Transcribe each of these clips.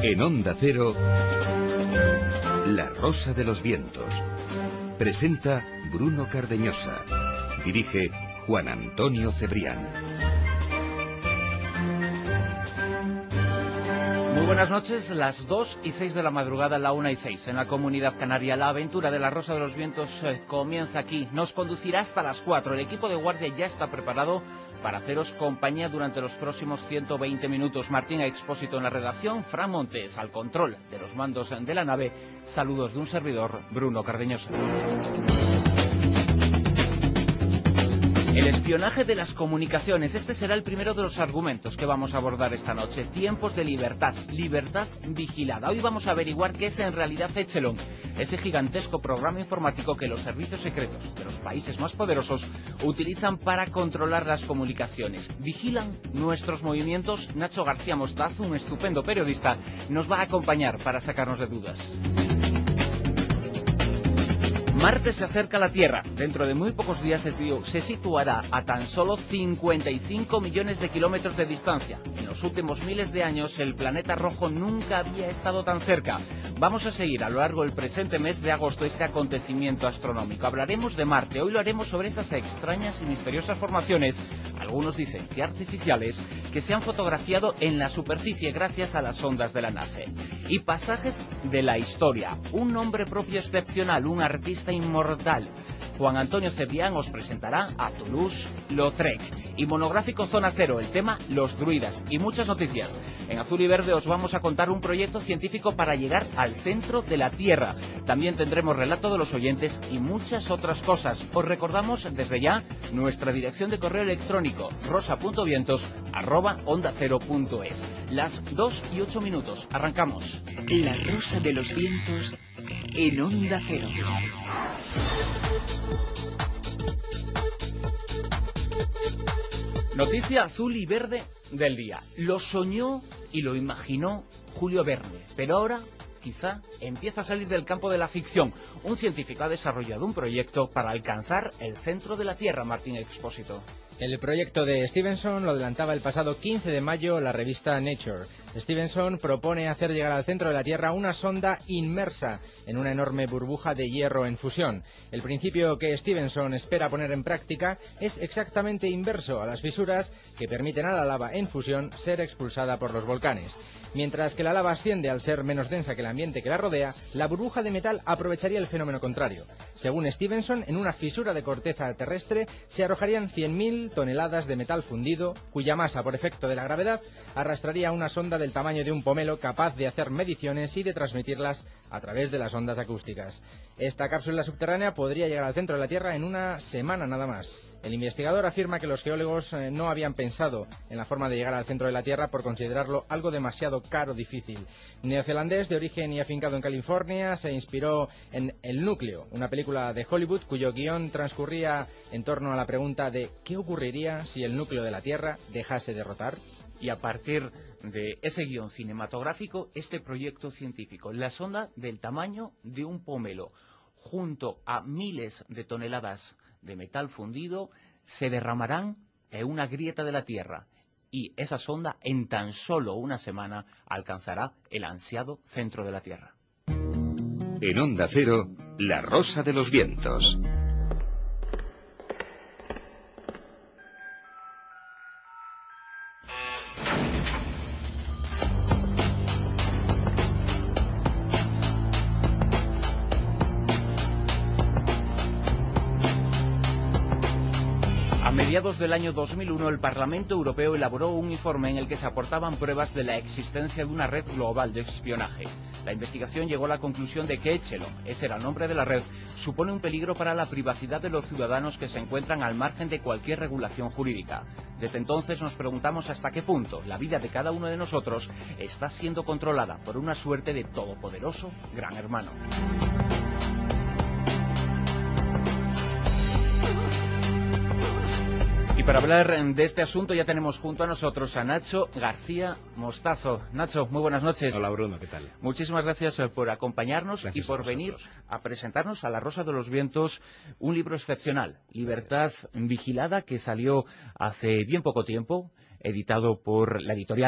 En Onda Cero, La Rosa de los Vientos. Presenta Bruno Cardeñosa. Dirige Juan Antonio Cebrián. Muy buenas noches, las 2:06 de la madrugada, la 1:06 en la Comunidad Canaria. La aventura de La Rosa de los Vientos comienza aquí. Nos conducirá hasta las 4. El equipo de guardia ya está preparado para haceros compañía durante los próximos 120 minutos. Martín Expósito en la redacción, Fran Montes al control de los mandos de la nave. Saludos de un servidor, Bruno Cardeñosa. El espionaje de las comunicaciones. Este será el primero de los argumentos que vamos a abordar esta noche. Tiempos de libertad, libertad vigilada. Hoy vamos a averiguar qué es en realidad Echelon, ese gigantesco programa informático que los servicios secretos de los países más poderosos utilizan para controlar las comunicaciones. Vigilan nuestros movimientos. Nacho García Mostazo, un estupendo periodista, nos va a acompañar para sacarnos de dudas. Marte se acerca a la Tierra. Dentro de muy pocos días se situará a tan solo 55 millones de kilómetros de distancia. En los últimos miles de años, el planeta rojo nunca había estado tan cerca. Vamos a seguir a lo largo del presente mes de agosto este acontecimiento astronómico. Hablaremos de Marte. Hoy lo haremos sobre esas extrañas y misteriosas formaciones, algunos dicen que artificiales, que se han fotografiado en la superficie gracias a las ondas de la NASA. Y pasajes de la historia. Un nombre propio excepcional, un artista inmortal. Juan Antonio Cebrián os presentará a Toulouse-Lautrec. Y monográfico Zona Cero, el tema los druidas. Y muchas noticias. En Azul y Verde os vamos a contar un proyecto científico para llegar al centro de la Tierra. También tendremos relato de los oyentes y muchas otras cosas. Os recordamos desde ya nuestra dirección de correo electrónico rosa.vientos@ondacero.es. Las 2:08. Arrancamos. La Rosa de los Vientos en Onda Cero. Noticia azul y verde del día. Lo soñó y lo imaginó Julio Verne, pero ahora quizá empieza a salir del campo de la ficción. Un científico ha desarrollado un proyecto para alcanzar el centro de la Tierra. Martín Expósito. El proyecto de Stevenson lo adelantaba el pasado 15 de mayo la revista Nature. Stevenson propone hacer llegar al centro de la Tierra una sonda inmersa en una enorme burbuja de hierro en fusión. El principio que Stevenson espera poner en práctica es exactamente inverso a las fisuras que permiten a la lava en fusión ser expulsada por los volcanes. Mientras que la lava asciende al ser menos densa que el ambiente que la rodea, la burbuja de metal aprovecharía el fenómeno contrario. Según Stevenson, en una fisura de corteza terrestre se arrojarían 100.000 toneladas de metal fundido, cuya masa, por efecto de la gravedad, arrastraría una sonda del tamaño de un pomelo capaz de hacer mediciones y de transmitirlas a través de las ondas acústicas. Esta cápsula subterránea podría llegar al centro de la Tierra en una semana nada más. El investigador afirma que los geólogos no habían pensado en la forma de llegar al centro de la Tierra por considerarlo algo demasiado caro o difícil. Neozelandés de origen y afincado en California, se inspiró en El Núcleo, una película de Hollywood cuyo guión transcurría en torno a la pregunta de ¿qué ocurriría si el núcleo de la Tierra dejase de rotar? Y a partir de ese guión cinematográfico, este proyecto científico, la sonda del tamaño de un pomelo, junto a miles de toneladas de metal fundido, se derramarán en una grieta de la Tierra. Y esa sonda, en tan solo una semana, alcanzará el ansiado centro de la Tierra. En Onda Cero, La Rosa de los Vientos. A mediados del año 2001, el Parlamento Europeo elaboró un informe en el que se aportaban pruebas de la existencia de una red global de espionaje. La investigación llegó a la conclusión de que Echelon, ese era el nombre de la red, supone un peligro para la privacidad de los ciudadanos que se encuentran al margen de cualquier regulación jurídica. Desde entonces nos preguntamos hasta qué punto la vida de cada uno de nosotros está siendo controlada por una suerte de todopoderoso gran hermano. Y para hablar de este asunto ya tenemos junto a nosotros a Nacho García Mostazo. Nacho, muy buenas noches. Hola Bruno, ¿qué tal? Muchísimas gracias por acompañarnos. Gracias y por venir a presentarnos a La Rosa de los Vientos un libro excepcional, Libertad Vigilada, que salió hace bien poco tiempo, editado por la editorial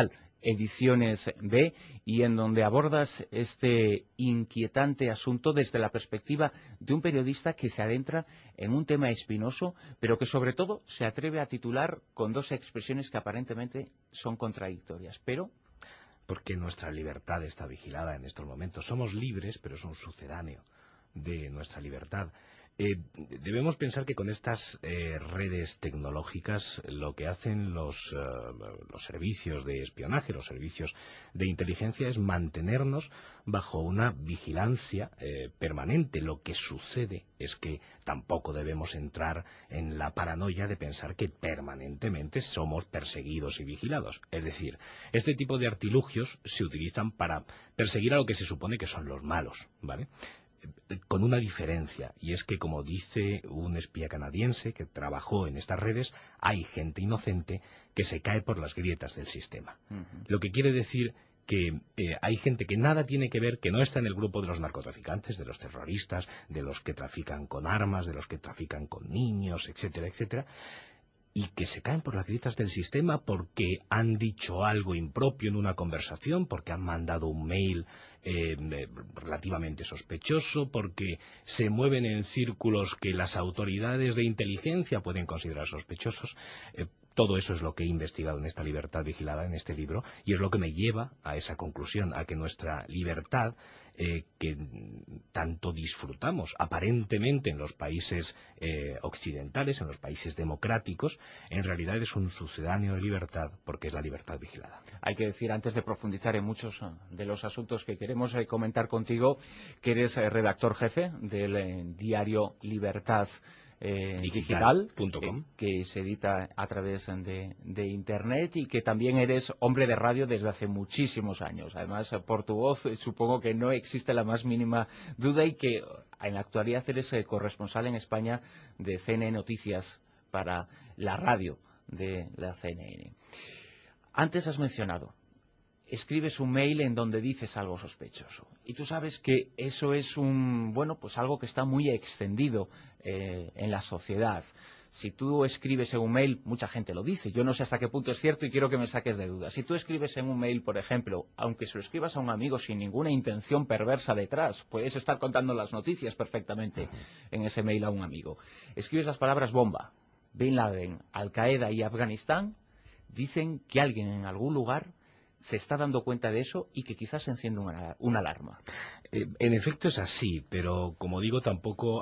Ediciones B, y en donde abordas este inquietante asunto desde la perspectiva de un periodista que se adentra en un tema espinoso, pero que sobre todo se atreve a titular con dos expresiones que aparentemente son contradictorias, pero... Porque nuestra libertad está vigilada en estos momentos. Somos libres, pero es un sucedáneo de nuestra libertad. Debemos pensar que con estas redes tecnológicas lo que hacen los servicios de espionaje, los servicios de inteligencia, es mantenernos bajo una vigilancia permanente. Lo que sucede es que tampoco debemos entrar en la paranoia de pensar que permanentemente somos perseguidos y vigilados. Es decir, este tipo de artilugios se utilizan para perseguir a lo que se supone que son los malos, ¿vale? Con una diferencia, y es que, como dice un espía canadiense que trabajó en estas redes, hay gente inocente que se cae por las grietas del sistema. Lo que quiere decir que hay gente que nada tiene que ver, que no está en el grupo de los narcotraficantes, de los terroristas, de los que trafican con armas, de los que trafican con niños, etcétera, etcétera, y que se caen por las grietas del sistema porque han dicho algo impropio en una conversación, porque han mandado un mail relativamente sospechoso, porque se mueven en círculos que las autoridades de inteligencia pueden considerar sospechosos. Todo eso es lo que he investigado en esta libertad vigilada, en este libro, y es lo que me lleva a esa conclusión, a que nuestra libertad, que tanto disfrutamos aparentemente en los países occidentales, en los países democráticos, en realidad es un sucedáneo de libertad, porque es la libertad vigilada. Hay que decir, antes de profundizar en muchos de los asuntos que queremos comentar contigo, que eres redactor jefe del diario Libertad Digital.com, que se edita a través de Internet, y que también eres hombre de radio desde hace muchísimos años. Además, por tu voz supongo que no existe la más mínima duda, y que en la actualidad eres corresponsal en España de CNN Noticias para la radio de la CNN. Antes has mencionado, escribes un mail en donde dices algo sospechoso, y tú sabes que eso es algo que está muy extendido en la sociedad. Si tú escribes en un mail, mucha gente lo dice, yo no sé hasta qué punto es cierto y quiero que me saques de dudas. Si tú escribes en un mail, por ejemplo, aunque se lo escribas a un amigo sin ninguna intención perversa detrás, puedes estar contando las noticias perfectamente en ese mail a un amigo. Escribes las palabras bomba, Bin Laden, Al Qaeda y Afganistán, dicen que alguien en algún lugar se está dando cuenta de eso y que quizás se enciende una alarma. En efecto es así, pero como digo, tampoco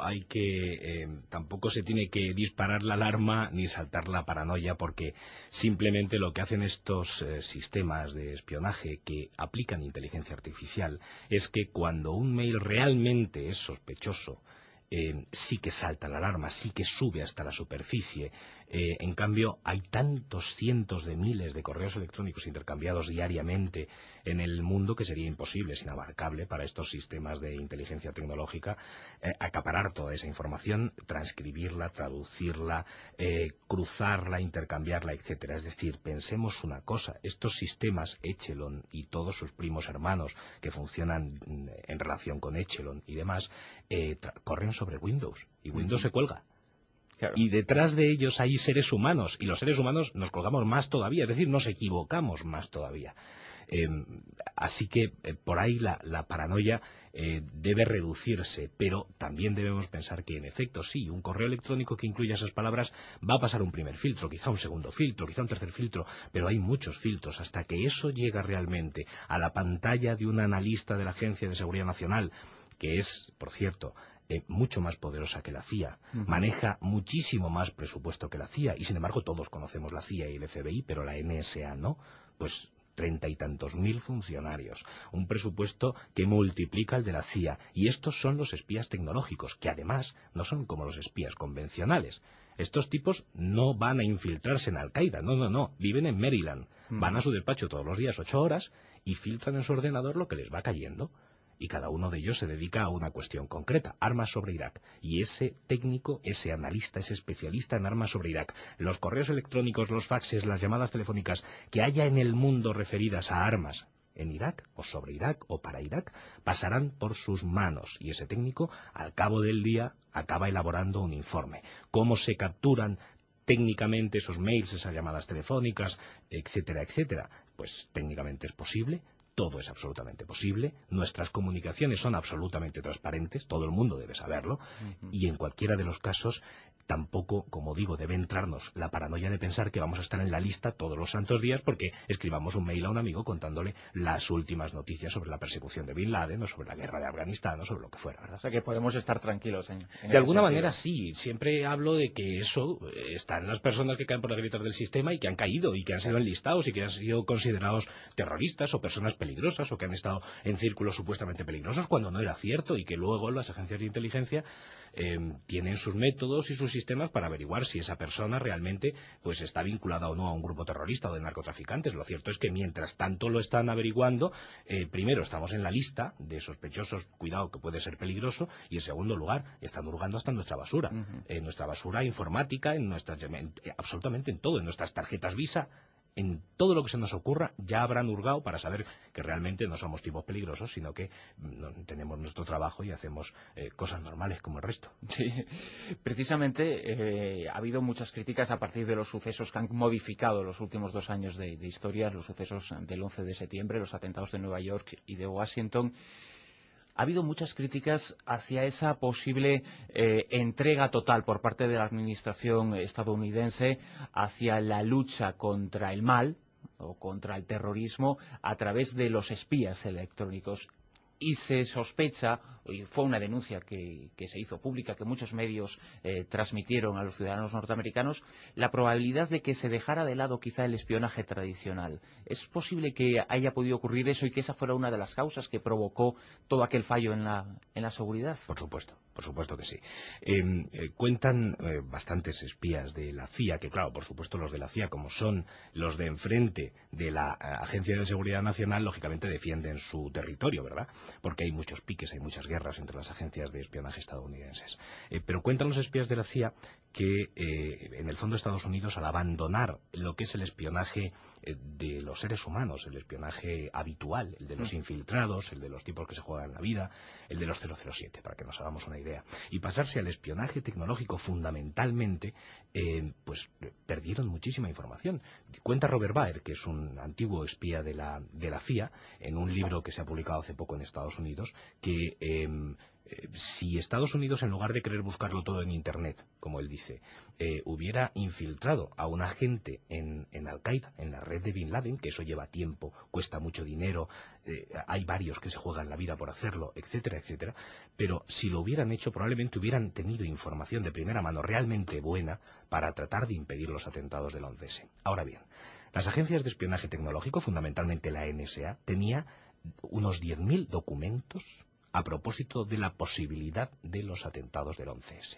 se tiene que disparar la alarma ni saltar la paranoia, porque simplemente lo que hacen estos sistemas de espionaje que aplican inteligencia artificial es que cuando un mail realmente es sospechoso, sí que salta la alarma, sí que sube hasta la superficie. En cambio, hay tantos cientos de miles de correos electrónicos intercambiados diariamente en el mundo que sería imposible, es inabarcable para estos sistemas de inteligencia tecnológica acaparar toda esa información, transcribirla, traducirla, cruzarla, intercambiarla, etcétera. Es decir, pensemos una cosa, estos sistemas Echelon y todos sus primos hermanos que funcionan en relación con Echelon y demás, corren sobre Windows, y Windows se cuelga. Claro. Y detrás de ellos hay seres humanos, y los seres humanos nos colgamos más todavía, es decir, nos equivocamos más todavía. Así que por ahí la paranoia debe reducirse, pero también debemos pensar que, en efecto, sí, un correo electrónico que incluya esas palabras va a pasar un primer filtro, quizá un segundo filtro, quizá un tercer filtro, pero hay muchos filtros hasta que eso llega realmente a la pantalla de un analista de la Agencia de Seguridad Nacional, que es, por cierto, mucho más poderosa que la CIA, maneja muchísimo más presupuesto que la CIA, y sin embargo todos conocemos la CIA y el FBI, pero la NSA no, pues 30 y tantos mil funcionarios, un presupuesto que multiplica el de la CIA, y estos son los espías tecnológicos, que además no son como los espías convencionales. Estos tipos no van a infiltrarse en Al-Qaeda, no, viven en Maryland, van a su despacho todos los días 8 horas y filtran en su ordenador lo que les va cayendo. Y cada uno de ellos se dedica a una cuestión concreta, armas sobre Irak. Y ese técnico, ese analista, ese especialista en armas sobre Irak, los correos electrónicos, los faxes, las llamadas telefónicas que haya en el mundo referidas a armas en Irak, o sobre Irak, o para Irak, pasarán por sus manos. Y ese técnico, al cabo del día, acaba elaborando un informe. ¿Cómo se capturan técnicamente esos mails, esas llamadas telefónicas, etcétera, etcétera? pues técnicamente es posible. Todo es absolutamente posible, nuestras comunicaciones son absolutamente transparentes, todo el mundo debe saberlo, y en cualquiera de los casos tampoco, como digo, debe entrarnos la paranoia de pensar que vamos a estar en la lista todos los santos días porque escribamos un mail a un amigo contándole las últimas noticias sobre la persecución de Bin Laden o sobre la guerra de Afganistán o sobre lo que fuera, ¿verdad? O sea que podemos estar tranquilos en De alguna manera sí, siempre hablo de que eso están las personas que caen por las grietas del sistema y que han caído y que han sido enlistados y que han sido considerados terroristas o personas peligrosas o que han estado en círculos supuestamente peligrosos cuando no era cierto y que luego las agencias de inteligencia tienen sus métodos y sus sistemas para averiguar si esa persona realmente pues está vinculada o no a un grupo terrorista o de narcotraficantes. Lo cierto es que mientras tanto lo están averiguando, primero estamos en la lista de sospechosos, cuidado que puede ser peligroso, y en segundo lugar están hurgando hasta en nuestra basura, en nuestra basura informática, absolutamente en todo, en nuestras tarjetas Visa. En todo lo que se nos ocurra ya habrán hurgado para saber que realmente no somos tipos peligrosos, sino que tenemos nuestro trabajo y hacemos cosas normales como el resto. Sí, precisamente ha habido muchas críticas a partir de los sucesos que han modificado los últimos 2 años de historia, los sucesos del 11 de septiembre, los atentados de Nueva York y de Washington. Ha habido muchas críticas hacia esa posible entrega total por parte de la administración estadounidense hacia la lucha contra el mal o contra el terrorismo a través de los espías electrónicos. Y se sospecha, y fue una denuncia que se hizo pública, que muchos medios transmitieron a los ciudadanos norteamericanos, la probabilidad de que se dejara de lado quizá el espionaje tradicional. ¿Es posible que haya podido ocurrir eso y que esa fuera una de las causas que provocó todo aquel fallo en la seguridad? Por supuesto que sí. Cuentan bastantes espías de la CIA, que claro, por supuesto los de la CIA, como son los de enfrente de la Agencia de Seguridad Nacional, lógicamente defienden su territorio, ¿verdad? Porque hay muchos piques, hay muchas guerras entre las agencias de espionaje estadounidenses. Pero cuentan los espías de la CIA que en el fondo Estados Unidos, al abandonar lo que es el espionaje de los seres humanos, el espionaje habitual, el de los infiltrados, el de los tipos que se juegan la vida, el de los 007, para que nos hagamos una idea, y pasarse al espionaje tecnológico fundamentalmente, pues perdieron muchísima información. Cuenta Robert Baer, que es un antiguo espía de la CIA, en un libro que se ha publicado hace poco en Estados Unidos, que si Estados Unidos, en lugar de querer buscarlo todo en Internet, como él dice, hubiera infiltrado a un agente en Al-Qaeda, en la red de Bin Laden, que eso lleva tiempo, cuesta mucho dinero, hay varios que se juegan la vida por hacerlo, etcétera, etcétera, pero si lo hubieran hecho probablemente hubieran tenido información de primera mano realmente buena para tratar de impedir los atentados del 11S. Ahora bien, las agencias de espionaje tecnológico, fundamentalmente la NSA, tenía unos 10.000 documentos a propósito de la posibilidad de los atentados del 11S.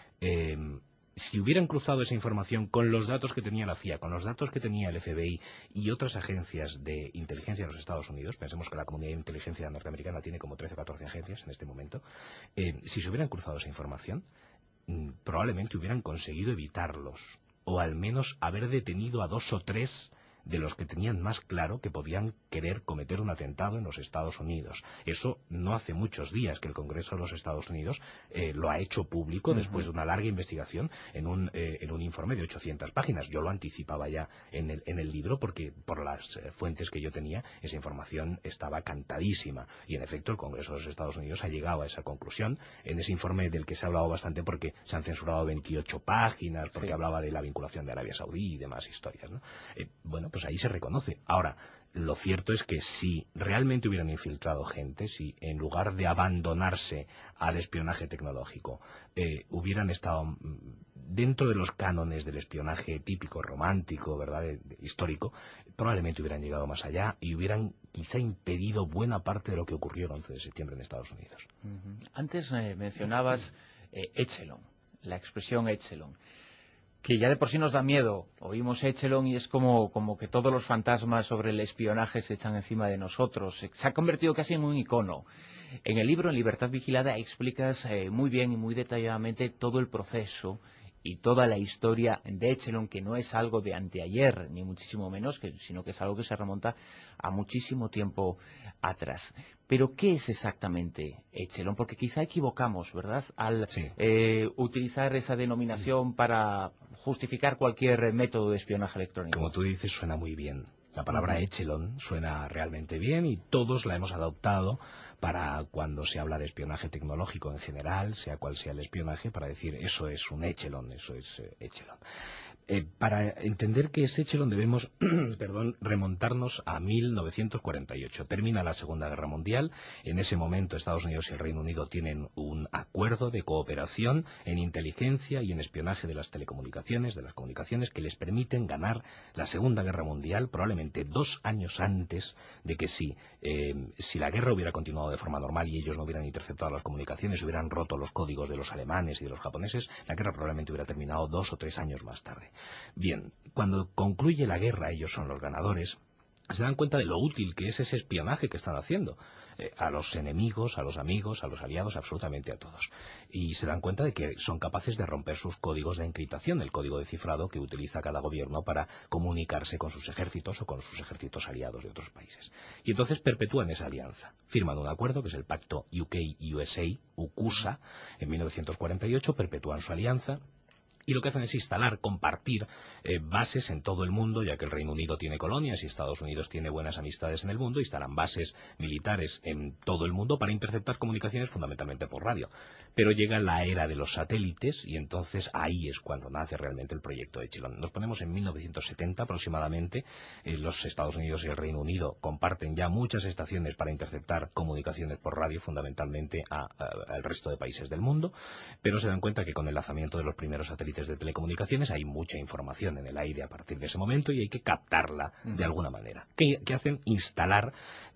Si hubieran cruzado esa información con los datos que tenía la CIA, con los datos que tenía el FBI y otras agencias de inteligencia de los Estados Unidos, pensemos que la comunidad de inteligencia norteamericana tiene como 13 o 14 agencias en este momento, si se hubieran cruzado esa información, probablemente hubieran conseguido evitarlos, o al menos haber detenido a 2 o 3 de los que tenían más claro que podían querer cometer un atentado en los Estados Unidos. Eso no hace muchos días que el Congreso de los Estados Unidos lo ha hecho público después de una larga investigación en un informe de 800 páginas. Yo lo anticipaba ya en el libro porque por las fuentes que yo tenía esa información estaba cantadísima y en efecto el Congreso de los Estados Unidos ha llegado a esa conclusión en ese informe del que se ha hablado bastante porque se han censurado 28 páginas porque hablaba de la vinculación de Arabia Saudí y demás historias, ¿no? Bueno, pues ahí se reconoce. Ahora, lo cierto es que si realmente hubieran infiltrado gente, si en lugar de abandonarse al espionaje tecnológico hubieran estado dentro de los cánones del espionaje típico, romántico, ¿verdad?, histórico, probablemente hubieran llegado más allá y hubieran quizá impedido buena parte de lo que ocurrió el 11 de septiembre en Estados Unidos. Antes mencionabas Echelon, la expresión Echelon, que ya de por sí nos da miedo. Oímos Echelon y es como que todos los fantasmas sobre el espionaje se echan encima de nosotros. Se ha convertido casi en un icono. En el libro, en Libertad Vigilada, explicas muy bien y muy detalladamente todo el proceso y toda la historia de Echelon, que no es algo de anteayer, ni muchísimo menos, sino que es algo que se remonta a muchísimo tiempo atrás. Pero, ¿qué es exactamente Echelon? Porque quizá equivocamos, ¿verdad?, al utilizar esa denominación para justificar cualquier método de espionaje electrónico. Como tú dices, suena muy bien. La palabra echelon suena realmente bien y todos la hemos adoptado para cuando se habla de espionaje tecnológico en general, sea cual sea el espionaje, para decir eso es un echelon, eso es echelon. Para entender qué es echelon debemos remontarnos a 1948. Termina la Segunda Guerra Mundial. En ese momento Estados Unidos y el Reino Unido tienen un acuerdo de cooperación en inteligencia y en espionaje de las telecomunicaciones, de las comunicaciones, que les permiten ganar la Segunda Guerra Mundial probablemente 2 años antes de que si la guerra hubiera continuado de forma normal y ellos no hubieran interceptado las comunicaciones, hubieran roto los códigos de los alemanes y de los japoneses, la guerra probablemente hubiera terminado 2 o 3 años más tarde. Bien, cuando concluye la guerra, ellos son los ganadores, se dan cuenta de lo útil que es ese espionaje que están haciendo. A los enemigos, a los amigos, a los aliados, absolutamente a todos. Y se dan cuenta de que son capaces de romper sus códigos de encriptación, el código de cifrado que utiliza cada gobierno para comunicarse con sus ejércitos o con sus ejércitos aliados de otros países. Y entonces perpetúan esa alianza. Firman un acuerdo, que es el pacto UK-USA, UCUSA, en 1948, perpetúan su alianza. Y lo que hacen es instalar, compartir bases en todo el mundo, ya que el Reino Unido tiene colonias y Estados Unidos tiene buenas amistades en el mundo, instalan bases militares en todo el mundo para interceptar comunicaciones fundamentalmente por radio. Pero llega la era de los satélites y entonces ahí es cuando nace realmente el proyecto Echelon. Nos ponemos en 1970 aproximadamente, los Estados Unidos y el Reino Unido comparten ya muchas estaciones para interceptar comunicaciones por radio fundamentalmente al resto de países del mundo, pero se dan cuenta que con el lanzamiento de los primeros satélites de telecomunicaciones hay mucha información en el aire a partir de ese momento y hay que captarla de alguna manera. ¿Qué hacen? Instalar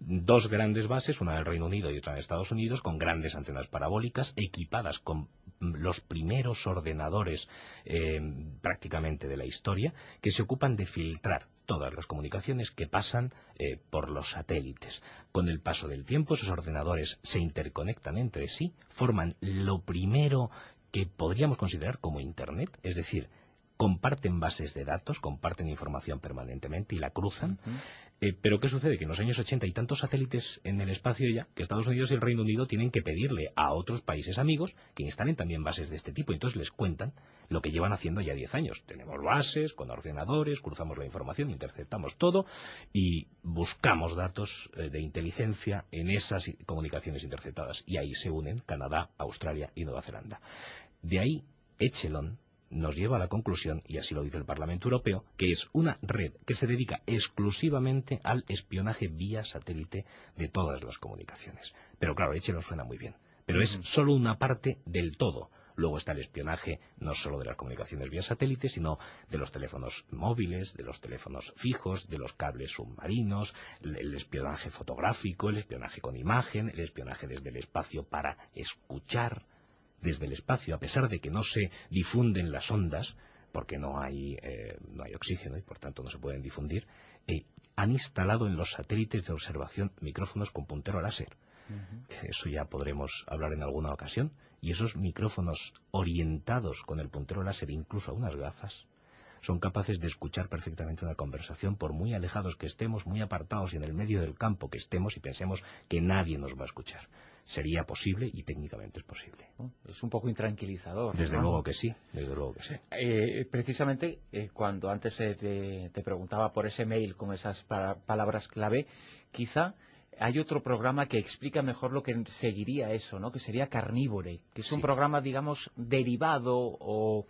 2 grandes bases, una en el Reino Unido y otra en Estados Unidos, con grandes antenas parabólicas equipadas con los primeros ordenadores prácticamente de la historia, que se ocupan de filtrar todas las comunicaciones que pasan por los satélites. Con el paso del tiempo, esos ordenadores se interconectan entre sí, forman lo primero que podríamos considerar como Internet, es decir, comparten bases de datos, comparten información permanentemente y la cruzan. Pero ¿qué sucede? Que en los años 80 hay tantos satélites en el espacio ya que Estados Unidos y el Reino Unido tienen que pedirle a otros países amigos que instalen también bases de este tipo. Entonces les cuentan lo que llevan haciendo ya 10 años. Tenemos bases con ordenadores, cruzamos la información, interceptamos todo y buscamos datos de inteligencia en esas comunicaciones interceptadas. Y ahí se unen Canadá, Australia y Nueva Zelanda. De ahí, Echelon nos lleva a la conclusión, y así lo dice el Parlamento Europeo, que es una red que se dedica exclusivamente al espionaje vía satélite de todas las comunicaciones. Pero claro, Echelon suena muy bien, pero es solo una parte del todo. Luego está el espionaje no solo de las comunicaciones vía satélite, sino de los teléfonos móviles, de los teléfonos fijos, de los cables submarinos, el espionaje fotográfico, el espionaje con imagen, el espionaje desde el espacio para escuchar desde el espacio, a pesar de que no se difunden las ondas, porque no hay oxígeno y por tanto no se pueden difundir, han instalado en los satélites de observación micrófonos con puntero láser. Eso ya podremos hablar en alguna ocasión. Y esos micrófonos orientados con el puntero láser, incluso a unas gafas, son capaces de escuchar perfectamente una conversación por muy alejados que estemos, muy apartados y en el medio del campo que estemos y pensemos que nadie nos va a escuchar. Sería posible y técnicamente es posible. Es un poco intranquilizador. Desde ¿no? luego que sí, desde luego que sí. Precisamente cuando antes te preguntaba por ese mail con esas palabras clave, quizá hay otro programa que explica mejor lo que seguiría eso, ¿no? Que sería Carnívore, que es un programa, digamos, derivado o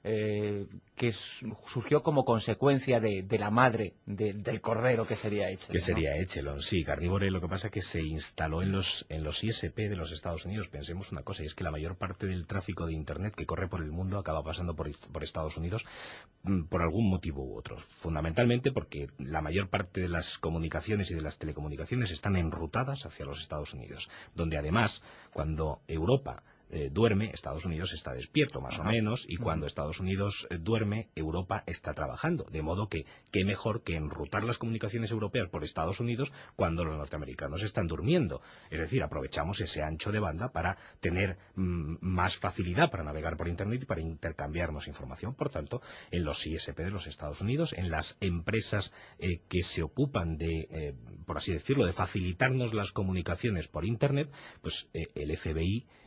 que surgió como consecuencia de la madre del cordero, que sería Echelon. Que sería Echelon, sí. Carnívore, lo que pasa es que se instaló en los ISP de los Estados Unidos. Pensemos una cosa, y es que la mayor parte del tráfico de Internet que corre por el mundo acaba pasando por Estados Unidos por algún motivo u otro. Fundamentalmente porque la mayor parte de las comunicaciones y de las telecomunicaciones están enrutadas hacia los Estados Unidos, donde además, cuando Europa duerme, Estados Unidos está despierto, más o menos, y cuando Estados Unidos duerme, Europa está trabajando. De modo que, qué mejor que enrutar las comunicaciones europeas por Estados Unidos cuando los norteamericanos están durmiendo. Es decir, aprovechamos ese ancho de banda para tener más facilidad para navegar por Internet y para intercambiarnos información. Por tanto, en los ISP de los Estados Unidos, en las empresas que se ocupan de, por así decirlo, de facilitarnos las comunicaciones por Internet, pues el FBI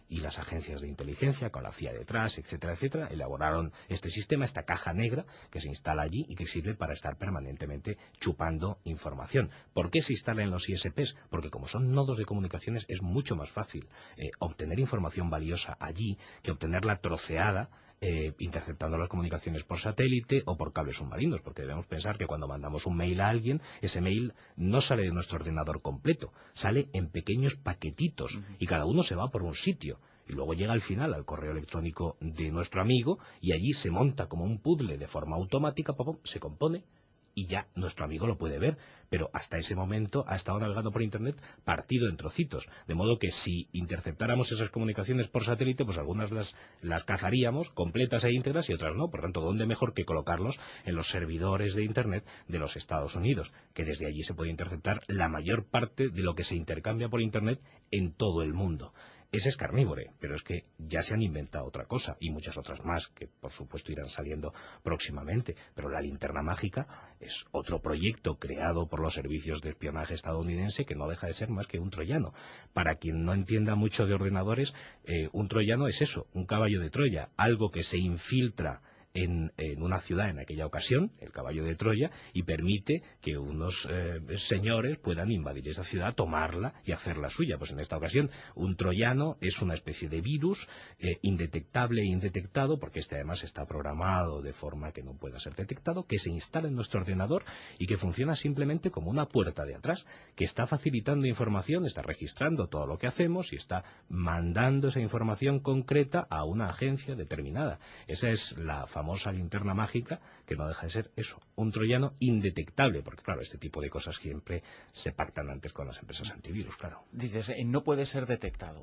y las agencias de inteligencia, con la CIA detrás, etcétera, etcétera, elaboraron este sistema, esta caja negra que se instala allí y que sirve para estar permanentemente chupando información. ¿Por qué se instala en los ISPs? Porque como son nodos de comunicaciones es mucho más fácil obtener información valiosa allí que obtenerla troceada interceptando las comunicaciones por satélite o por cables submarinos, porque debemos pensar que cuando mandamos un mail a alguien, ese mail no sale de nuestro ordenador completo, sale en pequeños paquetitos y cada uno se va por un sitio. Y luego llega al final al correo electrónico de nuestro amigo y allí se monta como un puzzle de forma automática, se compone y ya nuestro amigo lo puede ver, pero hasta ese momento ha estado navegando por Internet partido en trocitos, de modo que si interceptáramos esas comunicaciones por satélite, pues algunas las cazaríamos completas e íntegras y otras no. Por tanto, ¿dónde mejor que colocarlos en los servidores de Internet de los Estados Unidos? Que desde allí se puede interceptar la mayor parte de lo que se intercambia por Internet en todo el mundo. Ese es carnívore, pero es que ya se han inventado otra cosa y muchas otras más que por supuesto irán saliendo próximamente. Pero la linterna mágica es otro proyecto creado por los servicios de espionaje estadounidense que no deja de ser más que un troyano. Para quien no entienda mucho de ordenadores, un troyano es eso, un caballo de Troya, algo que se infiltra en una ciudad en aquella ocasión, el caballo de Troya, y permite que unos señores puedan invadir esa ciudad, tomarla y hacerla suya. Pues en esta ocasión un troyano es una especie de virus indetectable e indetectado, porque este además está programado de forma que no pueda ser detectado, que se instala en nuestro ordenador y que funciona simplemente como una puerta de atrás, que está facilitando información, está registrando todo lo que hacemos y está mandando esa información concreta a una agencia determinada. Esa es la famosa linterna mágica, que no deja de ser eso, un troyano indetectable, porque claro, este tipo de cosas siempre se pactan antes con las empresas antivirus, claro. Dices, no puede ser detectado.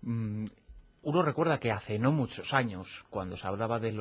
Uno recuerda que hace no muchos años, cuando se hablaba de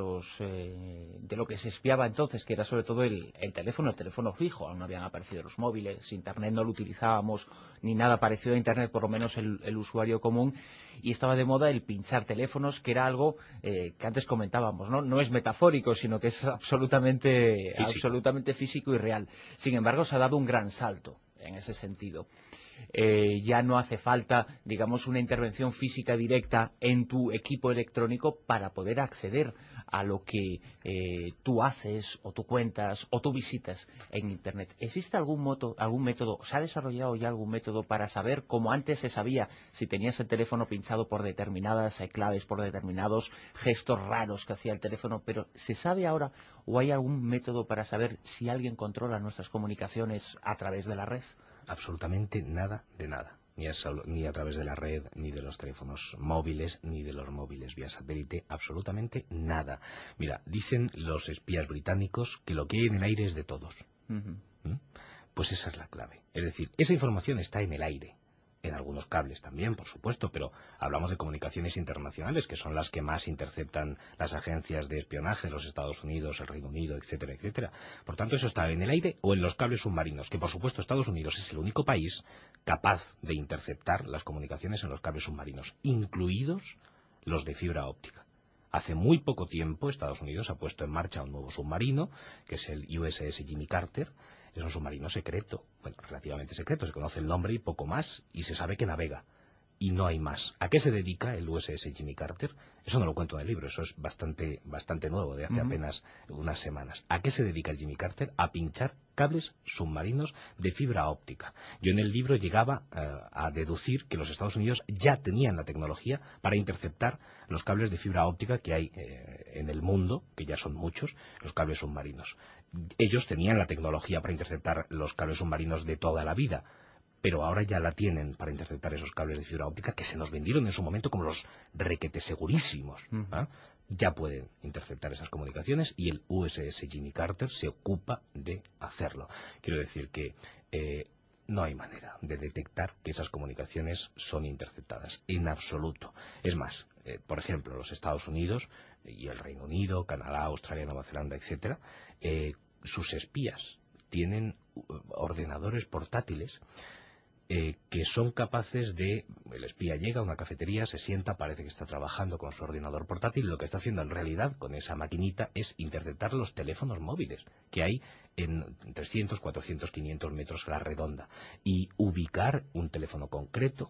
lo que se espiaba entonces, que era sobre todo el teléfono fijo, aún no habían aparecido los móviles, Internet no lo utilizábamos, ni nada parecido a Internet, por lo menos el usuario común, y estaba de moda el pinchar teléfonos, que era algo que antes comentábamos, ¿no? No es metafórico, sino que es absolutamente físico y real. Sin embargo, se ha dado un gran salto en ese sentido. Ya no hace falta, digamos, una intervención física directa en tu equipo electrónico para poder acceder a lo que tú haces o tú cuentas o tú visitas en Internet. ¿Existe algún método, se ha desarrollado ya algún método para saber, como antes se sabía, si tenías el teléfono pinchado por determinadas claves, por determinados gestos raros que hacía el teléfono, pero ¿se sabe ahora o hay algún método para saber si alguien controla nuestras comunicaciones a través de la red? Absolutamente nada de nada, ni a través de la red, ni de los teléfonos móviles, ni de los móviles vía satélite, absolutamente nada. Mira, dicen los espías británicos que lo que hay en el aire es de todos. Pues esa es la clave. Es decir, esa información está en el aire. En algunos cables también, por supuesto, pero hablamos de comunicaciones internacionales, que son las que más interceptan las agencias de espionaje de los Estados Unidos, el Reino Unido, etcétera, etcétera. Por tanto, eso está en el aire o en los cables submarinos, que por supuesto Estados Unidos es el único país capaz de interceptar las comunicaciones en los cables submarinos, incluidos los de fibra óptica. Hace muy poco tiempo Estados Unidos ha puesto en marcha un nuevo submarino, que es el USS Jimmy Carter. Es un submarino secreto, bueno, relativamente secreto, se conoce el nombre y poco más, y se sabe que navega, y no hay más. ¿A qué se dedica el USS Jimmy Carter? Eso no lo cuento en el libro, eso es bastante nuevo, de hace apenas unas semanas. ¿A qué se dedica el Jimmy Carter? A pinchar cables submarinos de fibra óptica. Yo en el libro llegaba a deducir que los Estados Unidos ya tenían la tecnología para interceptar los cables de fibra óptica que hay en el mundo, que ya son muchos, los cables submarinos. Ellos tenían la tecnología para interceptar los cables submarinos de toda la vida, pero ahora ya la tienen para interceptar esos cables de fibra óptica que se nos vendieron en su momento como los requete segurísimos. Ya pueden interceptar esas comunicaciones y el USS Jimmy Carter se ocupa de hacerlo. Quiero decir que no hay manera de detectar que esas comunicaciones son interceptadas, en absoluto. Es más, por ejemplo, los Estados Unidos y el Reino Unido, Canadá, Australia, Nueva Zelanda, etcétera, sus espías tienen ordenadores portátiles que son capaces de... El espía llega a una cafetería, se sienta, parece que está trabajando con su ordenador portátil, y lo que está haciendo en realidad con esa maquinita es interceptar los teléfonos móviles que hay en 300, 400, 500 metros a la redonda y ubicar un teléfono concreto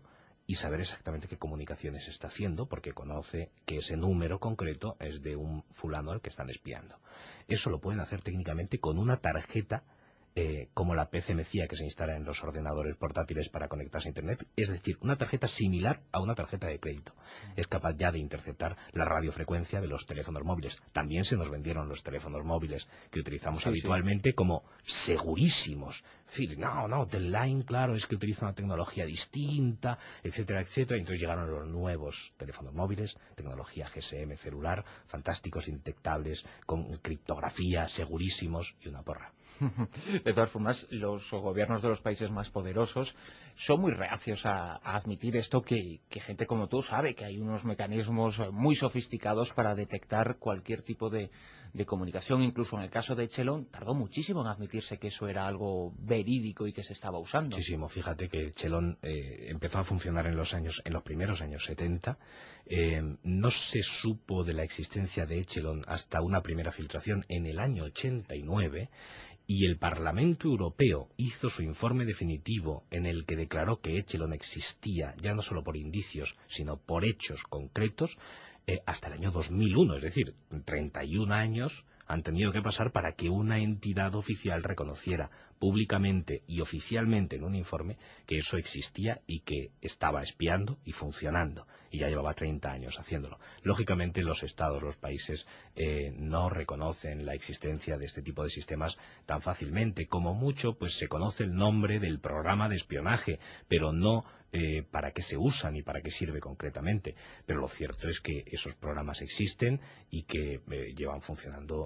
y saber exactamente qué comunicaciones está haciendo, porque conoce que ese número concreto es de un fulano al que están espiando. Eso lo pueden hacer técnicamente con una tarjeta como la PCMCIA que se instala en los ordenadores portátiles para conectarse a Internet, es decir, una tarjeta similar a una tarjeta de crédito. Es capaz ya de interceptar la radiofrecuencia de los teléfonos móviles. También se nos vendieron los teléfonos móviles que utilizamos habitualmente como segurísimos. Es decir, no, The Line, claro, es que utiliza una tecnología distinta, etcétera, etcétera. Y entonces llegaron los nuevos teléfonos móviles, tecnología GSM celular, fantásticos, indetectables, con criptografía, segurísimos y una porra. De todas formas, los gobiernos de los países más poderosos son muy reacios a admitir esto, que gente como tú sabe que hay unos mecanismos muy sofisticados para detectar cualquier tipo de comunicación. Incluso en el caso de Echelon tardó muchísimo en admitirse que eso era algo verídico y que se estaba usando. Muchísimo. Fíjate que Echelon empezó a funcionar en los primeros años 70. No se supo de la existencia de Echelon hasta una primera filtración en el año 89. Y el Parlamento Europeo hizo su informe definitivo en el que declaró que Echelon existía, ya no solo por indicios, sino por hechos concretos, hasta el año 2001. Es decir, 31 años han tenido que pasar para que una entidad oficial reconociera públicamente y oficialmente en un informe que eso existía y que estaba espiando y funcionando. Y ya llevaba 30 años haciéndolo. Lógicamente los estados, los países, no reconocen la existencia de este tipo de sistemas tan fácilmente. Como mucho, pues se conoce el nombre del programa de espionaje, pero no para qué se usa ni para qué sirve concretamente. Pero lo cierto es que esos programas existen y que llevan funcionando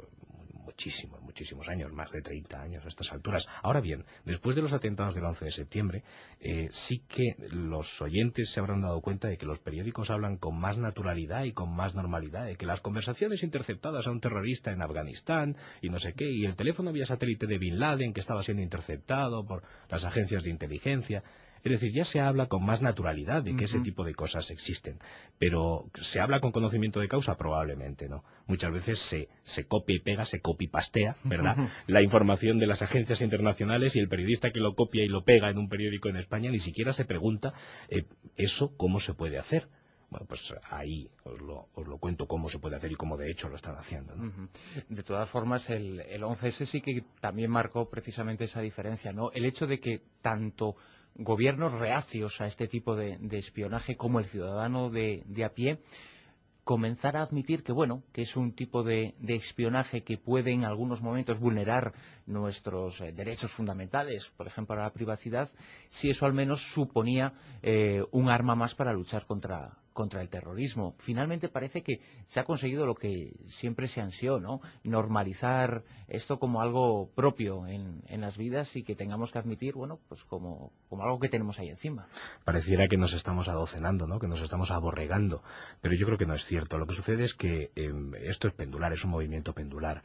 muchísimos años, más de 30 años a estas alturas. Ahora bien, después de los atentados del 11 de septiembre, sí que los oyentes se habrán dado cuenta de que los periódicos hablan con más naturalidad y con más normalidad, de que las conversaciones interceptadas a un terrorista en Afganistán y no sé qué, y el teléfono vía satélite de Bin Laden que estaba siendo interceptado por las agencias de inteligencia. Es decir, ya se habla con más naturalidad de que ese tipo de cosas existen. Pero ¿se habla con conocimiento de causa? Probablemente no. Muchas veces se copia y pega, se copy-pastea, ¿verdad? La información de las agencias internacionales, y el periodista que lo copia y lo pega en un periódico en España ni siquiera se pregunta eso cómo se puede hacer. Bueno, pues ahí os lo cuento cómo se puede hacer y cómo de hecho lo están haciendo, ¿no? De todas formas, el 11S sí que también marcó precisamente esa diferencia, ¿no? El hecho de que tanto gobiernos reacios a este tipo de espionaje como el ciudadano de a pie comenzar a admitir que, bueno, que es un tipo de espionaje que puede en algunos momentos vulnerar nuestros derechos fundamentales, por ejemplo, a la privacidad, si eso al menos suponía un arma más para luchar contra el terrorismo. Finalmente parece que se ha conseguido lo que siempre se ansió, ¿no? Normalizar esto como algo propio en las vidas y que tengamos que admitir, bueno, pues como algo que tenemos ahí encima. Pareciera que nos estamos adocenando, ¿no? Que nos estamos aborregando, pero yo creo que no es cierto. Lo que sucede es que esto es pendular, es un movimiento pendular.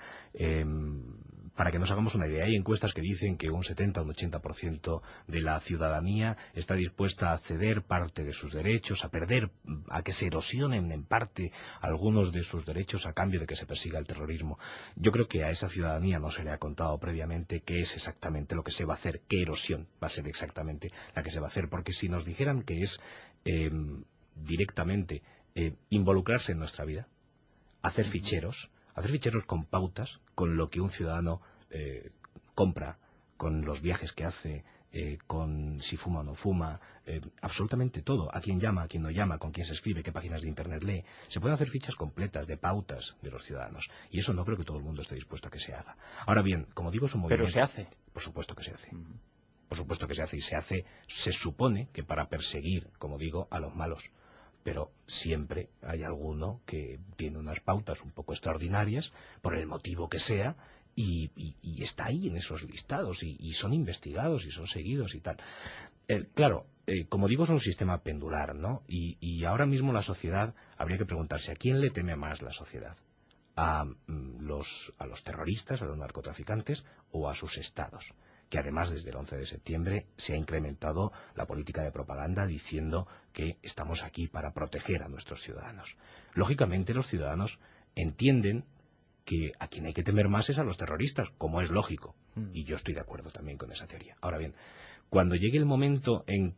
Para que nos hagamos una idea, hay encuestas que dicen que un 70 o un 80% de la ciudadanía está dispuesta a ceder parte de sus derechos, a que se erosionen en parte algunos de sus derechos a cambio de que se persiga el terrorismo. Yo creo que a esa ciudadanía no se le ha contado previamente qué es exactamente lo que se va a hacer, qué erosión va a ser exactamente la que se va a hacer, porque si nos dijeran que es directamente involucrarse en nuestra vida, hacer ficheros con pautas, con lo que un ciudadano compra, con los viajes que hace, con si fuma o no fuma, absolutamente todo, a quién llama, a quién no llama, con quién se escribe, qué páginas de internet lee. Se pueden hacer fichas completas de pautas de los ciudadanos, y eso no creo que todo el mundo esté dispuesto a que se haga. Ahora bien, como digo, es un movimiento... Pero se hace. Por supuesto que se hace. Por supuesto que se hace, y se supone que para perseguir, como digo, a los malos. Pero siempre hay alguno que tiene unas pautas un poco extraordinarias, por el motivo que sea, y está ahí en esos listados, y son investigados y son seguidos y tal. Claro, como digo, es un sistema pendular, ¿no? Y ahora mismo la sociedad, habría que preguntarse, ¿a quién le teme más la sociedad? ¿A los terroristas, a los narcotraficantes, o a sus estados? Que además desde el 11 de septiembre se ha incrementado la política de propaganda diciendo que estamos aquí para proteger a nuestros ciudadanos. Lógicamente los ciudadanos entienden que a quien hay que temer más es a los terroristas, como es lógico, y yo estoy de acuerdo también con esa teoría. Ahora bien, cuando llegue el momento en que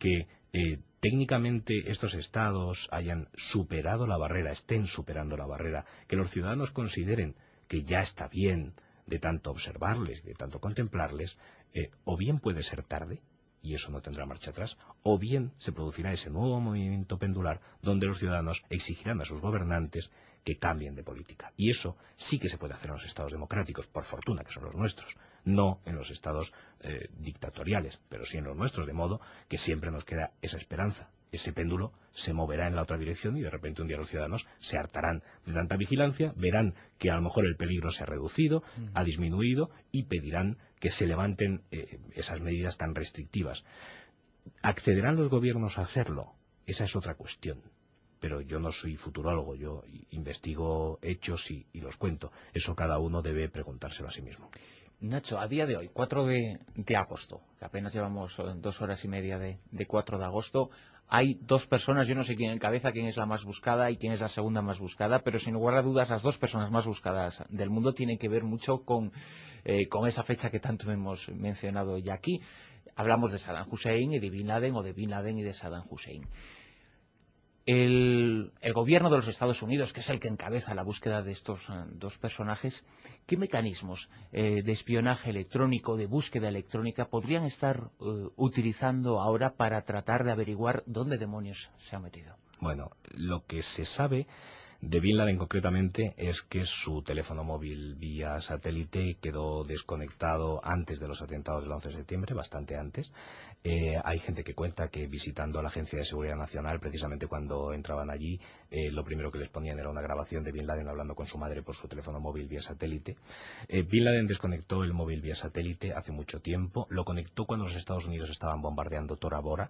técnicamente estos estados hayan superado la barrera, estén superando la barrera, que los ciudadanos consideren que ya está bien de tanto observarles, de tanto contemplarles, o bien puede ser tarde, y eso no tendrá marcha atrás, o bien se producirá ese nuevo movimiento pendular donde los ciudadanos exigirán a sus gobernantes que cambien de política. Y eso sí que se puede hacer en los estados democráticos, por fortuna que son los nuestros, no en los estados dictatoriales, pero sí en los nuestros, de modo que siempre nos queda esa esperanza. Ese péndulo se moverá en la otra dirección y de repente un día los ciudadanos se hartarán de tanta vigilancia, verán que a lo mejor el peligro se ha reducido, ha disminuido y pedirán que se levanten esas medidas tan restrictivas. ¿Accederán los gobiernos a hacerlo? Esa es otra cuestión. Pero yo no soy futurólogo, yo investigo hechos y los cuento. Eso cada uno debe preguntárselo a sí mismo. Nacho, a día de hoy, 4 de agosto, que apenas llevamos 2 horas y media de 4 de agosto, hay 2 personas, yo no sé quién encabeza, quién es la más buscada y quién es la segunda más buscada, pero sin lugar a dudas las 2 personas más buscadas del mundo tienen que ver mucho con esa fecha que tanto hemos mencionado ya aquí. Hablamos de Saddam Hussein y de Bin Laden, o de Bin Laden y de Saddam Hussein. El gobierno de los Estados Unidos, que es el que encabeza la búsqueda de estos 2 personajes, ¿qué mecanismos de espionaje electrónico, de búsqueda electrónica, podrían estar utilizando ahora para tratar de averiguar dónde demonios se ha metido? Bueno, lo que se sabe de Bin Laden concretamente es que su teléfono móvil vía satélite quedó desconectado antes de los atentados del 11 de septiembre, bastante antes. Hay gente que cuenta que visitando la Agencia de Seguridad Nacional, precisamente cuando entraban allí, lo primero que les ponían era una grabación de Bin Laden hablando con su madre por su teléfono móvil vía satélite. Bin Laden desconectó el móvil vía satélite hace mucho tiempo, lo conectó cuando los Estados Unidos estaban bombardeando Tora Bora.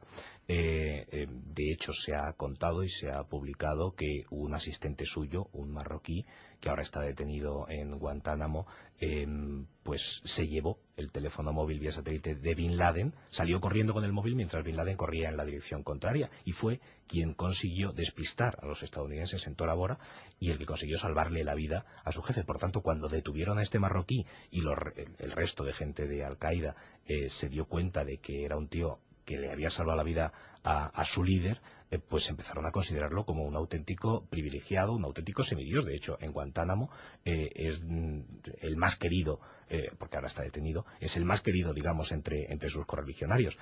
De hecho, se ha contado y se ha publicado que un asistente suyo, un marroquí, que ahora está detenido en Guantánamo, pues se llevó el teléfono móvil vía satélite de Bin Laden, salió corriendo con el móvil mientras Bin Laden corría en la dirección contraria y fue quien consiguió despistar a los estadounidenses en Tora Bora y el que consiguió salvarle la vida a su jefe. Por tanto, cuando detuvieron a este marroquí y el resto de gente de Al-Qaeda se dio cuenta de que era un tío que le había salvado la vida a su líder, pues empezaron a considerarlo como un auténtico privilegiado, un auténtico semidios. De hecho, en Guantánamo es el más querido, porque ahora está detenido, es el más querido, digamos, entre sus correligionarios.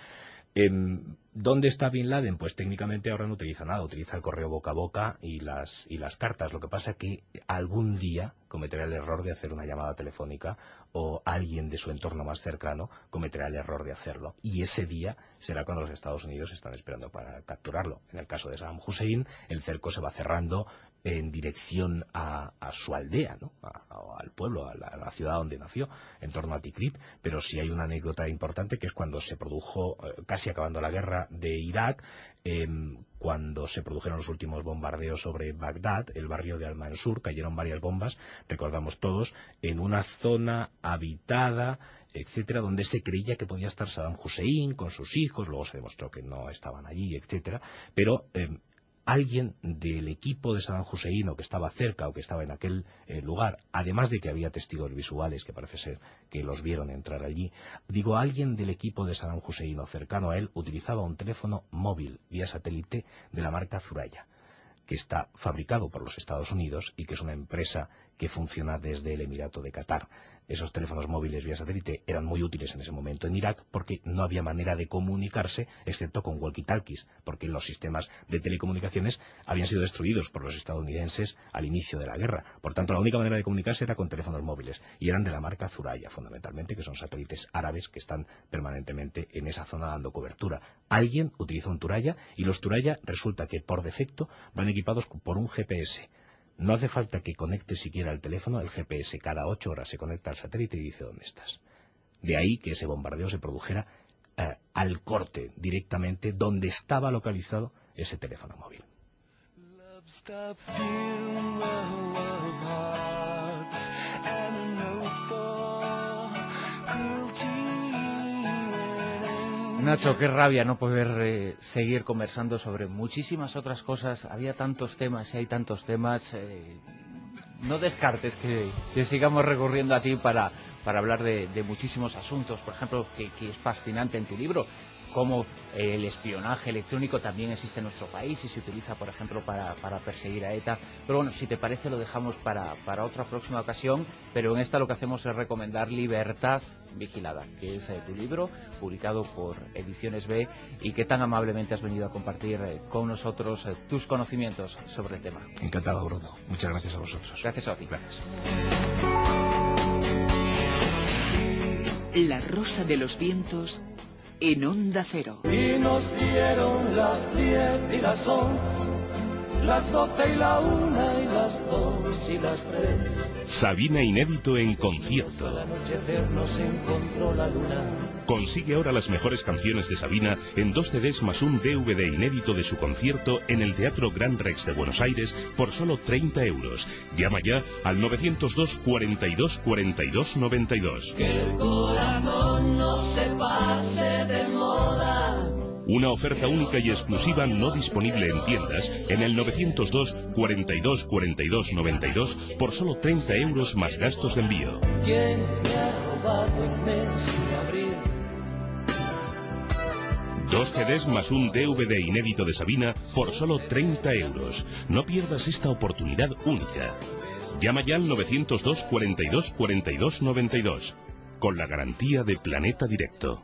¿Dónde está Bin Laden? Pues técnicamente ahora no utiliza nada, utiliza el correo boca a boca y las cartas. Lo que pasa es que algún día cometerá el error de hacer una llamada telefónica o alguien de su entorno más cercano cometerá el error de hacerlo. Y ese día será cuando los Estados Unidos están esperando para capturarlo. En el caso de Saddam Hussein, el cerco se va cerrando en dirección a su aldea, ¿no? Al pueblo, a la ciudad donde nació, en torno a Tikrit. Pero sí hay una anécdota importante que es cuando se produjo, casi acabando la guerra de Irak, cuando se produjeron los últimos bombardeos sobre Bagdad, el barrio de Al-Mansur, cayeron varias bombas, recordamos todos, en una zona habitada, etcétera, donde se creía que podía estar Saddam Hussein con sus hijos, luego se demostró que no estaban allí, etcétera, pero alguien del equipo de Saddam Hussein o que estaba cerca o que estaba en aquel lugar, además de que había testigos visuales que parece ser que los vieron entrar allí, digo, alguien del equipo de Saddam Hussein o cercano a él utilizaba un teléfono móvil vía satélite de la marca Zuraya, que está fabricado por los Estados Unidos y que es una empresa que funciona desde el Emirato de Qatar. Esos teléfonos móviles vía satélite eran muy útiles en ese momento en Irak porque no había manera de comunicarse excepto con walkie-talkies, porque los sistemas de telecomunicaciones habían sido destruidos por los estadounidenses al inicio de la guerra. Por tanto, la única manera de comunicarse era con teléfonos móviles y eran de la marca Zuraya, fundamentalmente, que son satélites árabes que están permanentemente en esa zona dando cobertura. Alguien utiliza un Zuraya y los Zuraya resulta que por defecto van equipados por un GPS. No hace falta que conecte siquiera el teléfono, el GPS cada 8 horas se conecta al satélite y dice dónde estás. De ahí que ese bombardeo se produjera al corte, directamente donde estaba localizado ese teléfono móvil. Nacho, qué rabia no poder seguir conversando sobre muchísimas otras cosas. Había tantos temas y hay tantos temas. No descartes que sigamos recurriendo a ti para hablar de muchísimos asuntos. Por ejemplo, que es fascinante en tu libro, cómo el espionaje electrónico también existe en nuestro país y se utiliza, por ejemplo, para perseguir a ETA. Pero bueno, si te parece lo dejamos para otra próxima ocasión, pero en esta lo que hacemos es recomendar Libertad Vigilada, que es tu libro, publicado por Ediciones B, y que tan amablemente has venido a compartir con nosotros tus conocimientos sobre el tema. Encantado, Bruno. Muchas gracias a vosotros. Gracias a ti. Gracias. La Rosa de los Vientos en Onda Cero. Y nos dieron las 10 y las 11, las 12 y la 1 y las 2 y las 3. Sabina inédito en concierto. Al anochecer nos encontró la luna. Consigue ahora las mejores canciones de Sabina en 2 CDs más un DVD inédito de su concierto en el Teatro Gran Rex de Buenos Aires por solo 30 euros. Llama ya al 902 42 42 92. Que el corazón no se pase de moda. Una oferta única y exclusiva no disponible en tiendas en el 902 42 42 92 por solo 30 euros más gastos de envío. ¿Quién me ha robado el mes de abril? 2 CDs más un DVD inédito de Sabina por solo 30 euros. No pierdas esta oportunidad única. Llama ya al 902 42 42 92 con la garantía de Planeta Directo.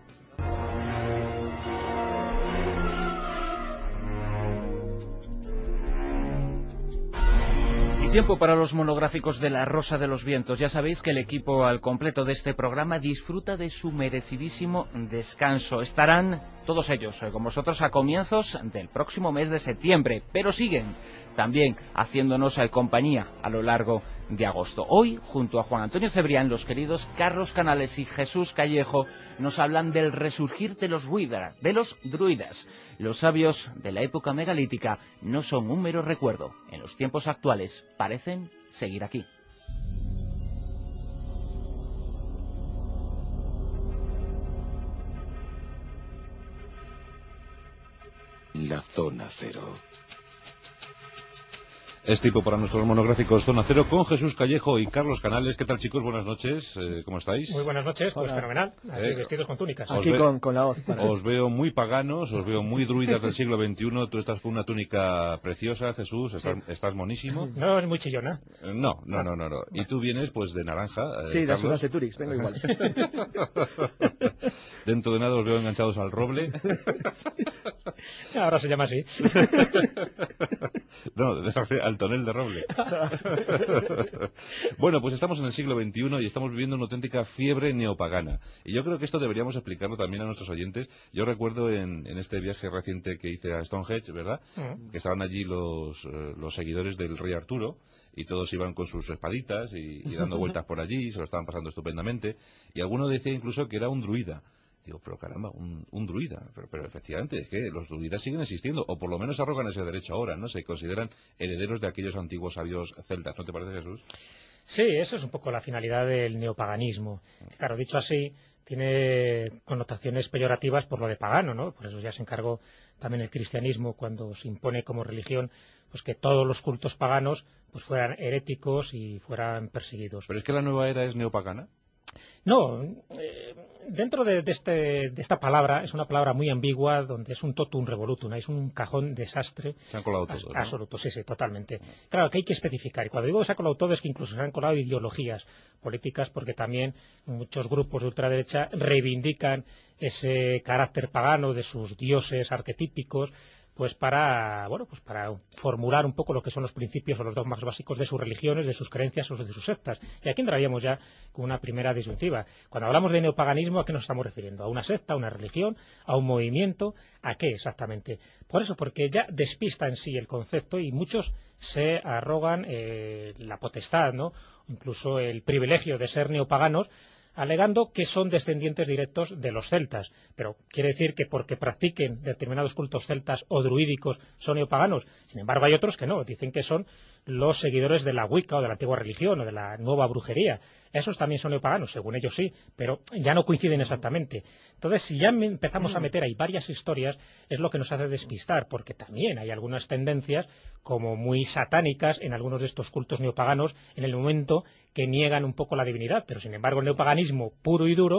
Tiempo para los monográficos de La Rosa de los Vientos. Ya sabéis que el equipo al completo de este programa disfruta de su merecidísimo descanso. Estarán todos ellos con vosotros a comienzos del próximo mes de septiembre, pero siguen también haciéndonos compañía a lo largo de agosto. Hoy, junto a Juan Antonio Cebrián, los queridos Carlos Canales y Jesús Callejo nos hablan del resurgir de los druidas. Los sabios de la época megalítica no son un mero recuerdo. En los tiempos actuales parecen seguir aquí. La Zona Cero. Es tiempo para nuestros monográficos Zona Cero con Jesús Callejo y Carlos Canales. ¿Qué tal, chicos? Buenas noches. ¿Cómo estáis? Muy buenas noches. Pues fenomenal. Aquí vestidos con túnicas. Aquí con la hoz. Os veo muy paganos, os veo muy druidas del siglo XXI. Tú estás con una túnica preciosa, Jesús. Estás monísimo. No, es muy chillona. No. Y tú vienes, pues, de naranja. Sí, de Carlos. Azuras de Turix. Vengo igual. Dentro de nada os veo enganchados al roble. Ahora se llama así. No, al tonel de roble. Bueno, pues estamos en el siglo XXI y estamos viviendo una auténtica fiebre neopagana. Y yo creo que esto deberíamos explicarlo también a nuestros oyentes. Yo recuerdo en este viaje reciente que hice a Stonehenge, ¿verdad? Que estaban allí los seguidores del rey Arturo. Y todos iban con sus espaditas y dando vueltas por allí, se lo estaban pasando estupendamente. Y alguno decía incluso que era un druida. Digo, pero caramba, un druida. Pero efectivamente, es que los druidas siguen existiendo, o por lo menos arrogan ese derecho ahora, ¿no? Se consideran herederos de aquellos antiguos sabios celtas. ¿No te parece, Jesús? Sí, eso es un poco la finalidad del neopaganismo. Claro, dicho así, tiene connotaciones peyorativas por lo de pagano, ¿no? Por eso ya se encargó también el cristianismo cuando se impone como religión, pues que todos los cultos paganos pues fueran heréticos y fueran perseguidos. ¿Pero es que la nueva era es neopagana? No, dentro de esta palabra, es una palabra muy ambigua, donde es un totum revolutum, es un cajón desastre. Se han colado todos, ¿no? Absoluto, sí, totalmente. Claro, que hay que especificar. Y cuando digo que se ha colado todo, es que incluso se han colado ideologías políticas, porque también muchos grupos de ultraderecha reivindican ese carácter pagano de sus dioses arquetípicos, pues para formular un poco lo que son los principios o los dogmas básicos de sus religiones, de sus creencias o de sus sectas. Y aquí entraríamos ya con una primera disyuntiva. Cuando hablamos de neopaganismo, ¿a qué nos estamos refiriendo? ¿A una secta, a una religión, a un movimiento? ¿A qué exactamente? Por eso, porque ya despista en sí el concepto y muchos se arrogan la potestad, ¿no? Incluso el privilegio de ser neopaganos, alegando que son descendientes directos de los celtas. Pero quiere decir que porque practiquen determinados cultos celtas o druídicos son neopaganos. Sin embargo, hay otros que no, dicen que son los seguidores de la Wicca o de la antigua religión o de la nueva brujería. Esos también son neopaganos, según ellos sí, pero ya no coinciden exactamente. Entonces, si ya empezamos a meter ahí varias historias, es lo que nos hace despistar, porque también hay algunas tendencias como muy satánicas en algunos de estos cultos neopaganos en el momento que niegan un poco la divinidad, pero sin embargo el neopaganismo puro y duro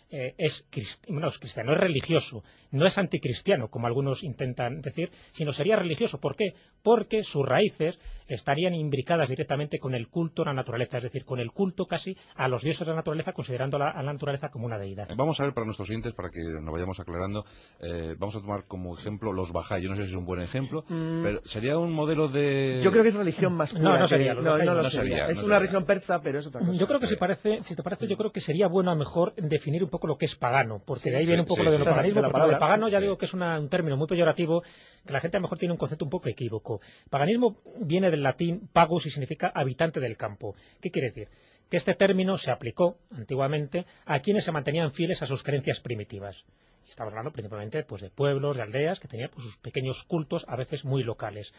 es cristiano, es religioso, no es anticristiano, como algunos intentan decir, sino sería religioso. ¿Por qué? Porque sus raíces estarían imbricadas directamente con el culto a la naturaleza, es decir, con el culto casi a los dioses de la naturaleza, considerando a la naturaleza como una deidad. Vamos a ver para nuestros oyentes, para que nos vayamos aclarando, vamos a tomar como ejemplo los Bahá'í. Yo no sé si es un buen ejemplo, pero sería un modelo de... Yo creo que es religión más pura. No sería. No sería. Es una religión persa, pero es otra cosa. Yo creo que si te parece, yo creo que sería bueno a lo mejor definir un poco lo que es pagano, porque de ahí viene un poco lo de paganismo, porque lo de pagano ya digo que es un término muy peyorativo, que la gente a lo mejor tiene un concepto un poco equívoco. Paganismo viene del latín pagus y significa habitante del campo. ¿Qué quiere decir? Que este término se aplicó antiguamente a quienes se mantenían fieles a sus creencias primitivas. Y estamos hablando principalmente pues, de pueblos, de aldeas, que tenían pues, sus pequeños cultos, a veces muy locales.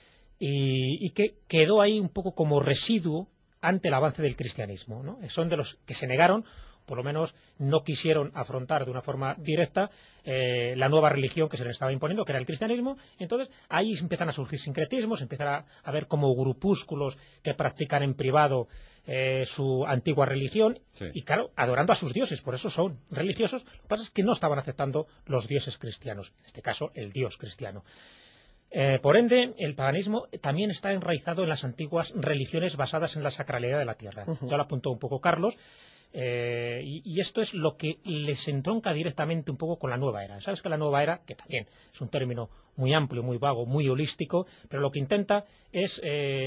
Y que quedó ahí un poco como residuo ante el avance del cristianismo, ¿no? Son de los que se negaron, por lo menos no quisieron afrontar de una forma directa la nueva religión que se les estaba imponiendo, que era el cristianismo. Entonces ahí empiezan a surgir sincretismos, empiezan a ver como grupúsculos que practican en privado su antigua religión, y claro, adorando a sus dioses, por eso son religiosos. Lo que pasa es que no estaban aceptando los dioses cristianos, en este caso el dios cristiano. Por ende, el paganismo también está enraizado en las antiguas religiones basadas en la sacralidad de la tierra. Ya lo apuntó un poco Carlos, y esto es lo que les entronca directamente un poco con la nueva era. Sabes que la nueva era, que también es un término muy amplio, muy vago, muy holístico, pero lo que intenta es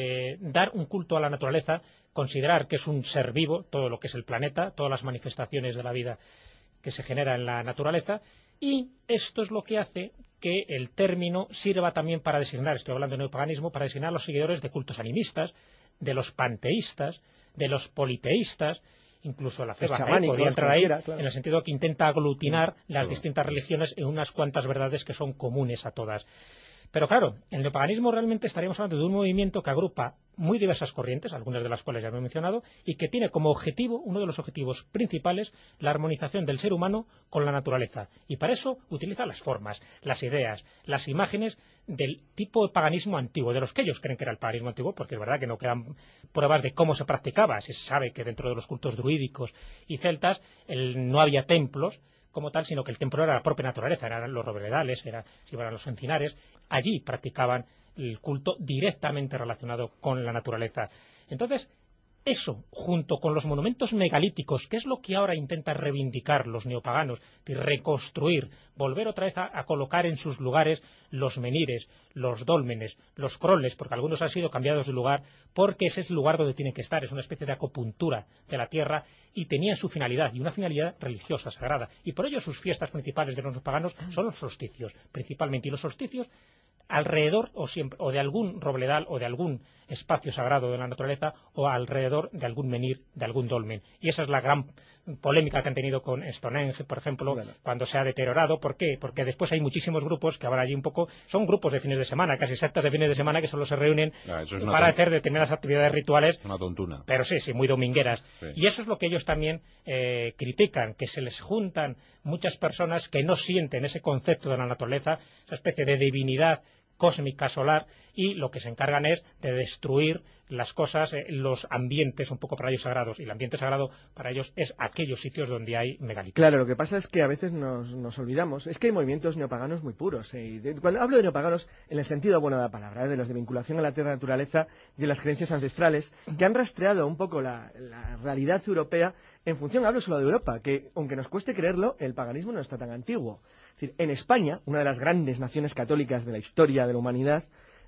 dar un culto a la naturaleza, considerar que es un ser vivo, todo lo que es el planeta, todas las manifestaciones de la vida que se genera en la naturaleza. Y esto es lo que hace que el término sirva también para designar, estoy hablando de neopaganismo, para designar a los seguidores de cultos animistas, de los panteístas, de los politeístas, incluso la fe bahá'í podría entrar ahí, claro, en el sentido que intenta aglutinar las distintas religiones en unas cuantas verdades que son comunes a todas. Pero claro, en el neopaganismo realmente estaríamos hablando de un movimiento que agrupa muy diversas corrientes, algunas de las cuales ya me he mencionado, y que tiene como objetivo, uno de los objetivos principales, la armonización del ser humano con la naturaleza. Y para eso utiliza las formas, las ideas, las imágenes del tipo de paganismo antiguo, de los que ellos creen que era el paganismo antiguo, porque es verdad que no quedan pruebas de cómo se practicaba. Se sabe que dentro de los cultos druídicos y celtas no había templos como tal, sino que el templo era la propia naturaleza, eran los robledales, eran los encinares. Allí practicaban el culto directamente relacionado con la naturaleza. Entonces, eso, junto con los monumentos megalíticos, que es lo que ahora intentan reivindicar los neopaganos, de reconstruir, volver otra vez a colocar en sus lugares los menires, los dólmenes, los croles, porque algunos han sido cambiados de lugar, porque ese es el lugar donde tienen que estar, es una especie de acupuntura de la tierra, y tenían su finalidad, y una finalidad religiosa, sagrada. Y por ello sus fiestas principales de los neopaganos son los solsticios, principalmente, y los solsticios alrededor o de algún robledal o de algún espacio sagrado de la naturaleza, o alrededor de algún menhir, de algún dolmen. Y esa es la gran polémica que han tenido con Stonehenge, por ejemplo, cuando se ha deteriorado. ¿Por qué? Porque después hay muchísimos grupos que ahora allí un poco son grupos de fines de semana, casi sectas de fines de semana, que solo se reúnen para hacer determinadas actividades rituales. Una tontuna. Pero sí, muy domingueras. Sí. Y eso es lo que ellos también critican, que se les juntan muchas personas que no sienten ese concepto de la naturaleza, esa especie de divinidad cósmica solar, y lo que se encargan es de destruir las cosas, los ambientes un poco para ellos sagrados, y el ambiente sagrado para ellos es aquellos sitios donde hay megalitos. Claro, lo que pasa es que a veces nos olvidamos, es que hay movimientos neopaganos muy puros, cuando hablo de neopaganos en el sentido bueno de la palabra, de los de vinculación a la tierra naturaleza y de las creencias ancestrales, que han rastreado un poco la realidad europea en función, hablo solo de Europa, que aunque nos cueste creerlo, el paganismo no está tan antiguo. Es decir, en España, una de las grandes naciones católicas de la historia de la humanidad,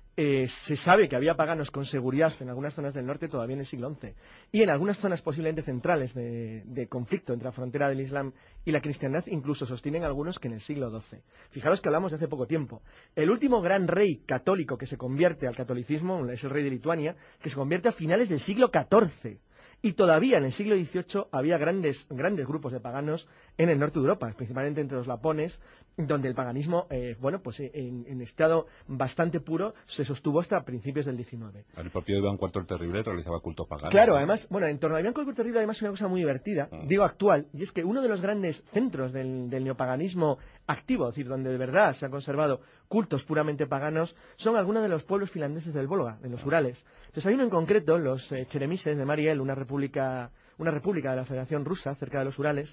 se sabe que había paganos con seguridad en algunas zonas del norte todavía en el siglo XI, y en algunas zonas posiblemente centrales de conflicto entre la frontera del Islam y la cristiandad, incluso sostienen algunos que en el siglo XII. Fijaros que hablamos de hace poco tiempo. El último gran rey católico que se convierte al catolicismo es el rey de Lituania, que se convierte a finales del siglo XIV. Y todavía en el siglo XVIII había grandes grupos de paganos en el norte de Europa, principalmente entre los lapones, donde el paganismo, en estado bastante puro, se sostuvo hasta principios del XIX. El propio Iván IV el Terrible realizaba culto pagano. Claro, además, en torno a Iván IV el Terrible, además, una cosa muy divertida, digo actual, y es que uno de los grandes centros del neopaganismo activo, es decir, donde de verdad se han conservado cultos puramente paganos, son algunos de los pueblos finlandeses del Volga, de los Urales. Entonces hay uno en concreto, los Cheremises de Mariel, una república de la Federación Rusa, cerca de los Urales,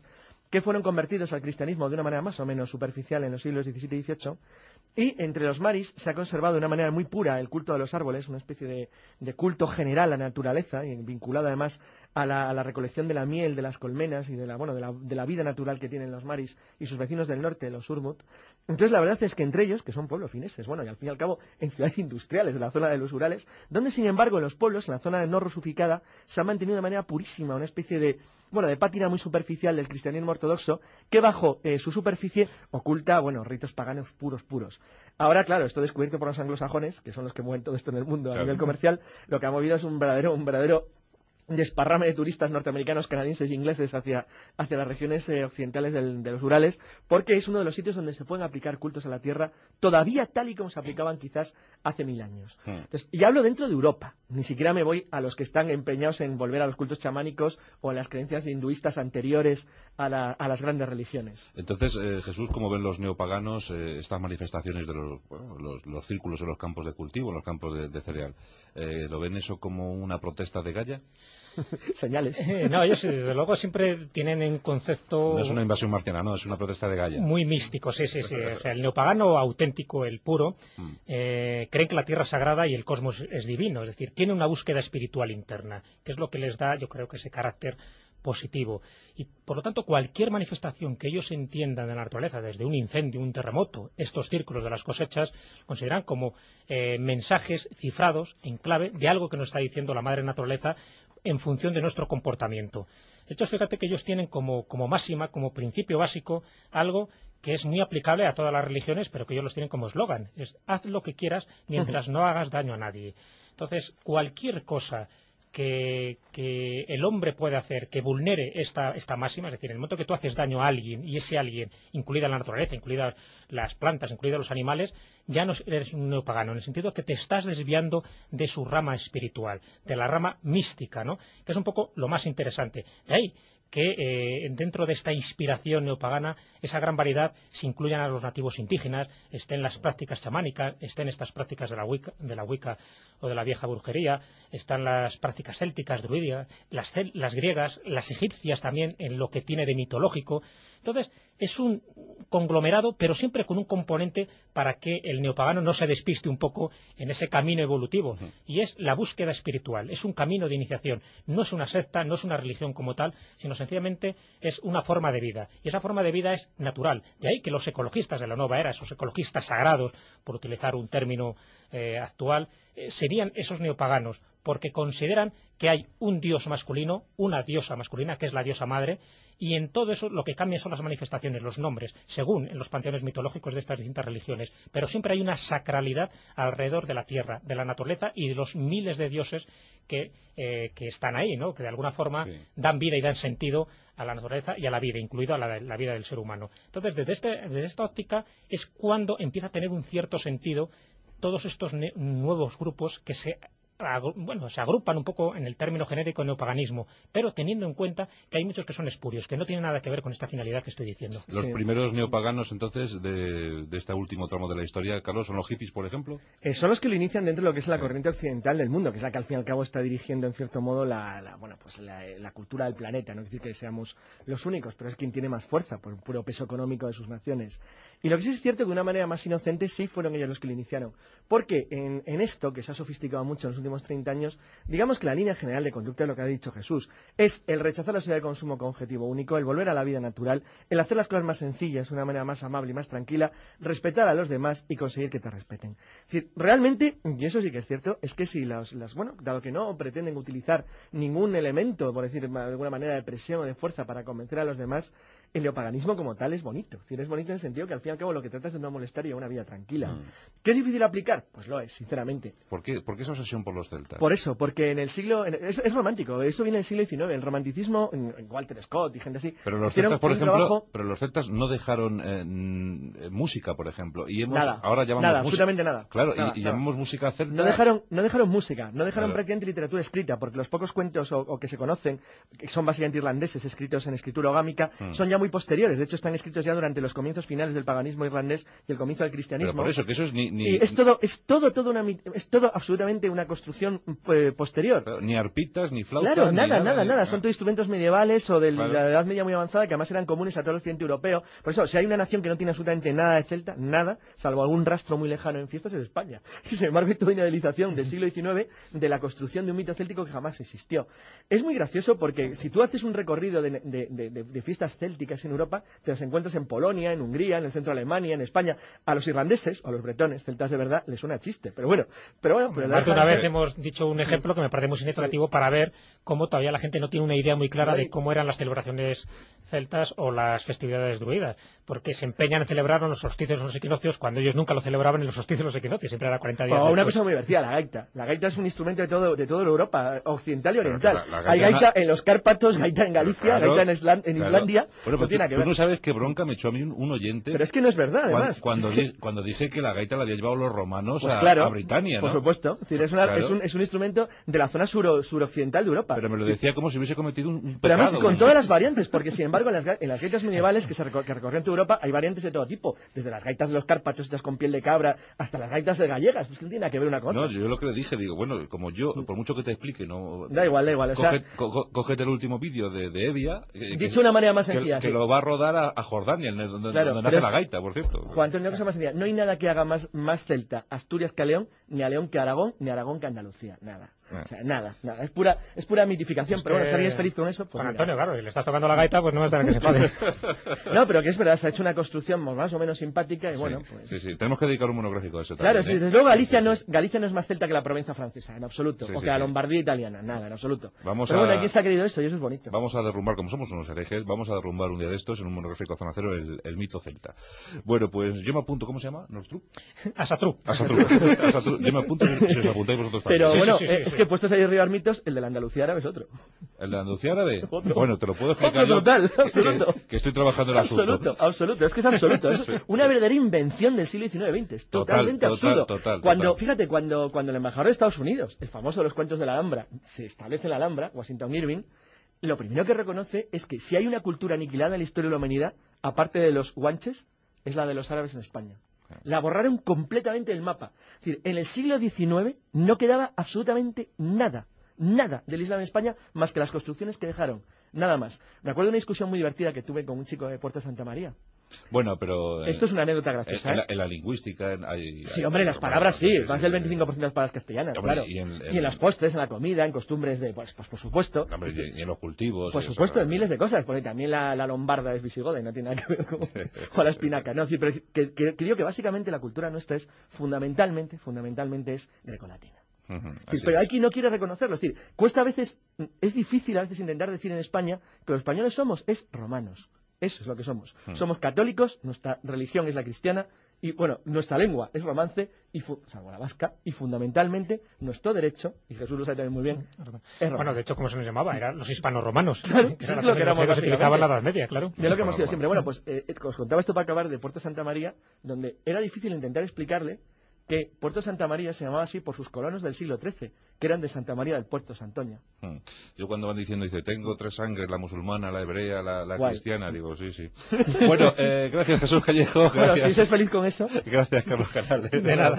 que fueron convertidos al cristianismo de una manera más o menos superficial en los siglos XVII y XVIII. Y entre los maris se ha conservado de una manera muy pura el culto de los árboles, una especie de culto general a la naturaleza, vinculado además a la recolección de la miel de las colmenas y de la vida natural que tienen los maris y sus vecinos del norte, los Urmut. Entonces la verdad es que entre ellos, que son pueblos fineses, y al fin y al cabo en ciudades industriales de la zona de los Urales, donde sin embargo en los pueblos, en la zona no rusificada, se ha mantenido de manera purísima una especie de pátina muy superficial del cristianismo ortodoxo, que bajo su superficie oculta, ritos paganos puros. Ahora, claro, esto descubierto por los anglosajones, que son los que mueven todo esto en el mundo a nivel comercial, lo que ha movido es un verdadero desparrame de turistas norteamericanos, canadienses e ingleses hacia las regiones occidentales de los Urales, porque es uno de los sitios donde se pueden aplicar cultos a la tierra todavía tal y como se aplicaban quizás hace 1000 años. Entonces, y hablo dentro de Europa, ni siquiera me voy a los que están empeñados en volver a los cultos chamánicos o a las creencias hinduistas anteriores a las grandes religiones. Entonces, Jesús, ¿cómo ven los neopaganos estas manifestaciones de los círculos en los campos de cultivo, en los campos de cereal? ¿Lo ven eso como una protesta de Gaia? Señales. No, ellos desde luego siempre tienen un concepto... No es una invasión marciana, no, es una protesta de Gaia. Muy místico, sí. O sea, el neopagano auténtico, el puro, creen que la tierra es sagrada y el cosmos es divino. Es decir, tiene una búsqueda espiritual interna, que es lo que les da, yo creo que ese carácter positivo. Y por lo tanto, cualquier manifestación que ellos entiendan de la naturaleza, desde un incendio, un terremoto, estos círculos de las cosechas, consideran como mensajes cifrados en clave de algo que nos está diciendo la madre naturaleza en función de nuestro comportamiento. De hecho, fíjate que ellos tienen como máxima, como principio básico, algo que es muy aplicable a todas las religiones, pero que ellos los tienen como eslogan. Es haz lo que quieras mientras no hagas daño a nadie. Entonces, cualquier cosa que el hombre puede hacer que vulnere esta máxima, es decir, en el momento que tú haces daño a alguien, y ese alguien, incluida la naturaleza, incluidas las plantas, incluidos los animales, ya no eres un neopagano, en el sentido que te estás desviando de su rama espiritual, de la rama mística, ¿no? Que es un poco lo más interesante. De ahí que dentro de esta inspiración neopagana, esa gran variedad se incluyan a los nativos indígenas, estén las prácticas chamánicas, estén estas prácticas de la Wicca o de la vieja brujería, están las prácticas célticas, druídicas, las griegas, las egipcias también, en lo que tiene de mitológico. Entonces, es un conglomerado, pero siempre con un componente para que el neopagano no se despiste un poco en ese camino evolutivo. Y es la búsqueda espiritual, es un camino de iniciación. No es una secta, no es una religión como tal, sino sencillamente es una forma de vida. Y esa forma de vida es natural. De ahí que los ecologistas de la nueva era, esos ecologistas sagrados, por utilizar un término actual, serían esos neopaganos, porque consideran que hay un dios masculino, una diosa masculina, que es la diosa madre, y en todo eso lo que cambia son las manifestaciones, los nombres, según en los panteones mitológicos de estas distintas religiones. Pero siempre hay una sacralidad alrededor de la tierra, de la naturaleza y de los miles de dioses que están ahí, ¿no? Que de alguna forma dan vida y dan sentido a la naturaleza y a la vida, incluido a la vida del ser humano. Entonces, desde esta óptica es cuando empieza a tener un cierto sentido todos estos nuevos grupos que se agrupan un poco en el término genérico neopaganismo, pero teniendo en cuenta que hay muchos que son espurios, que no tienen nada que ver con esta finalidad que estoy diciendo. Los primeros neopaganos, entonces, de este último tramo de la historia, Carlos, ¿son los hippies, por ejemplo? Son los que lo inician dentro de lo que es la corriente occidental del mundo, que es la que al fin y al cabo está dirigiendo en cierto modo la cultura del planeta. No es decir que seamos los únicos, pero es quien tiene más fuerza por el puro peso económico de sus naciones. Y lo que sí es cierto que de una manera más inocente sí fueron ellos los que lo iniciaron. Porque en esto, que se ha sofisticado mucho en los últimos 30 años, digamos que la línea general de conducta de lo que ha dicho Jesús es el rechazar la sociedad de consumo con objetivo único, el volver a la vida natural, el hacer las cosas más sencillas, de una manera más amable y más tranquila, respetar a los demás y conseguir que te respeten. Es decir, realmente, y eso sí que es cierto, es que si dado que no pretenden utilizar ningún elemento, por decir de alguna manera, de presión o de fuerza para convencer a los demás, el neopaganismo como tal es bonito. Es decir, es bonito en el sentido que al fin y al cabo lo que trata es de no molestar y una vida tranquila. ¿Qué es difícil aplicar? Pues lo es, sinceramente. ¿Por qué esa obsesión por los celtas? Por eso, porque en el siglo... Es romántico, eso viene del siglo XIX. El romanticismo, en Walter Scott y gente así... Pero los celtas, por ejemplo, los celtas no dejaron música, por ejemplo. Y ahora llamamos nada, absolutamente nada. Claro, y llamamos música celta... No dejaron música, no dejaron prácticamente literatura escrita, porque los pocos cuentos o que se conocen, que son básicamente irlandeses, escritos en escritura hogámica, son ya muy posteriores, de hecho están escritos ya durante los comienzos finales del paganismo irlandés y el comienzo del cristianismo. Pero por eso, que eso es Y es todo absolutamente una construcción posterior. Pero ni arpitas, ni flautas, Claro, ni nada. Son todos instrumentos medievales o de Claro. la Edad Media muy avanzada, que además eran comunes a todo el occidente europeo. Por eso, si hay una nación que no tiene absolutamente nada de celta, nada, salvo algún rastro muy lejano en fiestas, es España. Y sin embargo, hay toda una idealización del siglo XIX de la construcción de un mito céltico que jamás existió. Es muy gracioso porque si tú haces un recorrido de fiestas célticas en Europa, te las encuentras en Polonia, en Hungría, en el centro de Alemania, en España. A los irlandeses o a los bretones, celtas de verdad, les suena chiste. Pero bueno. Más de una vez hemos dicho un ejemplo que me parece muy significativo para ver cómo todavía la gente no tiene una idea muy clara de cómo eran las celebraciones celtas o las festividades druidas, porque se empeñan en celebrar los solsticios o los equinoccios cuando ellos nunca lo celebraban en los solsticios y los equinoccios, siempre era 40 días. Una cosa muy divertida, la gaita. La gaita es un instrumento de toda Europa, occidental y oriental. La hay gaita en los Cárpatos, gaita en Galicia, claro, gaita en Islandia. Bueno, no tiene nada que ver. Tú no sabes qué bronca me echó a mí un oyente. Pero es que no es verdad, además. Cuando dije que la gaita la había llevado los romanos pues a Britania, ¿no? Por supuesto. Es decir, es un instrumento de la zona suroccidental de Europa. Pero me lo decía como si hubiese cometido un pecado. Pero además con todas las variantes, porque sin embargo en las gaitas medievales que recorren toda Europa hay variantes de todo tipo, desde las gaitas de los Cárpatos hechas con piel de cabra hasta las gaitas de gallegas, pues que no tiene nada que ver una cosa. No, yo lo que le dije, digo, bueno, como yo, por mucho que te explique, no. Da igual. Cógete el último vídeo de Evia. Dicho de una manera más sencilla. Que lo va a rodar a Jordania, donde nace la gaita, por cierto. Juan Antonio, una cosa más sencilla. No hay nada que haga más celta Asturias que a León, ni a León que a Aragón, ni a Aragón que a Andalucía. Nada. O sea, nada. Es pura mitificación, pero bueno, si alguien es feliz con eso, pues Juan Antonio, claro, si le estás tocando la gaita, pues no vas a tener que se enfade. No, pero que es verdad, se ha hecho una construcción más o menos simpática y bueno, pues... Sí, tenemos que dedicar un monográfico a eso también. Claro, desde luego Galicia no es más celta que la Provenza francesa, en absoluto, o que la Lombardía italiana, nada, en absoluto. Pero bueno, aquí se ha querido eso y eso es bonito. Vamos a derrumbar, como somos unos herejes, vamos a derrumbar un día de estos en un monográfico Zona Cero el mito celta. Bueno, pues yo me apunto, ¿cómo se llama? ¿Nortrup? Asatrup. Yo me apunto si os apuntáis vosotros para Pero bueno, es que puestos ahí arriba mitos, el de la Andalucía árabe es otro. ¿El de la Andalucía árabe? Otro. Bueno, te lo puedo explicar yo. Total, absoluto. Que estoy trabajando en el asunto. Absoluto, es que es absoluto. Es una verdadera invención del siglo XIX-XX. Es totalmente absurdo. Fíjate, cuando el embajador de Estados Unidos, el famoso de los cuentos de la Alhambra, se establece en la Alhambra, Washington Irving, lo primero que reconoce es que si hay una cultura aniquilada en la historia de la humanidad, aparte de los guanches, es la de los árabes en España. La borraron completamente del mapa. Es decir, en el siglo XIX no quedaba absolutamente nada del Islam en España más que las construcciones que dejaron, nada más. Me acuerdo de una discusión muy divertida que tuve con un chico de Puerto Santa María. Bueno, pero... Esto es una anécdota graciosa, en la lingüística sí, hombre, en las palabras sí, más del 25% de las palabras castellanas, hombre, claro. Y en las postres, en la comida, en costumbres de... Pues por supuesto. Hombre, y en los cultivos. Por supuesto, en miles de cosas, porque también la lombarda es visigoda y no tiene nada que ver con la espinaca, ¿no? Sí, pero que creo que básicamente la cultura nuestra es fundamentalmente es grecolatina. Pero hay quien no quiere reconocerlo, es decir, cuesta a veces, es difícil a veces intentar decir en España que los españoles somos romanos, eso es lo que somos. Somos católicos, nuestra religión es la cristiana y bueno, nuestra lengua es romance, salvo la vasca, y fundamentalmente nuestro derecho, y Jesús lo sabe también muy bien, es romano. Bueno, de hecho, ¿cómo se nos llamaba? Eran los hispano-romanos, claro, que era lo que éramos, se utilizaba en la Edad Media, claro. De lo que hemos sido siempre. Bueno, pues os contaba esto para acabar de Puerto Santa María, donde era difícil intentar explicarle que Puerto Santa María se llamaba así por sus colonos del siglo XIII, que eran de Santa María del Puerto Santoña. Yo cuando van diciendo, tengo tres sangres, la musulmana, la hebrea, la cristiana, digo, sí. Bueno, gracias Jesús Callejo. Bueno, si sois feliz con eso. Gracias Carlos Canales. De nada.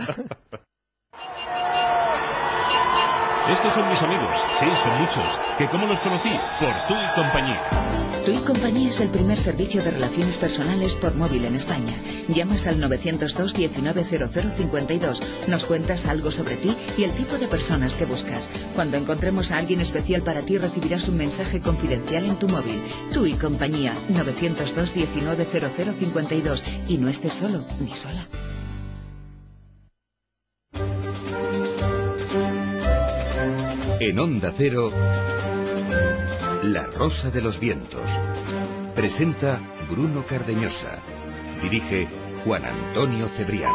Estos son mis amigos, sí, son muchos, que como los conocí, por Tú y Compañía. Tú y Compañía es el primer servicio de relaciones personales por móvil en España. Llamas al 902 190052, nos cuentas algo sobre ti y el tipo de personas que buscas. Cuando encontremos a alguien especial para ti recibirás un mensaje confidencial en tu móvil. Tú y Compañía, 902 190052 y no estés solo ni sola. En Onda Cero, La Rosa de los Vientos. Presenta Bruno Cardeñosa. Dirige Juan Antonio Cebrián.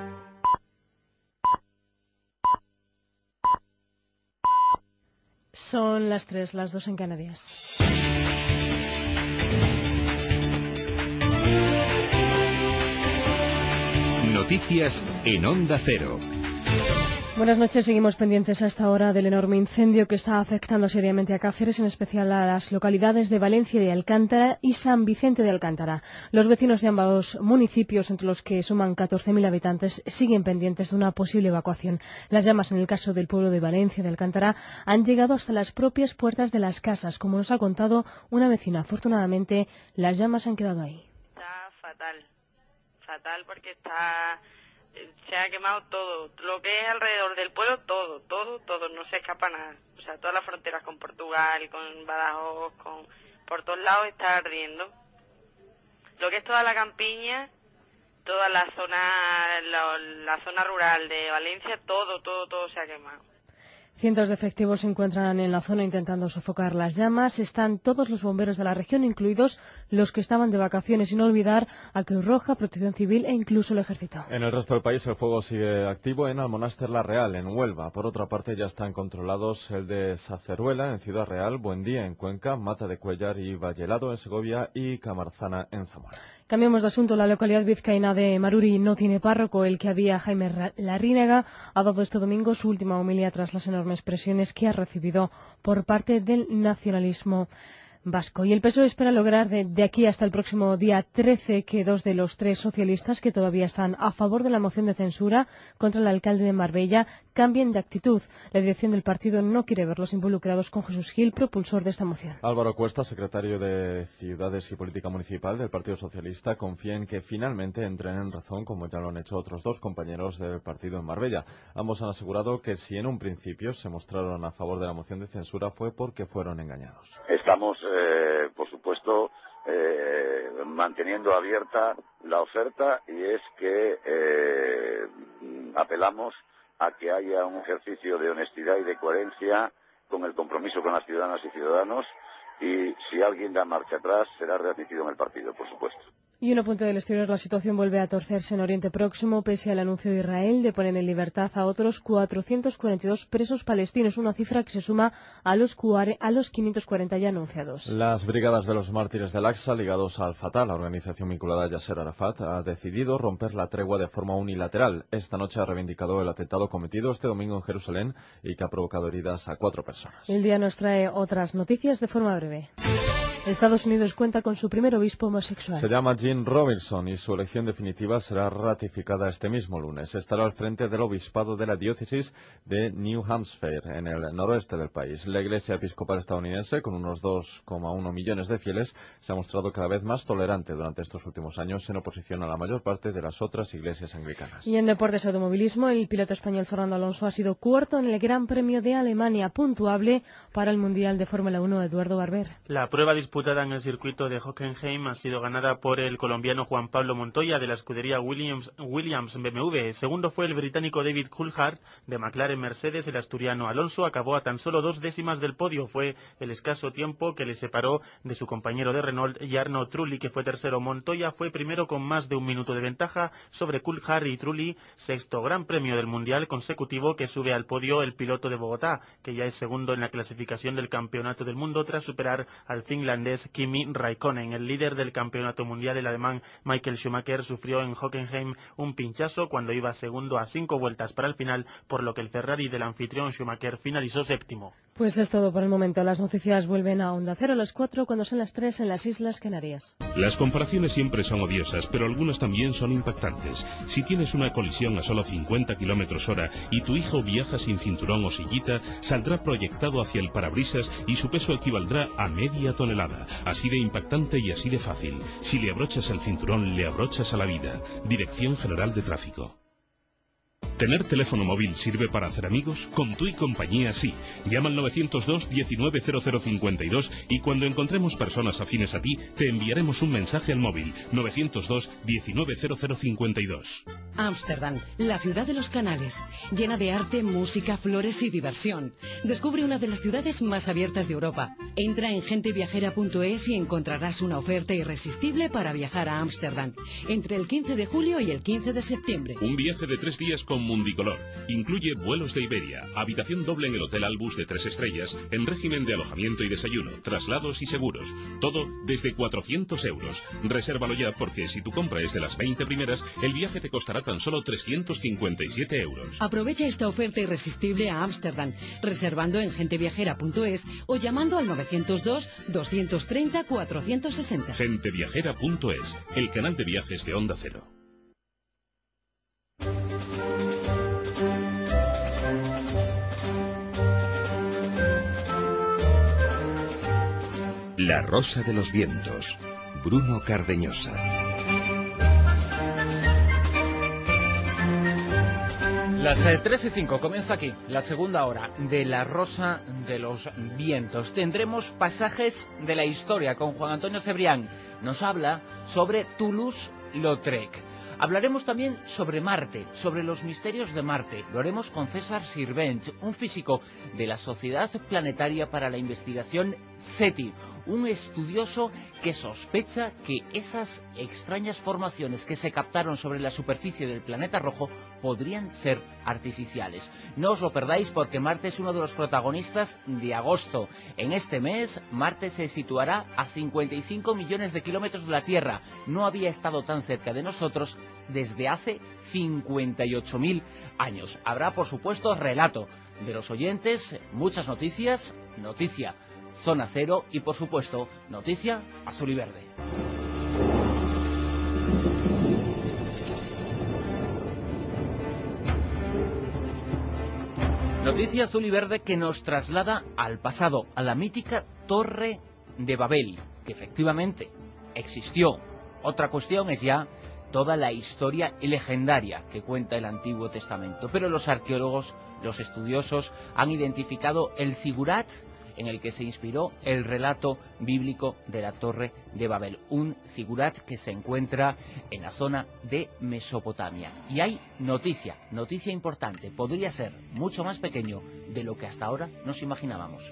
Son las 3, las 2 en Canarias. Noticias en Onda Cero. Buenas noches. Seguimos pendientes a esta hora del enorme incendio que está afectando seriamente a Cáceres, en especial a las localidades de Valencia de Alcántara y San Vicente de Alcántara. Los vecinos de ambos municipios, entre los que suman 14.000 habitantes, siguen pendientes de una posible evacuación. Las llamas, en el caso del pueblo de Valencia de Alcántara, han llegado hasta las propias puertas de las casas, como nos ha contado una vecina. Afortunadamente, las llamas han quedado ahí. Está fatal porque se ha quemado todo, lo que es alrededor del pueblo, todo, no se escapa nada. O sea, todas las fronteras con Portugal, con Badajoz, por todos lados está ardiendo. Lo que es toda la campiña, toda la zona rural de Valencia, todo se ha quemado. Cientos de efectivos se encuentran en la zona intentando sofocar las llamas. Están todos los bomberos de la región, incluidos los que estaban de vacaciones, sin olvidar a Cruz Roja, Protección Civil e incluso el Ejército. En el resto del país el fuego sigue activo en Almonaster La Real, en Huelva. Por otra parte, ya están controlados el de Saceruela, en Ciudad Real, Buendía, en Cuenca, Mata de Cuellar y Vallelado, en Segovia, y Camarzana, en Zamora. Cambiamos de asunto. La localidad vizcaína de Maruri no tiene párroco. El que había, Jaime Larrínega, ha dado este domingo su última homilía tras las enormes presiones que ha recibido por parte del nacionalismo vasco. Y el PSOE espera lograr de aquí hasta el próximo día 13 que 2 de los 3 socialistas que todavía están a favor de la moción de censura contra el alcalde de Marbella cambien de actitud. La dirección del partido no quiere verlos involucrados con Jesús Gil, propulsor de esta moción. Álvaro Cuesta, secretario de Ciudades y Política Municipal del Partido Socialista, confía en que finalmente entren en razón, como ya lo han hecho otros 2 compañeros del partido en Marbella. Ambos han asegurado que si en un principio se mostraron a favor de la moción de censura fue porque fueron engañados. Estamos, por supuesto, manteniendo abierta la oferta, y es que apelamos a que haya un ejercicio de honestidad y de coherencia con el compromiso con las ciudadanas y ciudadanos, y si alguien da marcha atrás será readmitido en el partido, por supuesto. Y un apunte del exterior: la situación vuelve a torcerse en Oriente Próximo pese al anuncio de Israel de poner en libertad a otros 442 presos palestinos, una cifra que se suma a los 540 ya anunciados. Las brigadas de los mártires del Aqsa, ligados al Fatah, la organización vinculada a Yasser Arafat, ha decidido romper la tregua de forma unilateral. Esta noche ha reivindicado el atentado cometido este domingo en Jerusalén y que ha provocado heridas a 4 personas. El día nos trae otras noticias de forma breve. Estados Unidos cuenta con su primer obispo homosexual. Se llama Jim Robinson y su elección definitiva será ratificada este mismo lunes. Estará al frente del obispado de la diócesis de New Hampshire, en el noroeste del país. La Iglesia Episcopal estadounidense, con unos 2,1 millones de fieles, se ha mostrado cada vez más tolerante durante estos últimos años, en oposición a la mayor parte de las otras iglesias anglicanas. Y en deportes de automovilismo, el piloto español Fernando Alonso ha sido cuarto en el Gran Premio de Alemania, puntuable para el Mundial de Fórmula 1 Eduardo Barber. La prueba disputada en el circuito de Hockenheim ha sido ganada por el colombiano Juan Pablo Montoya de la escudería Williams BMW. Segundo fue el británico David Coulthard de McLaren Mercedes. El asturiano Alonso acabó a tan solo 2 décimas del podio. Fue el escaso tiempo que le separó de su compañero de Renault, Jarno Trulli, que fue tercero. Montoya fue primero con más de 1 minuto de ventaja sobre Coulthard y Trulli, sexto Gran Premio del Mundial consecutivo que sube al podio el piloto de Bogotá, que ya es segundo en la clasificación del Campeonato del Mundo tras superar al finlandés Kimi Raikkonen. El líder del Campeonato Mundial, el alemán Michael Schumacher, sufrió en Hockenheim un pinchazo cuando iba segundo a 5 vueltas para el final, por lo que el Ferrari del anfitrión Schumacher finalizó séptimo. Pues es todo por el momento. Las noticias vuelven a Onda Cero a las 4 cuando son las 3 en las Islas Canarias. Las comparaciones siempre son odiosas, pero algunas también son impactantes. Si tienes una colisión a solo 50 km/h y tu hijo viaja sin cinturón o sillita, saldrá proyectado hacia el parabrisas y su peso equivaldrá a media tonelada. Así de impactante y así de fácil. Si le abrochas el cinturón, le abrochas a la vida. Dirección General de Tráfico. ¿Tener teléfono móvil sirve para hacer amigos? Con Tu y Compañía sí. Llama al 902 190052 y cuando encontremos personas afines a ti, te enviaremos un mensaje al móvil 902 190052. Ámsterdam, la ciudad de los canales, llena de arte, música, flores y diversión. Descubre una de las ciudades más abiertas de Europa. Entra en genteviajera.es y encontrarás una oferta irresistible para viajar a Ámsterdam entre el 15 de julio y el 15 de septiembre. Un viaje de 3 días con Mundicolor. Incluye vuelos de Iberia, habitación doble en el Hotel Albus de 3 estrellas, en régimen de alojamiento y desayuno, traslados y seguros. Todo desde 400 euros. Resérvalo ya porque si tu compra es de las 20 primeras, el viaje te costará tan solo 357 euros. Aprovecha esta oferta irresistible a Ámsterdam, reservando en genteviajera.es o llamando al 902-230-460. Genteviajera.es, el canal de viajes de Onda Cero. La Rosa de los Vientos, Bruno Cardeñosa. Las 3:05 comienza aquí la segunda hora de La Rosa de los Vientos. Tendremos pasajes de la historia con Juan Antonio Cebrián. Nos habla sobre Toulouse-Lautrec. Hablaremos también sobre Marte, sobre los misterios de Marte. Lo haremos con César Sirvent, un físico de la Sociedad Planetaria para la Investigación SETI, un estudioso que sospecha que esas extrañas formaciones que se captaron sobre la superficie del planeta rojo podrían ser artificiales. No os lo perdáis porque Marte es uno de los protagonistas de agosto. En este mes, Marte se situará a 55 millones de kilómetros de la Tierra. No había estado tan cerca de nosotros desde hace 58.000 años. Habrá, por supuesto, relato de los oyentes, muchas noticias, noticia Zona Cero y, por supuesto, noticia azul y verde. Noticia azul y verde que nos traslada al pasado, a la mítica Torre de Babel, que efectivamente existió. Otra cuestión es ya toda la historia legendaria que cuenta el Antiguo Testamento. Pero los arqueólogos, los estudiosos, han identificado el zigurat en el que se inspiró el relato bíblico de la Torre de Babel. Un zigurat que se encuentra en la zona de Mesopotamia. Y hay noticia importante. Podría ser mucho más pequeño de lo que hasta ahora nos imaginábamos.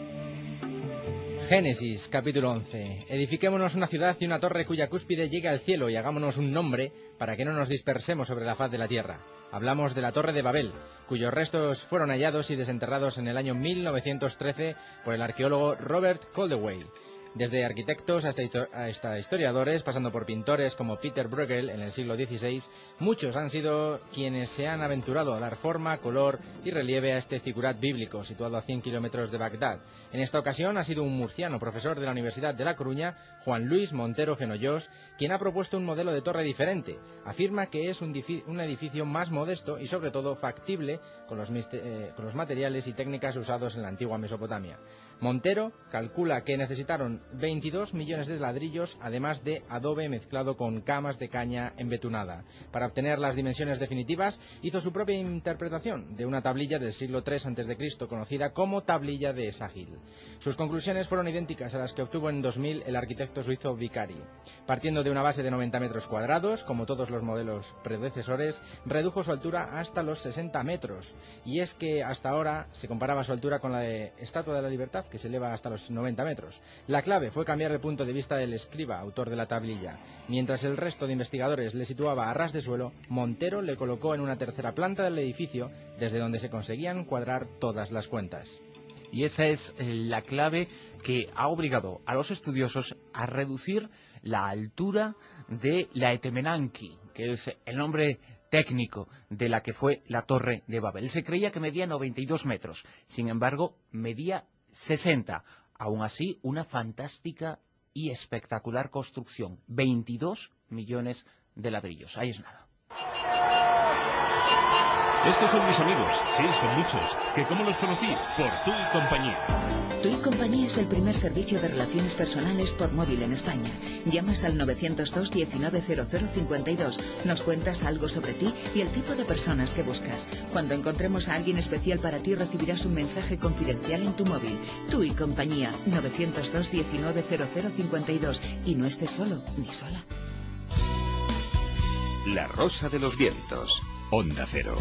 Génesis, capítulo 11. Edifiquémonos una ciudad y una torre cuya cúspide llegue al cielo y hagámonos un nombre para que no nos dispersemos sobre la faz de la tierra. Hablamos de la Torre de Babel, cuyos restos fueron hallados y desenterrados en el año 1913 por el arqueólogo Robert Caldewey. Desde arquitectos hasta historiadores, pasando por pintores como Peter Bruegel en el siglo XVI, muchos han sido quienes se han aventurado a dar forma, color y relieve a este zigurat bíblico situado a 100 kilómetros de Bagdad. En esta ocasión ha sido un murciano profesor de la Universidad de La Coruña, Juan Luis Montero Fenollós, quien ha propuesto un modelo de torre diferente. Afirma que es un edificio más modesto y sobre todo factible con los materiales y técnicas usados en la antigua Mesopotamia. Montero calcula que necesitaron 22 millones de ladrillos, además de adobe mezclado con camas de caña embetunada. Para obtener las dimensiones definitivas, hizo su propia interpretación de una tablilla del siglo III a.C., conocida como tablilla de Esagil. Sus conclusiones fueron idénticas a las que obtuvo en 2000 el arquitecto suizo Vicari. Partiendo de una base de 90 metros cuadrados, como todos los modelos predecesores, redujo su altura hasta los 60 metros. Y es que hasta ahora se comparaba su altura con la de Estatua de la Libertad, que se eleva hasta los 90 metros. La clave fue cambiar el punto de vista del escriba, autor de la tablilla. Mientras el resto de investigadores le situaba a ras de suelo, Montero le colocó en una tercera planta del edificio, desde donde se conseguían cuadrar todas las cuentas. Y esa es la clave que ha obligado a los estudiosos a reducir la altura de la Etemenanki, que es el nombre técnico de la que fue la Torre de Babel. Se creía que medía 92 metros, sin embargo, medía 60. Aún así, una fantástica y espectacular construcción. 22 millones de ladrillos. Ahí es nada. Estos son mis amigos, sí, son muchos. ¿Que cómo los conocí? Por Tú y Compañía. Tú y Compañía es el primer servicio de relaciones personales por móvil en España. Llamas al 902 190052, nos cuentas algo sobre ti y el tipo de personas que buscas. Cuando encontremos a alguien especial para ti, recibirás un mensaje confidencial en tu móvil. Tú y Compañía, 902 190052. Y no estés solo ni sola. La Rosa de los Vientos, Onda Cero.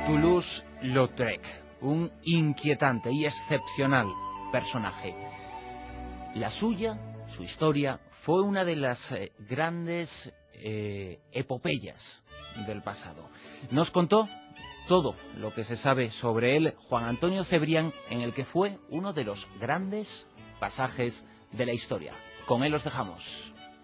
Toulouse-Lautrec, un inquietante y excepcional personaje. La suya, su historia, fue una de las grandes epopeyas del pasado. Nos contó todo lo que se sabe sobre él Juan Antonio Cebrián, en el que fue uno de los grandes pasajes de la historia. Con él los dejamos.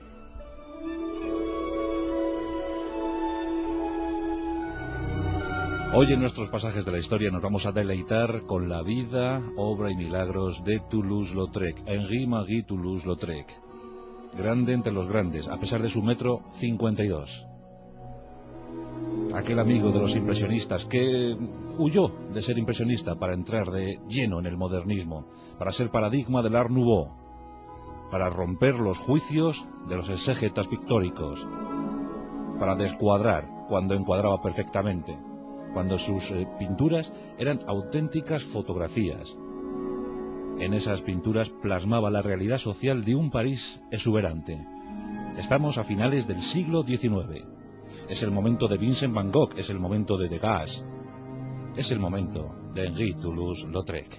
Hoy en nuestros pasajes de la historia nos vamos a deleitar con la vida, obra y milagros de Toulouse-Lautrec, Henri-Marie Toulouse-Lautrec. Grande entre los grandes, a pesar de su 1,52 m. Aquel amigo de los impresionistas que huyó de ser impresionista para entrar de lleno en el modernismo, para ser paradigma del Art Nouveau, para romper los juicios de los exégetas pictóricos, para descuadrar cuando encuadraba perfectamente, cuando sus pinturas eran auténticas fotografías. En esas pinturas plasmaba la realidad social de un París exuberante. Estamos a finales del siglo XIX. Es el momento de Vincent van Gogh, es el momento de Degas, es el momento de Henri Toulouse-Lautrec.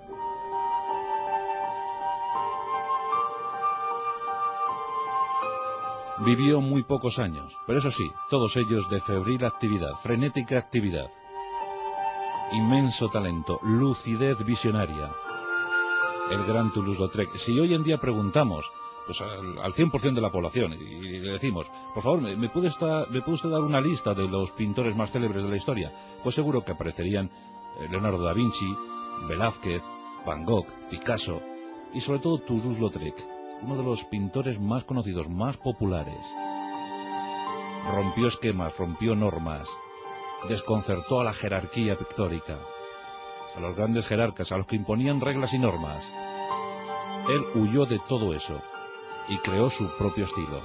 Vivió muy pocos años, pero eso sí, todos ellos de febril actividad, frenética actividad. Inmenso talento, lucidez visionaria. El gran Toulouse-Lautrec. Si hoy en día preguntamos pues al 100% de la población y le decimos, por favor, ¿me puede usted dar una lista de los pintores más célebres de la historia? Pues seguro que aparecerían Leonardo da Vinci, Velázquez, Van Gogh, Picasso y sobre todo Toulouse-Lautrec, uno de los pintores más conocidos, más populares. Rompió esquemas, rompió normas, desconcertó a la jerarquía pictórica, a los grandes jerarcas, a los que imponían reglas y normas. Él huyó de todo eso y creó su propio estilo.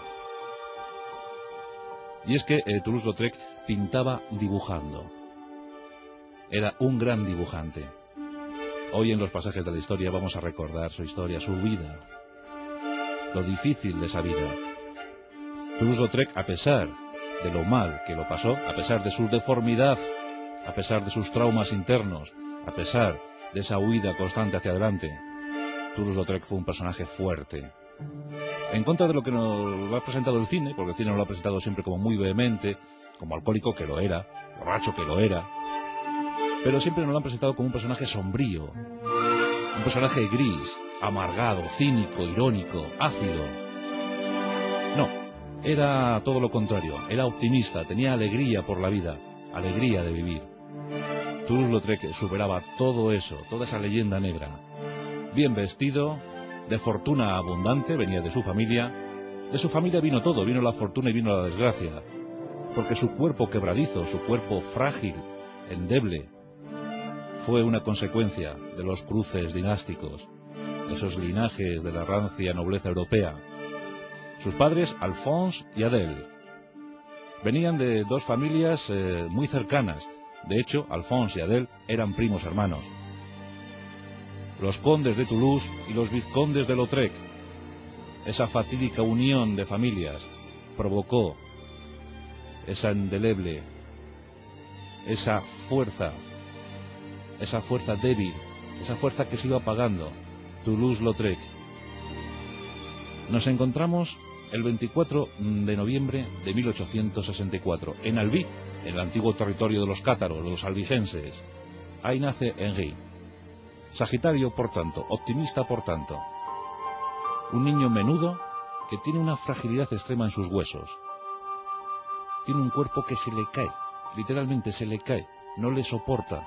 Y es que Toulouse-Lautrec pintaba dibujando. Era un gran dibujante. Hoy en los pasajes de la historia vamos a recordar su historia, su vida, lo difícil de esa vida. Toulouse-Lautrec, a pesar de lo mal que lo pasó, a pesar de su deformidad, a pesar de sus traumas internos, a pesar de esa huida constante hacia adelante, Toulouse-Lautrec fue un personaje fuerte. En contra de lo que nos ha presentado el cine, porque el cine nos lo ha presentado siempre como muy vehemente, como alcohólico, que lo era, borracho, que lo era, pero siempre nos lo han presentado como un personaje sombrío, un personaje gris, amargado, cínico, irónico, ácido. No, era todo lo contrario, era optimista, tenía alegría por la vida, alegría de vivir. Toulouse-Lautrec superaba todo eso, toda esa leyenda negra. Bien vestido, de fortuna abundante, venía de su familia vino todo, vino la fortuna y vino la desgracia, porque su cuerpo quebradizo, su cuerpo frágil, endeble, fue una consecuencia de los cruces dinásticos, esos linajes de la rancia nobleza europea. Sus padres, Alphonse y Adèle, venían de dos familias muy cercanas. De hecho, Alphonse y Adèle eran primos hermanos. Los condes de Toulouse y los vizcondes de Lautrec. Esa fatídica unión de familias provocó esa indeleble, esa fuerza débil, esa fuerza que se iba apagando. Toulouse-Lautrec. Nos encontramos el 24 de noviembre de 1864 en Albi, en el antiguo territorio de los cátaros, de los albigenses. Ahí nace Henri. Sagitario, por tanto, optimista, por tanto. Un niño menudo que tiene una fragilidad extrema en sus huesos. Tiene un cuerpo que se le cae, literalmente se le cae, no le soporta.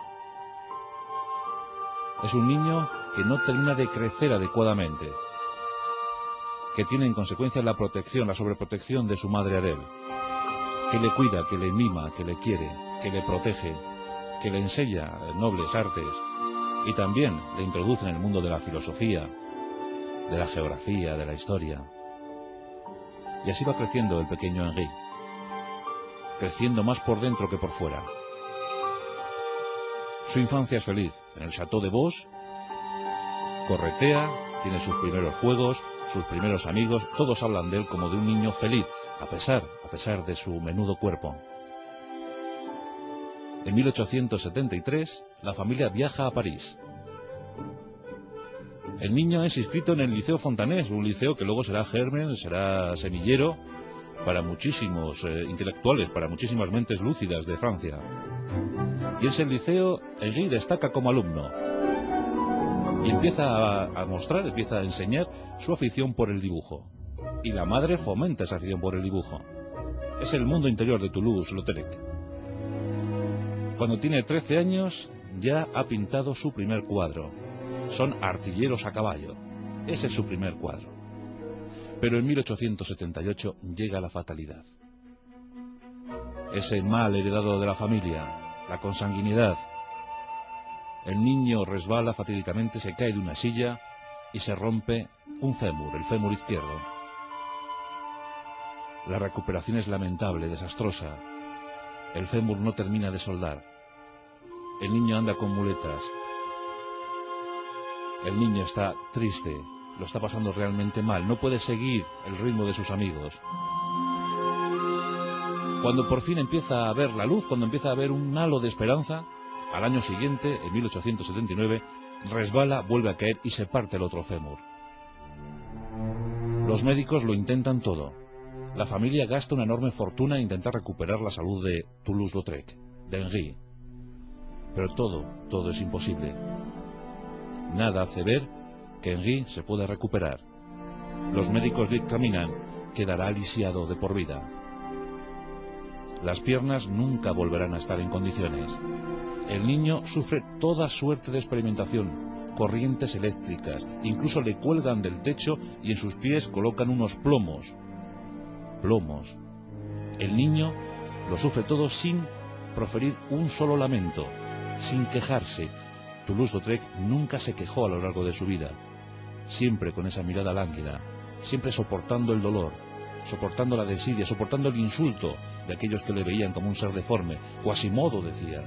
Es un niño que no termina de crecer adecuadamente, que tiene en consecuencia la protección, la sobreprotección de su madre Adèle, que le cuida, que le mima, que le quiere, que le protege, que le enseña nobles artes y también le introduce en el mundo de la filosofía, de la geografía, de la historia. Y así va creciendo el pequeño Henri, creciendo más por dentro que por fuera. Su infancia es feliz. En el Château de Vos corretea, tiene sus primeros juegos, sus primeros amigos, todos hablan de él como de un niño feliz, a pesar de su menudo cuerpo. En 1873, la familia viaja a París. El niño es inscrito en el Liceo Fontanés, un liceo que luego será germen, será semillero para muchísimos intelectuales, para muchísimas mentes lúcidas de Francia. Y en ese liceo, Henri destaca como alumno. Y empieza a mostrar, empieza a enseñar su afición por el dibujo. Y la madre fomenta esa afición por el dibujo. Es el mundo interior de Toulouse-Lautrec. Cuando tiene 13 años, ya ha pintado su primer cuadro. Son artilleros a caballo. Ese es su primer cuadro. Pero en 1878 llega la fatalidad. Ese mal heredado de la familia, la consanguinidad. El niño resbala fatídicamente, se cae de una silla y se rompe un fémur, el fémur izquierdo. La recuperación es lamentable, desastrosa. El fémur no termina de soldar. El niño anda con muletas. El niño está triste, lo está pasando realmente mal, no puede seguir el ritmo de sus amigos. Cuando por fin empieza a ver la luz, cuando empieza a ver un halo de esperanza, al año siguiente, en 1879, resbala, vuelve a caer y se parte el otro fémur. Los médicos lo intentan todo. La familia gasta una enorme fortuna en intentar recuperar la salud de Toulouse-Lautrec, de Henri. Pero todo es imposible. Nada hace ver que Henri se pueda recuperar. Los médicos dictaminan que quedará lisiado de por vida. Las piernas nunca volverán a estar en condiciones. El niño sufre toda suerte de experimentación, corrientes eléctricas, incluso le cuelgan del techo y en sus pies colocan unos plomos. Plomos. El niño lo sufre todo sin proferir un solo lamento, sin quejarse. Toulouse-Lautrec nunca se quejó a lo largo de su vida, siempre con esa mirada lánguida, siempre soportando el dolor, soportando la desidia, soportando el insulto de aquellos que le veían como un ser deforme. Quasimodo decían.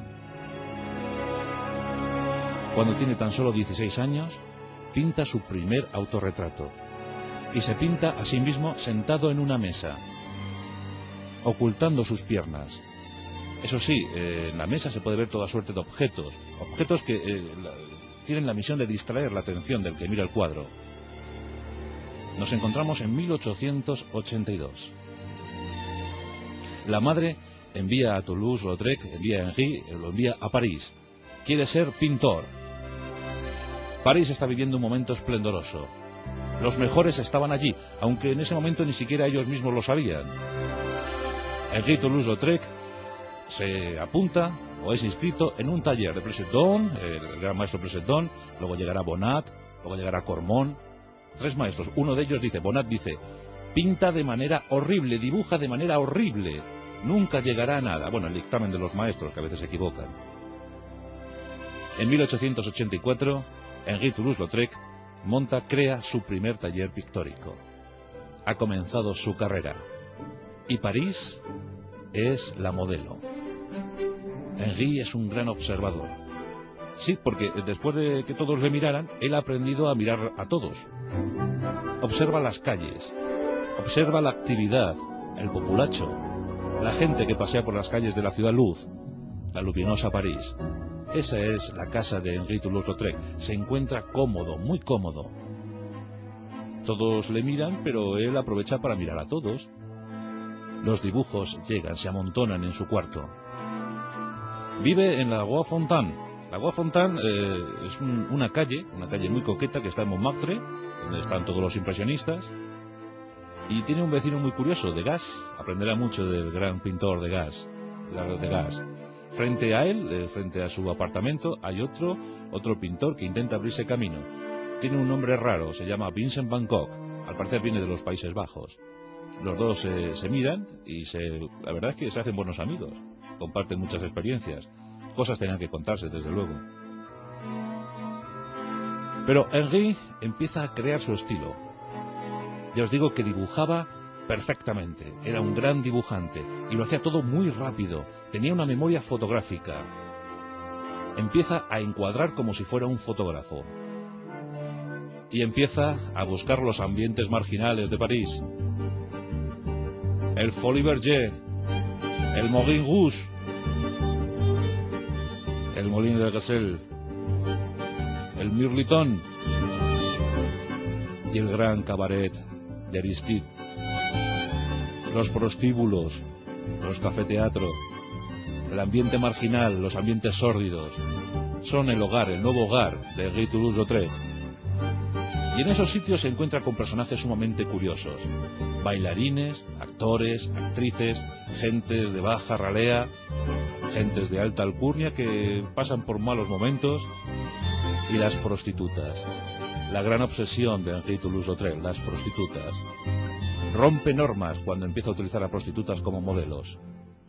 Cuando tiene tan solo 16 años, pinta su primer autorretrato. Y se pinta a sí mismo sentado en una mesa, ocultando sus piernas. Eso sí, en la mesa se puede ver toda suerte de objetos que tienen la misión de distraer la atención del que mira el cuadro. Nos encontramos en 1882. La madre envía a Toulouse-Lautrec, envía a Henri, lo envía a París. Quiere ser pintor. París está viviendo un momento esplendoroso. Los mejores estaban allí, aunque en ese momento ni siquiera ellos mismos lo sabían. Henri Toulouse-Lautrec se apunta o es inscrito en un taller de Preseton, el gran maestro Preseton, luego llegará Bonnat, luego llegará Cormon. 3 maestros. Uno de ellos dice, Bonnat dice, pinta de manera horrible, dibuja de manera horrible, nunca llegará a nada. Bueno, el dictamen de los maestros, que a veces se equivocan. En 1884, Henri Toulouse-Lautrec crea su primer taller pictórico. Ha comenzado su carrera. Y París es la modelo. Henri es un gran observador. Sí, porque después de que todos le miraran, él ha aprendido a mirar a todos. Observa las calles, observa la actividad, el populacho, la gente que pasea por las calles de la ciudad luz, la luminosa París. Esa es la casa de Henri Toulouse-Lautrec. Se encuentra cómodo, muy cómodo. Todos le miran, pero él aprovecha para mirar a todos. Los dibujos llegan, se amontonan en su cuarto. Vive en la Rue Fontaine. La Rue Fontaine es una calle muy coqueta que está en Montmartre, donde están todos los impresionistas. Y tiene un vecino muy curioso, Degas. Aprenderá mucho del gran pintor Degas. Frente a él, frente a su apartamento, hay otro pintor que intenta abrirse camino. Tiene un nombre raro, se llama Vincent van Gogh. Al parecer viene de los Países Bajos. Los dos se miran y la verdad es que se hacen buenos amigos. Comparten muchas experiencias. Cosas tenían que contarse, desde luego. Pero Henri empieza a crear su estilo. Ya os digo que dibujaba perfectamente. Era un gran dibujante y lo hacía todo muy rápido. Tenía una memoria fotográfica. Empieza a encuadrar como si fuera un fotógrafo. Y empieza a buscar los ambientes marginales de París. El Folies Bergère, el Moulin Rouge. el Molino de Gesell, el Mirliton y el gran cabaret de Aristide, los prostíbulos, los cafeteatros, el ambiente marginal, los ambientes sórdidos, son el hogar, el nuevo hogar de Henri Toulouse-Lautrec. Y en esos sitios se encuentra con personajes sumamente curiosos, bailarines, actores, actrices, gentes de baja ralea, gentes de alta alcurnia que pasan por malos momentos, y las prostitutas. La gran obsesión de Henri Toulouse-Lautrec, las prostitutas. Rompe normas cuando empieza a utilizar a prostitutas como modelos.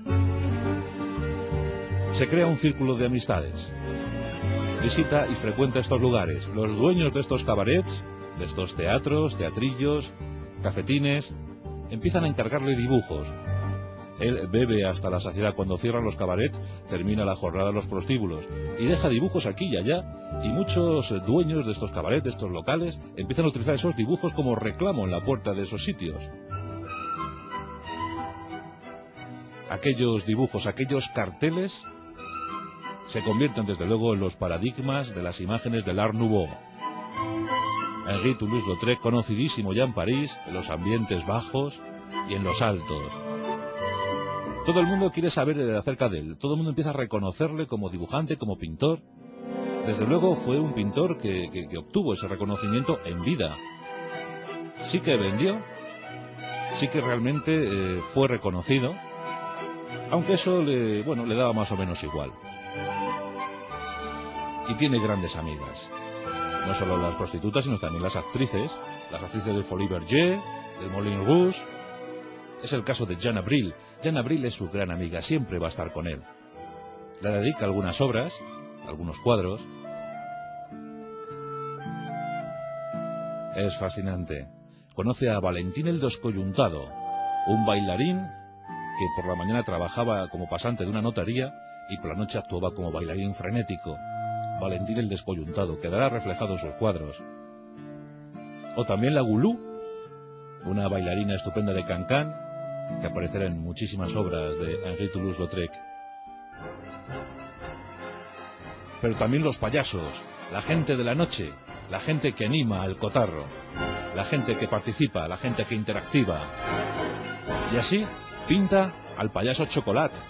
Se crea un círculo de amistades. Visita y frecuenta estos lugares. Los dueños de estos cabarets, de estos teatros, teatrillos, cafetines, empiezan a encargarle dibujos. Él bebe hasta la saciedad. Cuando cierran los cabarets, termina la jornada de los prostíbulos y deja dibujos aquí y allá, y muchos dueños de estos cabarets, de estos locales, empiezan a utilizar esos dibujos como reclamo en la puerta de esos sitios. Aquellos dibujos, aquellos carteles, se convierten desde luego en los paradigmas de las imágenes del Art Nouveau. Henri Toulouse-Lautrec, conocidísimo ya en París, en los ambientes bajos y en los altos. Todo el mundo quiere saber acerca de él, todo el mundo empieza a reconocerle como dibujante, como pintor. Desde luego fue un pintor que obtuvo ese reconocimiento en vida. Sí que vendió, sí que realmente fue reconocido, aunque eso le daba más o menos igual. Y tiene grandes amigas, no solo las prostitutas, sino también las actrices de Folies Bergère, del Moulin Rouge. Es el caso de Jeanne Avril. Jeanne Avril es su gran amiga, siempre va a estar con él. Le dedica algunas obras, algunos cuadros. Es fascinante. Conoce a Valentín el Descoyuntado, un bailarín que por la mañana trabajaba como pasante de una notaría y por la noche actuaba como bailarín frenético. Valentín el Descoyuntado, quedará reflejado en sus cuadros. O también la Goulou, una bailarina estupenda de Cancán, que aparecerá en muchísimas obras de Henri Toulouse-Lautrec. Pero también los payasos, la gente de la noche, la gente que anima al cotarro, la gente que participa, la gente que interactiva. Y así pinta al payaso Chocolat.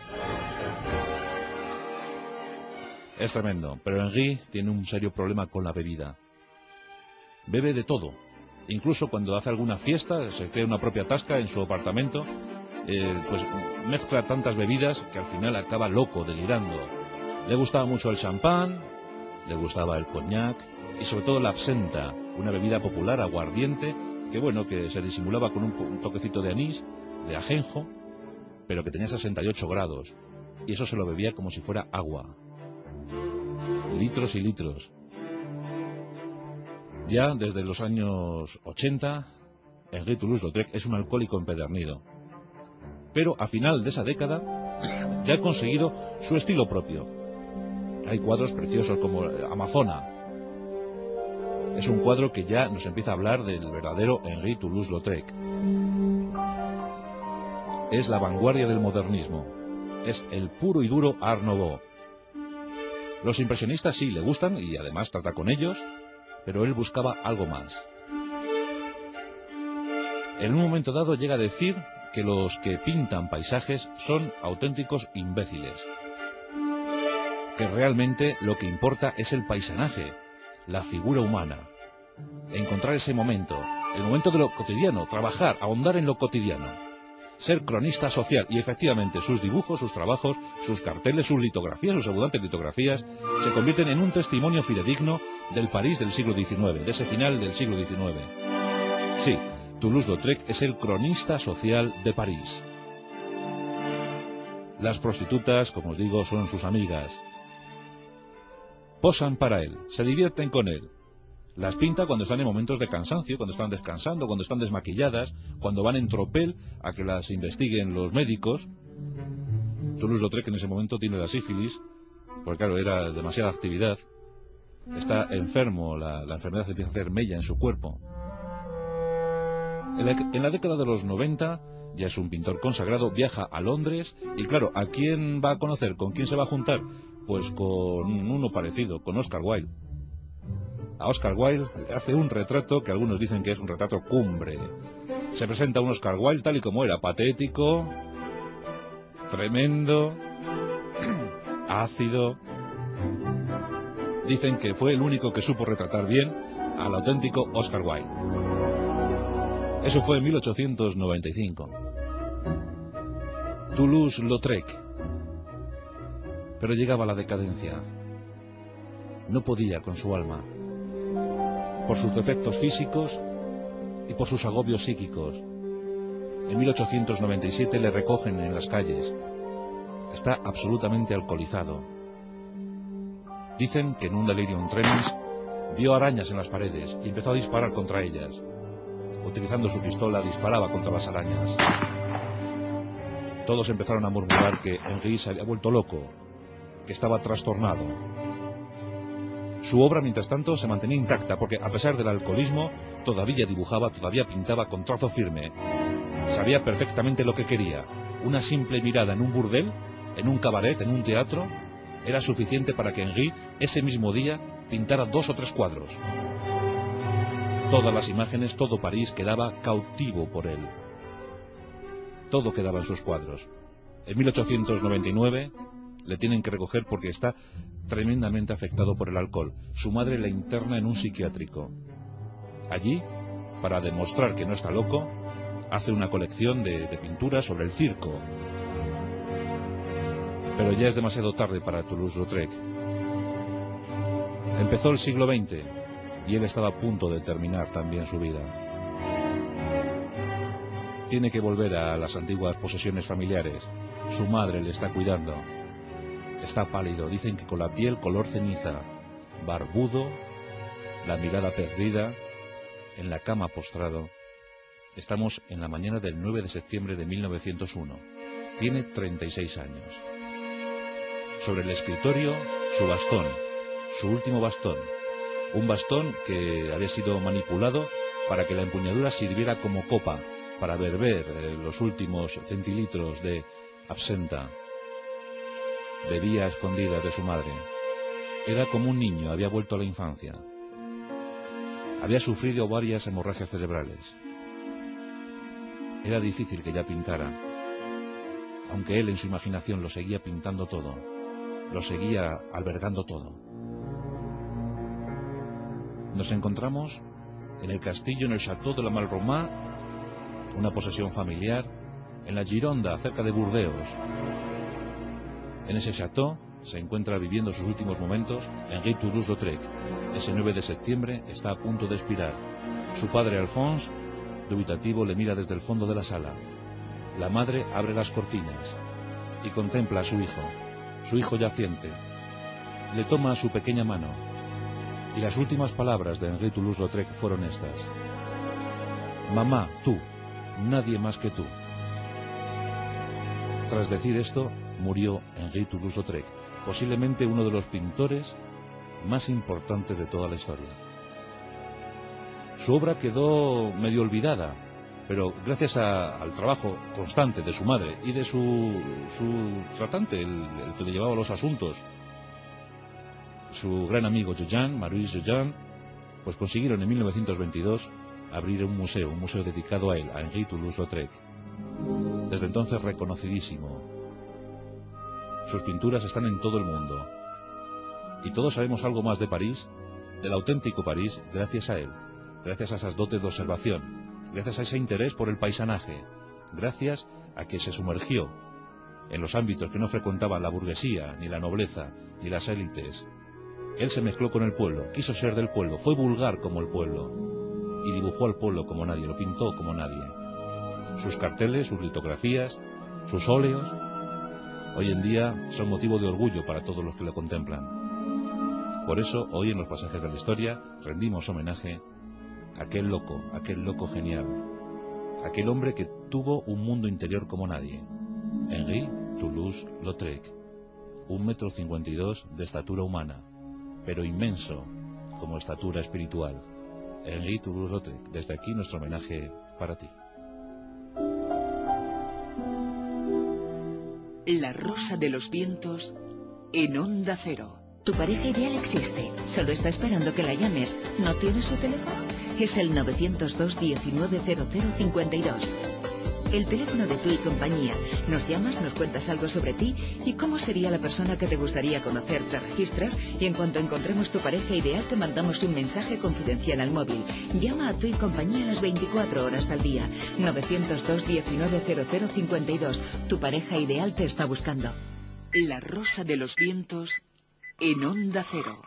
Es tremendo, pero Henri tiene un serio problema con la bebida. Bebe de todo. Incluso cuando hace alguna fiesta, se crea una propia tasca en su apartamento, pues mezcla tantas bebidas que al final acaba loco, delirando. Le gustaba mucho el champán, le gustaba el coñac y sobre todo la absenta, una bebida popular, aguardiente, que se disimulaba con un toquecito de anís, de ajenjo, pero que tenía 68 grados. Y eso se lo bebía como si fuera agua. Litros y litros. Ya desde los años 80, Henri Toulouse-Lautrec es un alcohólico empedernido. Pero a final de esa década ya ha conseguido su estilo propio. Hay cuadros preciosos como Amazona. Es un cuadro que ya nos empieza a hablar del verdadero Henri Toulouse-Lautrec. Es la vanguardia del modernismo. Es el puro y duro Art Nouveau. Los impresionistas sí le gustan y además trata con ellos, pero él buscaba algo más. En un momento dado llega a decir que los que pintan paisajes son auténticos imbéciles. Que realmente lo que importa es el paisanaje, la figura humana. Encontrar ese momento, el momento de lo cotidiano, trabajar, ahondar en lo cotidiano. Ser cronista social, y efectivamente sus dibujos, sus trabajos, sus carteles, sus litografías, sus abundantes litografías, se convierten en un testimonio fidedigno del París del siglo XIX, de ese final del siglo XIX. Sí, Toulouse-Lautrec es el cronista social de París. Las prostitutas, como os digo, son sus amigas. Posan para él, se divierten con él. Las pinta cuando están en momentos de cansancio, cuando están descansando, cuando están desmaquilladas, cuando van en tropel a que las investiguen los médicos. Toulouse-Lautrec en ese momento tiene la sífilis, porque claro, era demasiada actividad. Está enfermo, la enfermedad empieza a hacer mella en su cuerpo. En la década de los 90 ya es un pintor consagrado, viaja a Londres y claro, ¿a quién va a conocer? ¿Con quién se va a juntar? Pues con uno parecido, con Oscar Wilde. A Oscar Wilde hace un retrato que algunos dicen que es un retrato cumbre. Se presenta un Oscar Wilde tal y como era, patético, tremendo, ácido. Dicen que fue el único que supo retratar bien al auténtico Oscar Wilde. Eso fue en 1895. Toulouse-Lautrec. Pero llegaba la decadencia. No podía con su alma. Por sus defectos físicos y por sus agobios psíquicos. En 1897 le recogen en las calles. Está absolutamente alcoholizado. Dicen que en un delirium tremens vio arañas en las paredes y empezó a disparar contra ellas. Utilizando su pistola disparaba contra las arañas. Todos empezaron a murmurar que Henry se había vuelto loco, que estaba trastornado. Su obra, mientras tanto, se mantenía intacta porque, a pesar del alcoholismo, todavía dibujaba, todavía pintaba con trazo firme. Sabía perfectamente lo que quería. Una simple mirada en un burdel, en un cabaret, en un teatro, era suficiente para que Henry, ese mismo día, pintara 2 o 3 cuadros. Todas las imágenes, todo París quedaba cautivo por él. Todo quedaba en sus cuadros. En 1899 le tienen que recoger porque está tremendamente afectado por el alcohol. Su madre le interna en un psiquiátrico. Allí, para demostrar que no está loco, hace una colección de pinturas sobre el circo. Pero ya es demasiado tarde para Toulouse-Lautrec. Empezó el siglo XX y él estaba a punto de terminar también su vida. Tiene que volver a las antiguas posesiones familiares. Su madre le está cuidando. Está pálido, dicen que con la piel color ceniza, barbudo, la mirada perdida, en la cama postrado. Estamos en la mañana del 9 de septiembre de 1901. Tiene 36 años. Sobre el escritorio, su bastón, su último bastón. Un bastón que había sido manipulado para que la empuñadura sirviera como copa, para beber los últimos centilitros de absenta. Bebía a escondidas de su madre. Era como un niño, había vuelto a la infancia. Había sufrido varias hemorragias cerebrales. Era difícil que ya pintara, aunque él en su imaginación lo seguía pintando todo, lo seguía albergando todo. Nos encontramos en el castillo, en el Château de la Malromá, una posesión familiar, en la Gironda, cerca de Burdeos. En ese château se encuentra viviendo sus últimos momentos Henri Toulouse-Lautrec. Ese 9 de septiembre está a punto de expirar. Su padre Alphonse, dubitativo, le mira desde el fondo de la sala. La madre abre las cortinas y contempla a su hijo. Su hijo yaciente. Le toma su pequeña mano. Y las últimas palabras de Henri Toulouse-Lautrec fueron estas: mamá, tú, nadie más que tú. Tras decir esto, murió Henri Toulouse-Lautrec, posiblemente uno de los pintores más importantes de toda la historia. Su obra quedó medio olvidada, pero gracias al trabajo constante de su madre y de su tratante, el que le llevaba los asuntos, su gran amigo Maurice Joyan, pues consiguieron en 1922 abrir un museo dedicado a él, a Henri Toulouse-Lautrec. Desde entonces reconocidísimo. Sus pinturas están en todo el mundo. Y todos sabemos algo más de París, del auténtico París, gracias a él. Gracias a esas dotes de observación. Gracias a ese interés por el paisanaje. Gracias a que se sumergió en los ámbitos que no frecuentaba la burguesía, ni la nobleza, ni las élites. Él se mezcló con el pueblo, quiso ser del pueblo, fue vulgar como el pueblo. Y dibujó al pueblo como nadie, lo pintó como nadie. Sus carteles, sus litografías, sus óleos, hoy en día son motivo de orgullo para todos los que lo contemplan. Por eso, hoy en los pasajes de la historia, rendimos homenaje a aquel loco genial, aquel hombre que tuvo un mundo interior como nadie, Henri Toulouse-Lautrec, 1,52 m de estatura humana, pero inmenso como estatura espiritual. Henri Toulouse-Lautrec, desde aquí nuestro homenaje para ti. La rosa de los vientos en Onda Cero. Tu pareja ideal existe, solo está esperando que la llames. ¿No tienes su teléfono? Es el 902 190052. El teléfono de Tu y Compañía. Nos llamas, nos cuentas algo sobre ti y cómo sería la persona que te gustaría conocer. Te registras y en cuanto encontremos tu pareja ideal te mandamos un mensaje confidencial al móvil. Llama a Tu y Compañía las 24 horas al día. 902 190052. Tu pareja ideal te está buscando. La Rosa de los Vientos en Onda Cero.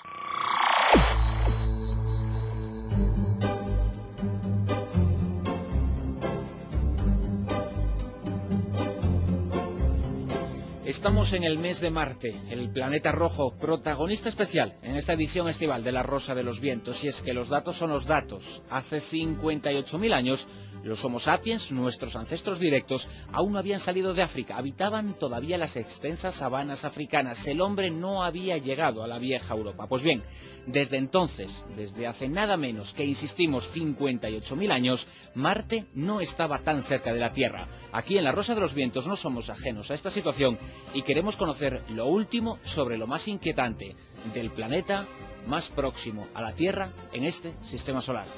Estamos en el mes de Marte, el planeta rojo, protagonista especial en esta edición estival de La Rosa de los Vientos. Y es que los datos son los datos. Hace 58.000 años, los Homo sapiens, nuestros ancestros directos, aún no habían salido de África. Habitaban todavía las extensas sabanas africanas. El hombre no había llegado a la vieja Europa. Pues bien, desde entonces, desde hace nada menos que, insistimos, 58.000 años, Marte no estaba tan cerca de la Tierra. Aquí en La Rosa de los Vientos no somos ajenos a esta situación y queremos conocer lo último sobre lo más inquietante del planeta más próximo a la Tierra en este sistema solar.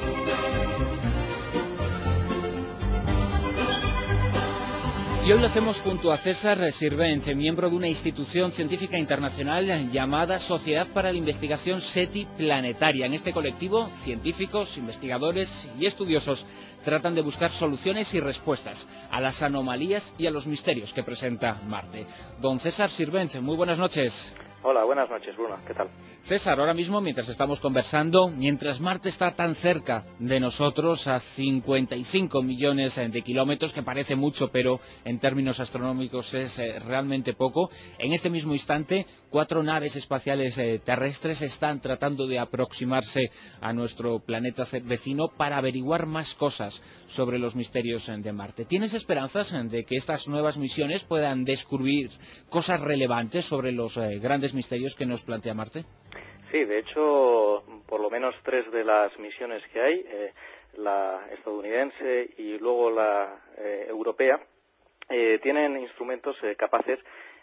Y hoy lo hacemos junto a César Sirvent, miembro de una institución científica internacional llamada Sociedad para la Investigación SETI Planetaria. En este colectivo, científicos, investigadores y estudiosos tratan de buscar soluciones y respuestas a las anomalías y a los misterios que presenta Marte. Don César Sirvent, muy buenas noches. Hola, buenas noches, Bruno. ¿Qué tal? César, ahora mismo, mientras estamos conversando, mientras Marte está tan cerca de nosotros, a 55 millones de kilómetros, que parece mucho, pero en términos astronómicos es realmente poco, en este mismo instante, 4 naves espaciales terrestres están tratando de aproximarse a nuestro planeta vecino para averiguar más cosas sobre los misterios de Marte. ¿Tienes esperanzas de que estas nuevas misiones puedan descubrir cosas relevantes sobre los grandes misterios que nos plantea Marte? Sí, de hecho, por lo menos 3 de las misiones que hay, la estadounidense y luego la europea, tienen instrumentos capaces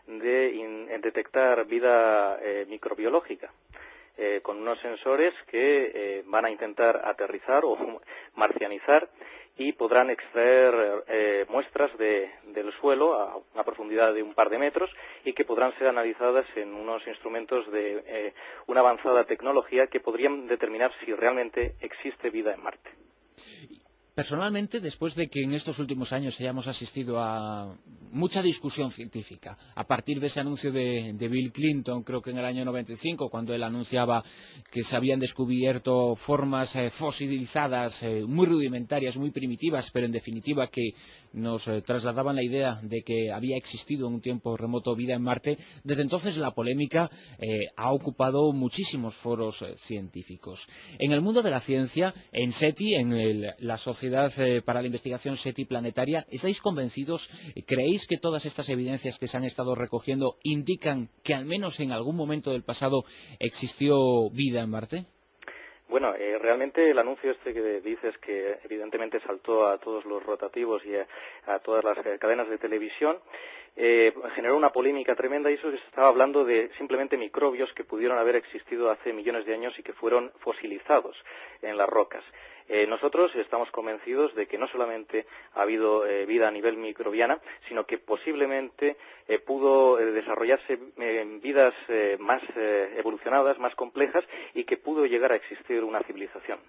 de detectar vida microbiológica, con unos sensores que van a intentar aterrizar o marcianizar y podrán extraer muestras del suelo a una profundidad de un par de metros y que podrán ser analizadas en unos instrumentos de una avanzada tecnología que podrían determinar si realmente existe vida en Marte. Personalmente, después de que en estos últimos años hayamos asistido a mucha discusión científica, a partir de ese anuncio de Bill Clinton, creo que en el año 95, cuando él anunciaba que se habían descubierto formas fosilizadas muy rudimentarias, muy primitivas, pero en definitiva que nos trasladaban la idea de que había existido en un tiempo remoto vida en Marte, desde entonces la polémica ha ocupado muchísimos foros científicos. En el mundo de la ciencia, en SETI, en la Sociedad para la Investigación SETI Planetaria, ¿estáis convencidos? ¿Creéis que todas estas evidencias que se han estado recogiendo indican que al menos en algún momento del pasado existió vida en Marte? Bueno, realmente el anuncio este que dices, que evidentemente saltó a todos los rotativos y a todas las cadenas de televisión, generó una polémica tremenda, y eso que se estaba hablando de simplemente microbios que pudieron haber existido hace millones de años y que fueron fosilizados en las rocas. Nosotros estamos convencidos de que no solamente ha habido vida a nivel microbiana, sino que posiblemente pudo desarrollarse vidas más evolucionadas, más complejas, y que pudo llegar a existir una civilización.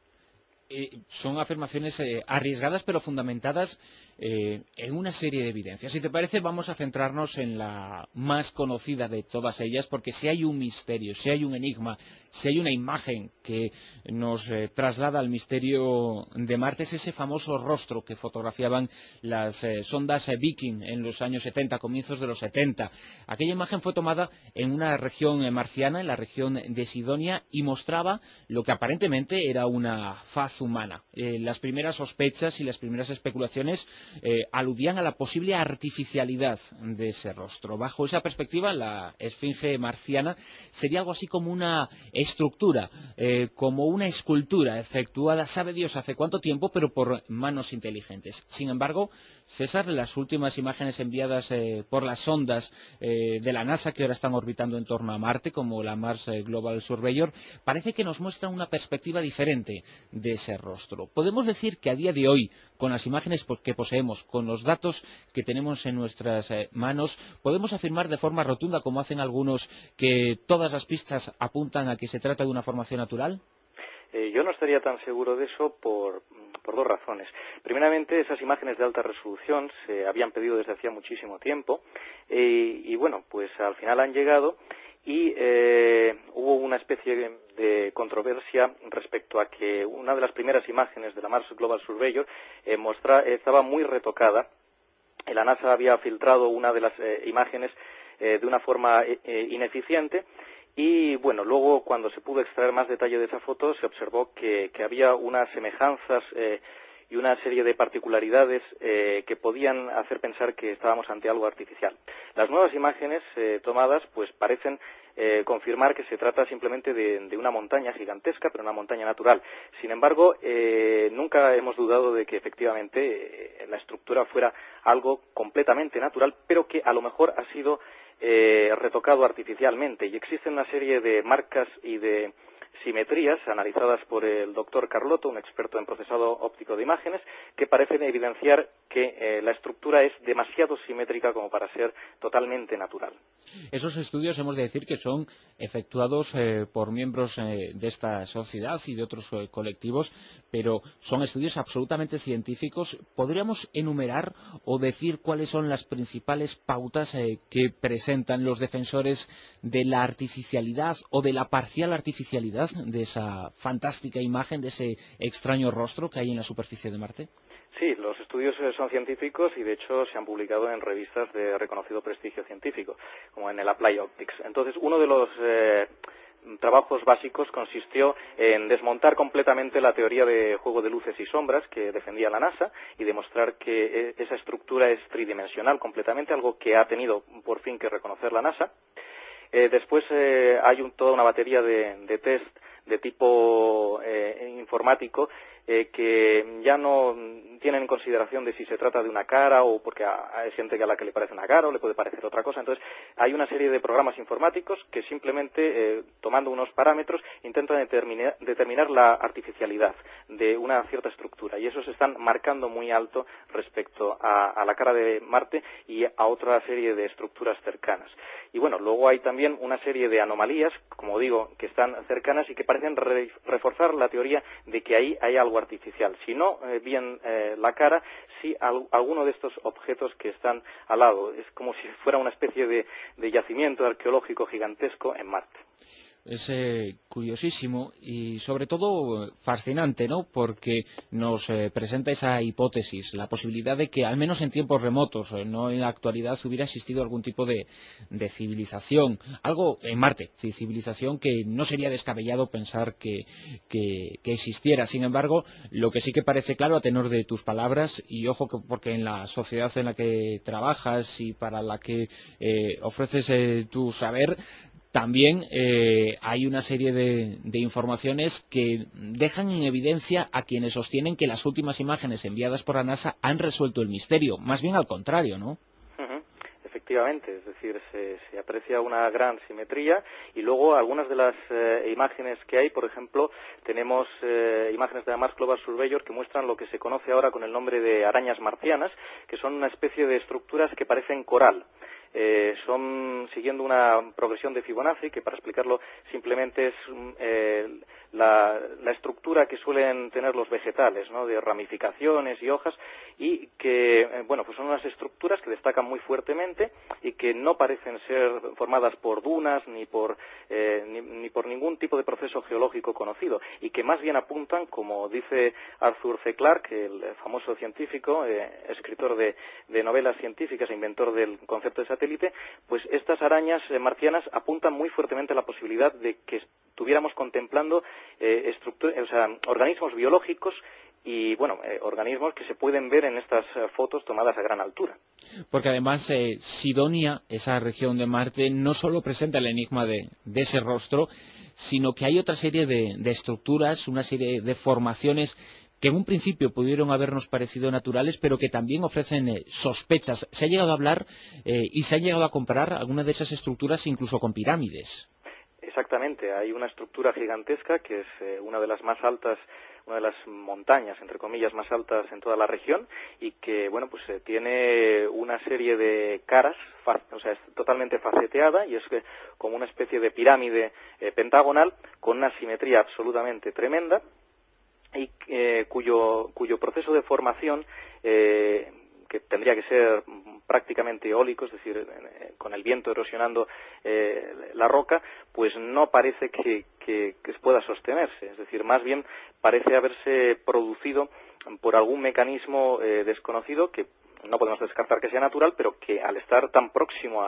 Son afirmaciones arriesgadas pero fundamentadas en una serie de evidencias. Si te parece, vamos a centrarnos en la más conocida de todas ellas, porque si hay un misterio, si hay un enigma, si hay una imagen que nos traslada al misterio de Marte, es ese famoso rostro que fotografiaban las sondas Viking en los años 70, comienzos de los 70. Aquella imagen fue tomada en una región marciana, en la región de Sidonia, y mostraba lo que aparentemente era una faz humana. Las primeras sospechas y las primeras especulaciones aludían a la posible artificialidad de ese rostro. Bajo esa perspectiva, la esfinge marciana sería algo así como una estructura, como una escultura efectuada, sabe Dios hace cuánto tiempo, pero por manos inteligentes. Sin embargo, César, las últimas imágenes enviadas por las sondas de la NASA que ahora están orbitando en torno a Marte, como la Mars Global Surveyor, parece que nos muestran una perspectiva diferente de ese rostro. Podemos decir que a día de hoy, con las imágenes que poseemos, con los datos que tenemos en nuestras manos, podemos afirmar de forma rotunda, como hacen algunos, que todas las pistas apuntan a que se trata de una formación natural. Yo no estaría tan seguro de eso por dos razones. Primeramente, esas imágenes de alta resolución se habían pedido desde hacía muchísimo tiempo y bueno, pues al final han llegado y hubo una especie de controversia respecto a que una de las primeras imágenes de la Mars Global Surveyor estaba muy retocada. La NASA había filtrado una de las imágenes de una forma ineficiente. Y bueno, luego cuando se pudo extraer más detalle de esa foto se observó que había unas semejanzas y una serie de particularidades que podían hacer pensar que estábamos ante algo artificial. Las nuevas imágenes tomadas pues parecen confirmar que se trata simplemente de una montaña gigantesca, pero una montaña natural. Sin embargo, nunca hemos dudado de que efectivamente la estructura fuera algo completamente natural, pero que a lo mejor ha sido retocado artificialmente, y existen una serie de marcas y de simetrías analizadas por el doctor Carlotto, un experto en procesado óptico de imágenes, que parecen evidenciar que la estructura es demasiado simétrica como para ser totalmente natural. Esos estudios hemos de decir que son efectuados por miembros de esta sociedad y de otros colectivos, pero son estudios absolutamente científicos. ¿Podríamos enumerar o decir cuáles son las principales pautas que presentan los defensores de la artificialidad o de la parcial artificialidad de esa fantástica imagen, de ese extraño rostro que hay en la superficie de Marte? Sí, los estudios son científicos y de hecho se han publicado en revistas de reconocido prestigio científico, como en el Applied Optics. Entonces, uno de los trabajos básicos consistió en desmontar completamente la teoría de juego de luces y sombras que defendía la NASA y demostrar que esa estructura es tridimensional completamente, algo que ha tenido por fin que reconocer la NASA. Después hay toda una batería de test de tipo informático que ya no tienen en consideración de si se trata de una cara o porque hay gente a la que le parece una cara o le puede parecer otra cosa. Entonces hay una serie de programas informáticos que simplemente tomando unos parámetros intentan determinar la artificialidad de una cierta estructura, y esos están marcando muy alto respecto a la cara de Marte y a otra serie de estructuras cercanas. Y bueno, luego hay también una serie de anomalías, como digo, que están cercanas y que parecen reforzar la teoría de que ahí hay algo artificial. Si no bien la cara, sí alguno de estos objetos que están al lado. Es como si fuera una especie de yacimiento arqueológico gigantesco en Marte. Es curiosísimo y sobre todo fascinante, ¿no? Porque nos presenta esa hipótesis, la posibilidad de que al menos en tiempos remotos, no en la actualidad, hubiera existido algún tipo de civilización, algo en Marte, civilización que no sería descabellado pensar que existiera. Sin embargo, lo que sí que parece claro a tenor de tus palabras, y ojo porque en la sociedad en la que trabajas y para la que ofreces tu saber, también hay una serie de informaciones que dejan en evidencia a quienes sostienen que las últimas imágenes enviadas por la NASA han resuelto el misterio. Más bien al contrario, ¿no? Efectivamente, es decir, se aprecia una gran simetría y luego algunas de las imágenes que hay, por ejemplo, tenemos imágenes de la Mars Global Surveyor que muestran lo que se conoce ahora con el nombre de arañas marcianas, que son una especie de estructuras que parecen coral. Son siguiendo una progresión de Fibonacci, que para explicarlo simplemente es la estructura que suelen tener los vegetales, ¿no? De ramificaciones y hojas, y que bueno, pues son unas estructuras que destacan muy fuertemente y que no parecen ser formadas por dunas ni por ningún tipo de proceso geológico conocido, y que más bien apuntan, como dice Arthur C. Clarke, el famoso científico, escritor de novelas científicas e inventor del concepto de satélite, pues estas arañas marcianas apuntan muy fuertemente a la posibilidad de que estuviéramos contemplando organismos biológicos y bueno, organismos que se pueden ver en estas fotos tomadas a gran altura. Porque además Sidonia, esa región de Marte, no solo presenta el enigma de ese rostro, sino que hay otra serie de estructuras, una serie de formaciones que en un principio pudieron habernos parecido naturales, pero que también ofrecen sospechas. Se ha llegado a hablar y se ha llegado a comparar algunas de esas estructuras incluso con pirámides. Exactamente, hay una estructura gigantesca que es una de las más altas, una de las montañas, entre comillas, más altas en toda la región y que, bueno, pues tiene una serie de caras, o sea, es totalmente faceteada y es como una especie de pirámide pentagonal con una simetría absolutamente tremenda y cuyo proceso de formación, que tendría que ser prácticamente eólico, es decir, con el viento erosionando la roca, pues no parece que pueda sostenerse. Es decir, más bien parece haberse producido por algún mecanismo desconocido que no podemos descartar que sea natural, pero que al estar tan próximo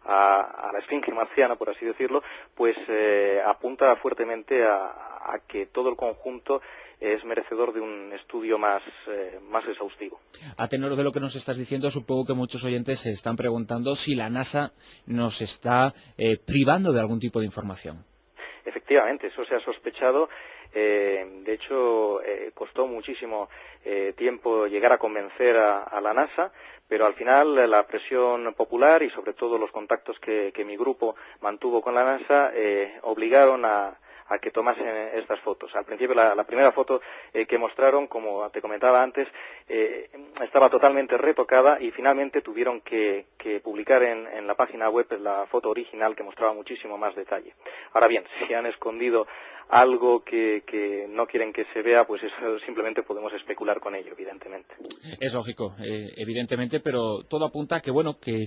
a la esfinge marciana, por así decirlo, pues apunta fuertemente a que todo el conjunto es merecedor de un estudio más exhaustivo. A tenor de lo que nos estás diciendo, supongo que muchos oyentes se están preguntando si la NASA nos está privando de algún tipo de información. Efectivamente, eso se ha sospechado. De hecho, costó muchísimo tiempo llegar a convencer a la NASA, pero al final la presión popular y sobre todo los contactos que mi grupo mantuvo con la NASA obligaron a que tomasen estas fotos. Al principio la primera foto que mostraron, como te comentaba antes, estaba totalmente retocada y finalmente tuvieron que publicar en la página web la foto original que mostraba muchísimo más detalle. Ahora bien, si han escondido algo que no quieren que se vea, pues eso simplemente podemos especular con ello, evidentemente. Es lógico, evidentemente, pero todo apunta a que, bueno, que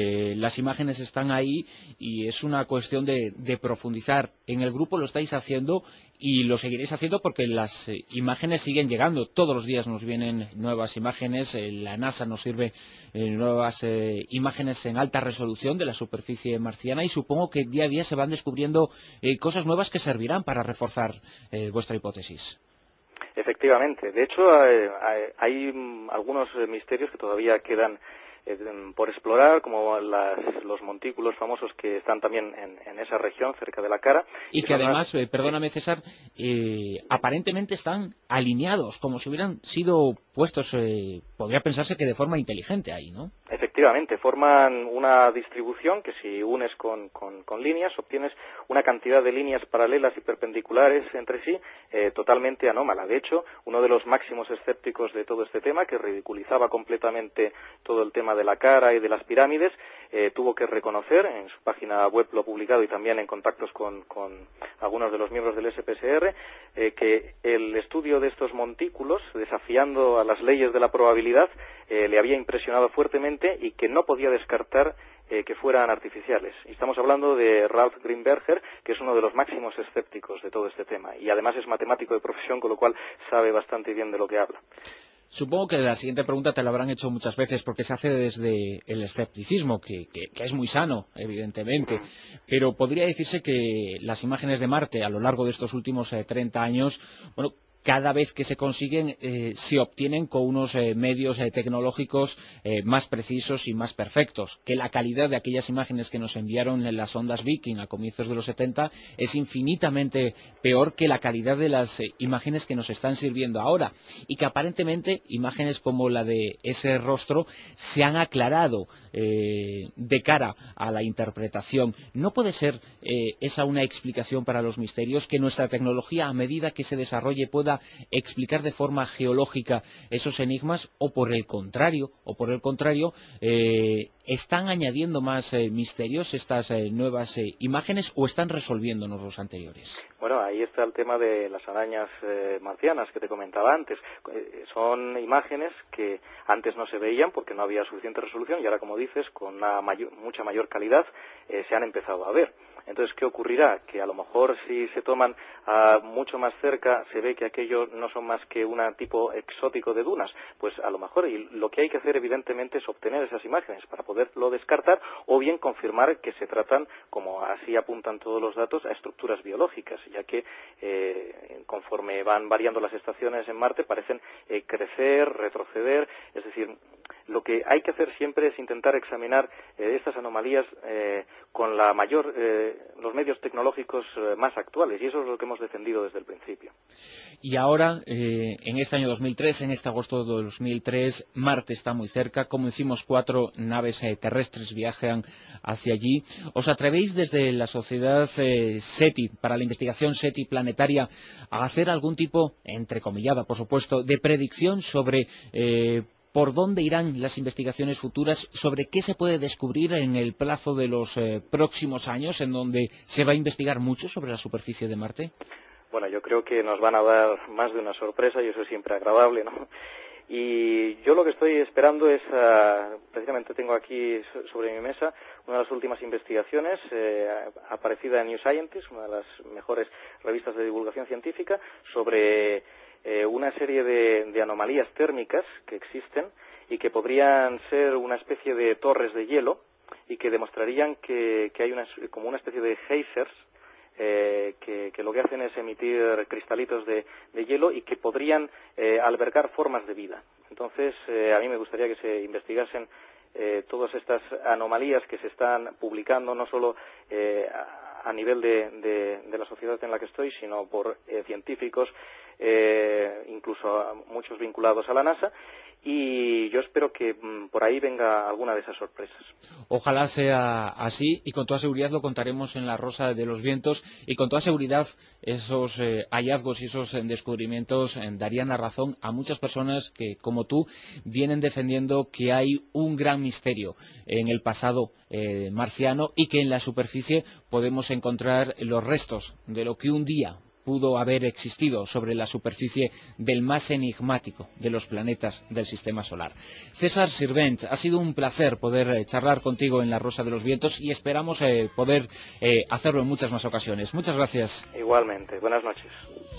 las imágenes están ahí y es una cuestión de profundizar. En el grupo lo estáis haciendo y lo seguiréis haciendo porque las imágenes siguen llegando. Todos los días nos vienen nuevas imágenes, la NASA nos sirve nuevas imágenes en alta resolución de la superficie marciana y supongo que día a día se van descubriendo cosas nuevas que servirán para reforzar vuestra hipótesis. Efectivamente. De hecho, hay algunos misterios que todavía quedan por explorar, como los montículos famosos que están también en esa región, cerca de la cara. Y que además, perdóname César, aparentemente están alineados, como si hubieran sido puestos, podría pensarse que de forma inteligente ahí, ¿no? Efectivamente, forman una distribución que si unes con líneas, obtienes una cantidad de líneas paralelas y perpendiculares entre sí totalmente anómala. De hecho, uno de los máximos escépticos de todo este tema, que ridiculizaba completamente todo el tema de la cara y de las pirámides, tuvo que reconocer, en su página web lo ha publicado y también en contactos con algunos de los miembros del SPSR, que el estudio de estos montículos, desafiando a las leyes de la probabilidad, le había impresionado fuertemente y que no podía descartar que fueran artificiales. Y estamos hablando de Ralph Greenberger, que es uno de los máximos escépticos de todo este tema. Y además es matemático de profesión, con lo cual sabe bastante bien de lo que habla. Supongo que la siguiente pregunta te la habrán hecho muchas veces porque se hace desde el escepticismo, que es muy sano, evidentemente. Pero podría decirse que las imágenes de Marte a lo largo de estos últimos 30 años, bueno, cada vez que se consiguen, se obtienen con unos medios tecnológicos más precisos y más perfectos, que la calidad de aquellas imágenes que nos enviaron en las ondas Viking a comienzos de los 70 es infinitamente peor que la calidad de las imágenes que nos están sirviendo ahora, y que aparentemente imágenes como la de ese rostro se han aclarado de cara a la interpretación. ¿No puede ser esa una explicación para los misterios, que nuestra tecnología, a medida que se desarrolle, pueda explicar de forma geológica esos enigmas, o por el contrario, están añadiendo más misterios estas nuevas imágenes, o están resolviéndonos los anteriores? Bueno, ahí está el tema de las arañas marcianas que te comentaba antes. Son imágenes que antes no se veían porque no había suficiente resolución y ahora, como dices, con una mucha mayor calidad se han empezado a ver. Entonces, ¿qué ocurrirá? Que a lo mejor si se toman mucho más cerca, se ve que aquello no son más que un tipo exótico de dunas. Pues a lo mejor, y lo que hay que hacer evidentemente es obtener esas imágenes para poderlo descartar, o bien confirmar que se tratan, como así apuntan todos los datos, a estructuras biológicas, ya que conforme van variando las estaciones en Marte parecen crecer, retroceder, es decir, lo que hay que hacer siempre es intentar examinar estas anomalías con los medios tecnológicos más actuales, y eso es lo que hemos defendido desde el principio. Y ahora, en este año 2003, en este agosto de 2003, Marte está muy cerca. Como decimos, 4 naves terrestres viajan hacia allí. ¿Os atrevéis desde la sociedad SETI, para la investigación SETI planetaria, a hacer algún tipo, entrecomillada por supuesto, de predicción sobre por dónde irán las investigaciones futuras, sobre qué se puede descubrir en el plazo de los próximos años, en donde se va a investigar mucho sobre la superficie de Marte? Bueno, yo creo que nos van a dar más de una sorpresa y eso es siempre agradable, ¿no? Y yo lo que estoy esperando es, precisamente tengo aquí sobre mi mesa una de las últimas investigaciones aparecida en New Scientist, una de las mejores revistas de divulgación científica, sobre una serie de anomalías térmicas que existen y que podrían ser una especie de torres de hielo y que demostrarían que hay como una especie de geysers que lo que hacen es emitir cristalitos de hielo y que podrían albergar formas de vida. Entonces, a mí me gustaría que se investigasen todas estas anomalías que se están publicando, no solo a nivel de la sociedad en la que estoy, sino por científicos, incluso muchos vinculados a la NASA, y yo espero que por ahí venga alguna de esas sorpresas. Ojalá sea así, y con toda seguridad lo contaremos en La Rosa de los Vientos, y con toda seguridad esos hallazgos y esos descubrimientos darían la razón a muchas personas que, como tú, vienen defendiendo que hay un gran misterio en el pasado marciano y que en la superficie podemos encontrar los restos de lo que un día pudo haber existido sobre la superficie del más enigmático de los planetas del Sistema Solar. César Sirvent, ha sido un placer poder charlar contigo en La Rosa de los Vientos y esperamos poder hacerlo en muchas más ocasiones. Muchas gracias. Igualmente, buenas noches.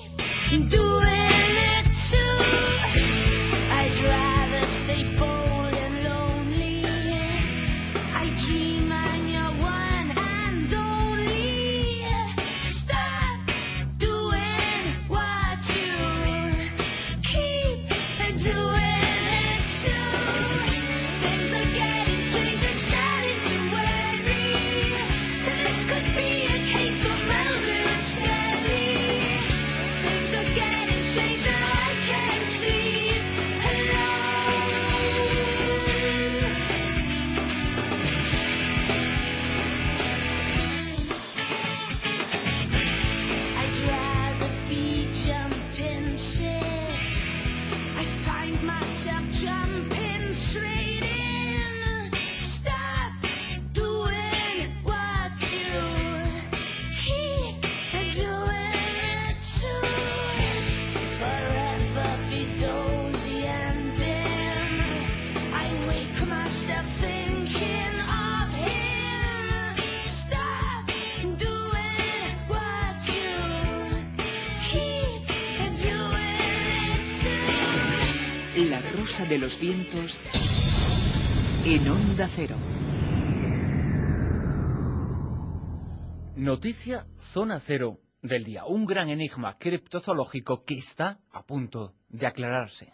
La Rosa de los Vientos en Onda Cero. Noticia Zona Cero del día. Un gran enigma criptozoológico que está a punto de aclararse.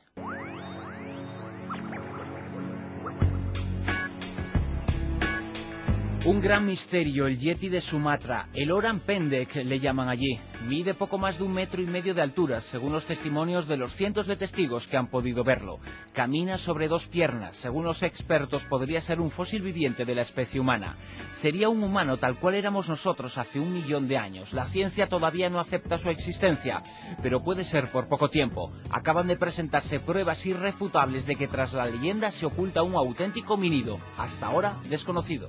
Un gran misterio, el Yeti de Sumatra, el Orang Pendek le llaman allí. Mide poco más de 1,5 metros de altura, según los testimonios de los cientos de testigos que han podido verlo. Camina sobre 2 piernas, según los expertos podría ser un fósil viviente de la especie humana. Sería un humano tal cual éramos nosotros hace 1 millón de años. La ciencia todavía no acepta su existencia, pero puede ser por poco tiempo. Acaban de presentarse pruebas irrefutables de que tras la leyenda se oculta un auténtico homínido, hasta ahora desconocido.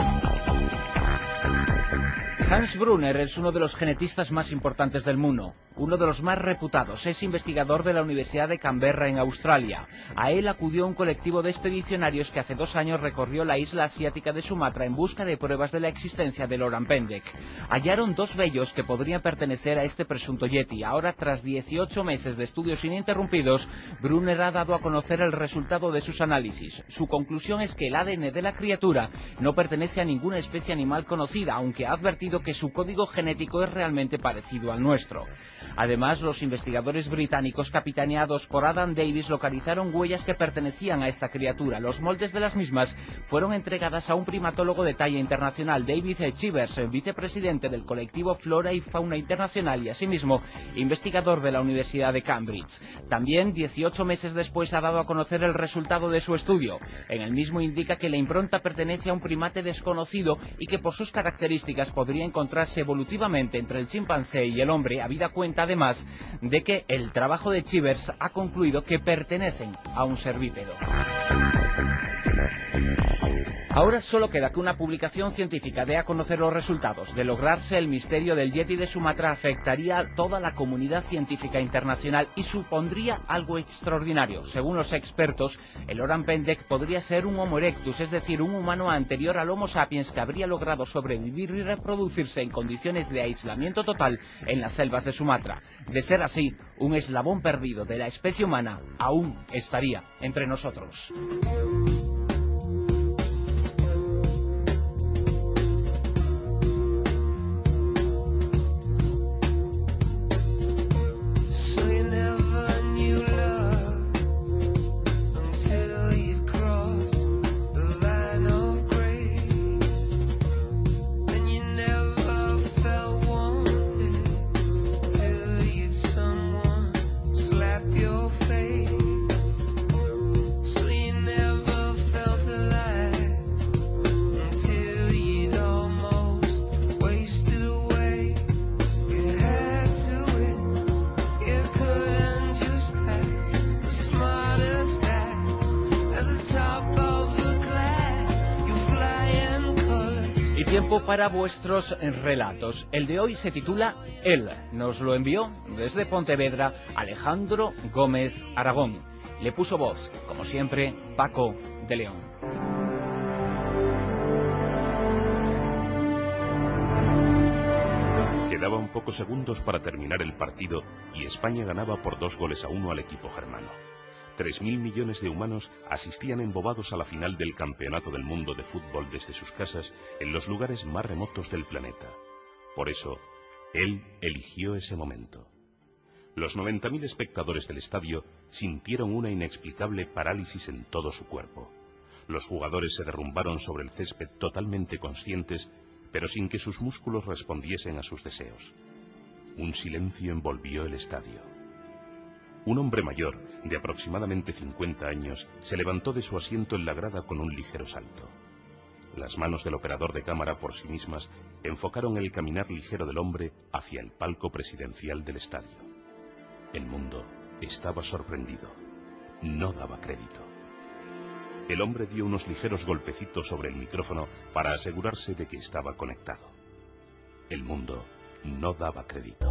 Hans Brunner es uno de los genetistas más importantes del mundo. uno de los más reputados. Es investigador de la Universidad de Canberra en Australia. A él acudió un colectivo de expedicionarios que hace 2 años recorrió la isla asiática de Sumatra en busca de pruebas de la existencia del Orang Pendek. Hallaron 2 vellos que podrían pertenecer a este presunto yeti. Ahora, tras 18 meses de estudios ininterrumpidos, Brunner ha dado a conocer el resultado de sus análisis. Su conclusión es que el ADN de la criatura no pertenece a ninguna especie animal conocida, aunque ha advertido que su código genético es realmente parecido al nuestro. Además, los investigadores británicos capitaneados por Adam Davis localizaron huellas que pertenecían a esta criatura. Los moldes de las mismas fueron entregadas a un primatólogo de talla internacional, David Chivers, vicepresidente del colectivo Flora y Fauna Internacional y asimismo investigador de la Universidad de Cambridge. También 18 meses después ha dado a conocer el resultado de su estudio. En el mismo indica que la impronta pertenece a un primate desconocido y que por sus características podría encontrarse evolutivamente entre el chimpancé y el hombre, habida cuenta además de que el trabajo de Chivers ha concluido que pertenecen a un cervípedo. Ahora solo queda que una publicación científica dé a conocer los resultados. De lograrse, el misterio del Yeti de Sumatra afectaría a toda la comunidad científica internacional y supondría algo extraordinario. Según los expertos, el Orang Pendek podría ser un Homo erectus, es decir, un humano anterior al Homo sapiens que habría logrado sobrevivir y reproducirse en condiciones de aislamiento total en las selvas de Sumatra. De ser así, un eslabón perdido de la especie humana aún estaría entre nosotros. Para vuestros relatos. El de hoy se titula Él. Nos lo envió desde Pontevedra Alejandro Gómez Aragón. Le puso voz, como siempre, Paco de León. Quedaban pocos segundos para terminar el partido y España ganaba por 2-1 al equipo germano. 3.000 millones de humanos asistían embobados a la final del Campeonato del Mundo de Fútbol desde sus casas en los lugares más remotos del planeta. Por eso, él eligió ese momento. Los 90.000 espectadores del estadio sintieron una inexplicable parálisis en todo su cuerpo. Los jugadores se derrumbaron sobre el césped totalmente conscientes, pero sin que sus músculos respondiesen a sus deseos. Un silencio envolvió el estadio. Un hombre mayor, de aproximadamente 50 años, se levantó de su asiento en la grada con un ligero salto. Las manos del operador de cámara por sí mismas enfocaron el caminar ligero del hombre hacia el palco presidencial del estadio. El mundo estaba sorprendido. No daba crédito. El hombre dio unos ligeros golpecitos sobre el micrófono para asegurarse de que estaba conectado. El mundo no daba crédito.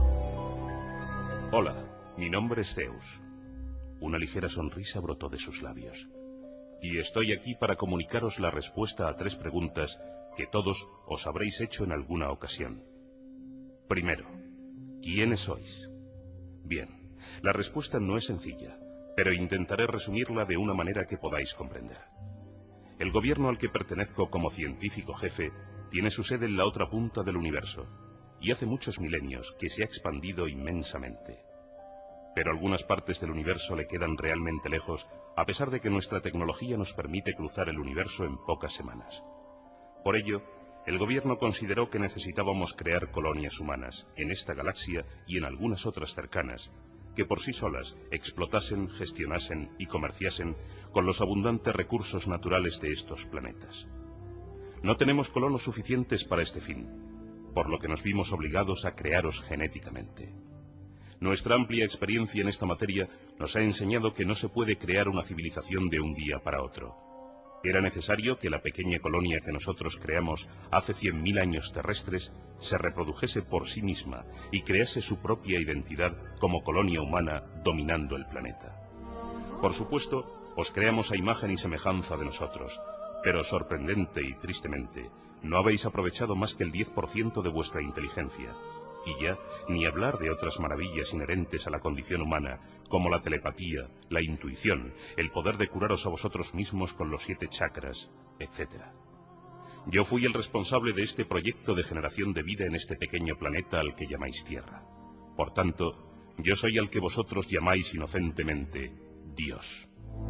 Hola. Mi nombre es Zeus. Una ligera sonrisa brotó de sus labios. Y estoy aquí para comunicaros la respuesta a 3 preguntas que todos os habréis hecho en alguna ocasión. Primero, ¿quiénes sois? Bien, la respuesta no es sencilla, pero intentaré resumirla de una manera que podáis comprender. El gobierno al que pertenezco como científico jefe tiene su sede en la otra punta del universo, y hace muchos milenios que se ha expandido inmensamente. Pero algunas partes del universo le quedan realmente lejos, a pesar de que nuestra tecnología nos permite cruzar el universo en pocas semanas. Por ello, el gobierno consideró que necesitábamos crear colonias humanas en esta galaxia y en algunas otras cercanas, que por sí solas explotasen, gestionasen y comerciasen con los abundantes recursos naturales de estos planetas. No tenemos colonos suficientes para este fin, por lo que nos vimos obligados a crearos genéticamente. Nuestra amplia experiencia en esta materia nos ha enseñado que no se puede crear una civilización de un día para otro. Era necesario que la pequeña colonia que nosotros creamos hace 100.000 años terrestres se reprodujese por sí misma y crease su propia identidad como colonia humana dominando el planeta. Por supuesto, os creamos a imagen y semejanza de nosotros, pero sorprendente y tristemente, no habéis aprovechado más que el 10% de vuestra inteligencia. Y ya, ni hablar de otras maravillas inherentes a la condición humana, como la telepatía, la intuición, el poder de curaros a vosotros mismos con los 7 chakras, etc. Yo fui el responsable de este proyecto de generación de vida en este pequeño planeta al que llamáis Tierra. Por tanto, yo soy al que vosotros llamáis inocentemente Dios.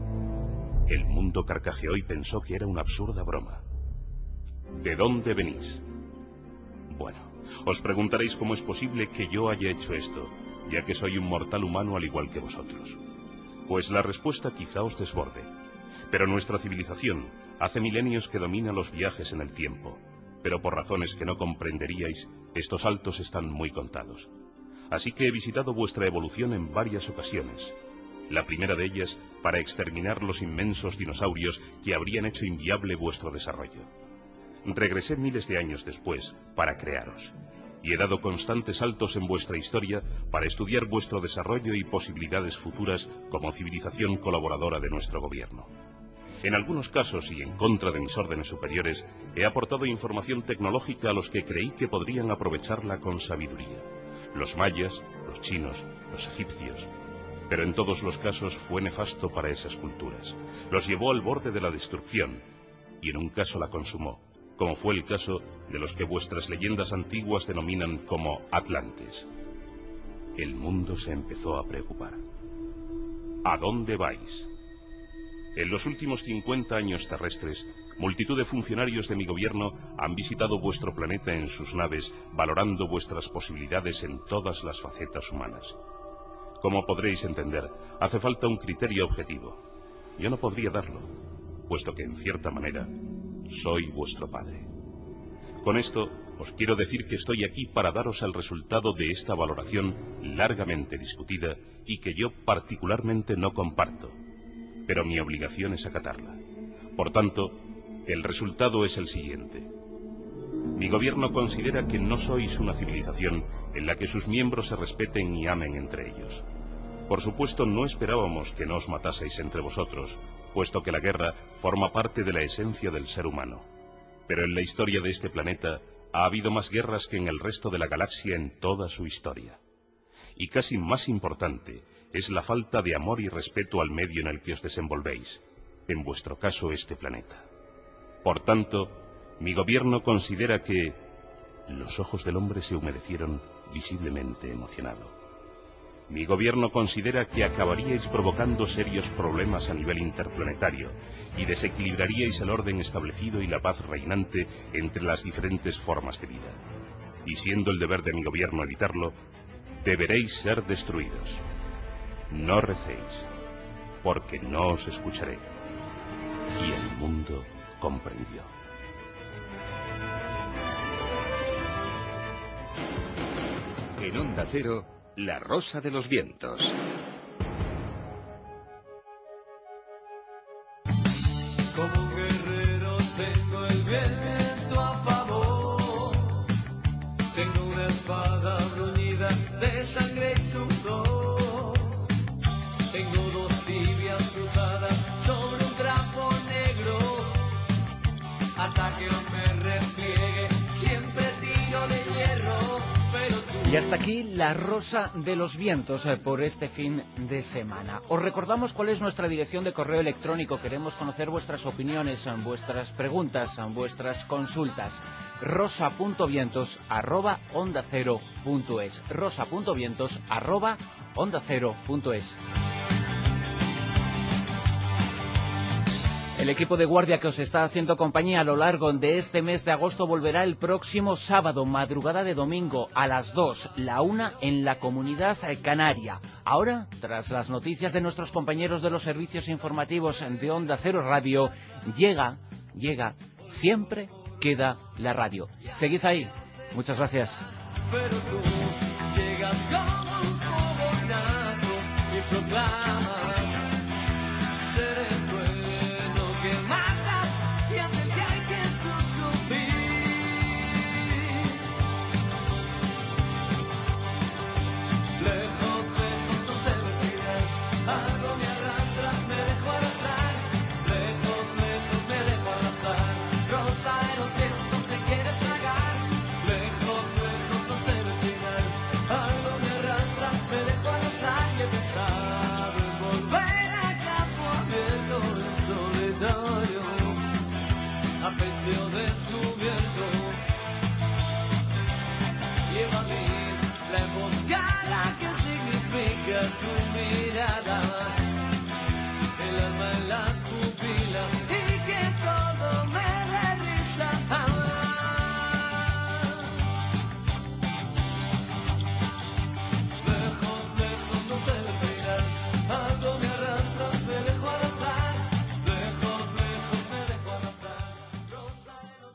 El mundo carcajeó y pensó que era una absurda broma. ¿De dónde venís? Bueno, os preguntaréis cómo es posible que yo haya hecho esto, ya que soy un mortal humano al igual que vosotros. Pues la respuesta quizá os desborde. Pero nuestra civilización hace milenios que domina los viajes en el tiempo, pero por razones que no comprenderíais, estos saltos están muy contados. Así que he visitado vuestra evolución en varias ocasiones. La primera de ellas para exterminar los inmensos dinosaurios que habrían hecho inviable vuestro desarrollo. Regresé miles de años después para crearos, y he dado constantes saltos en vuestra historia para estudiar vuestro desarrollo y posibilidades futuras como civilización colaboradora de nuestro gobierno. En algunos casos, y en contra de mis órdenes superiores, he aportado información tecnológica a los que creí que podrían aprovecharla con sabiduría. Los mayas, los chinos, los egipcios. Pero en todos los casos fue nefasto para esas culturas. Los llevó al borde de la destrucción, y en un caso la consumó, como fue el caso de los que vuestras leyendas antiguas denominan como Atlantes. El mundo se empezó a preocupar. ¿A dónde vais? En los últimos 50 años terrestres, multitud de funcionarios de mi gobierno han visitado vuestro planeta en sus naves, valorando vuestras posibilidades en todas las facetas humanas. Como podréis entender, hace falta un criterio objetivo. Yo no podría darlo, puesto que en cierta manera soy vuestro padre. Con esto os quiero decir que estoy aquí para daros el resultado de esta valoración largamente discutida y que yo particularmente no comparto, pero mi obligación es acatarla. Por tanto, el resultado es el siguiente. Mi gobierno considera que no sois una civilización en la que sus miembros se respeten y amen entre ellos. Por supuesto, no esperábamos que no os mataseis entre vosotros, puesto que la guerra forma parte de la esencia del ser humano. Pero en la historia de este planeta ha habido más guerras que en el resto de la galaxia en toda su historia. Y casi más importante es la falta de amor y respeto al medio en el que os desenvolvéis, en vuestro caso este planeta. Por tanto, mi gobierno considera que... Los ojos del hombre se humedecieron, visiblemente emocionado. Mi gobierno considera que acabaríais provocando serios problemas a nivel interplanetario y desequilibraríais el orden establecido y la paz reinante entre las diferentes formas de vida. Y siendo el deber de mi gobierno evitarlo, deberéis ser destruidos. No recéis, porque no os escucharé. Y el mundo comprendió. En Onda Cero, La Rosa de los Vientos. Como un guerrero tengo el viento a favor. Tengo una espada bruñida de sangre y sudor. Tengo dos tibias cruzadas sobre un trapo negro. Ataque o me repliegue, siempre tiro de hierro. Y hasta aquí La Rosa de los Vientos por este fin de semana. Os recordamos cuál es nuestra dirección de correo electrónico. Queremos conocer vuestras opiniones, vuestras preguntas, vuestras consultas. rosa.vientos@ondacero.es. rosa.vientos@ondacero.es. El equipo de guardia que os está haciendo compañía a lo largo de este mes de agosto volverá el próximo sábado, madrugada de domingo, a las 2, la 1 en la Comunidad Canaria. Ahora, tras las noticias de nuestros compañeros de los servicios informativos de Onda Cero Radio, llega, siempre queda la radio. ¿Seguís ahí? Muchas gracias. Pero tú llegas como un fogonazo y proclamas ser el bueno que mata. lo descubierto. Llévame la emboscada que significa tu mirada.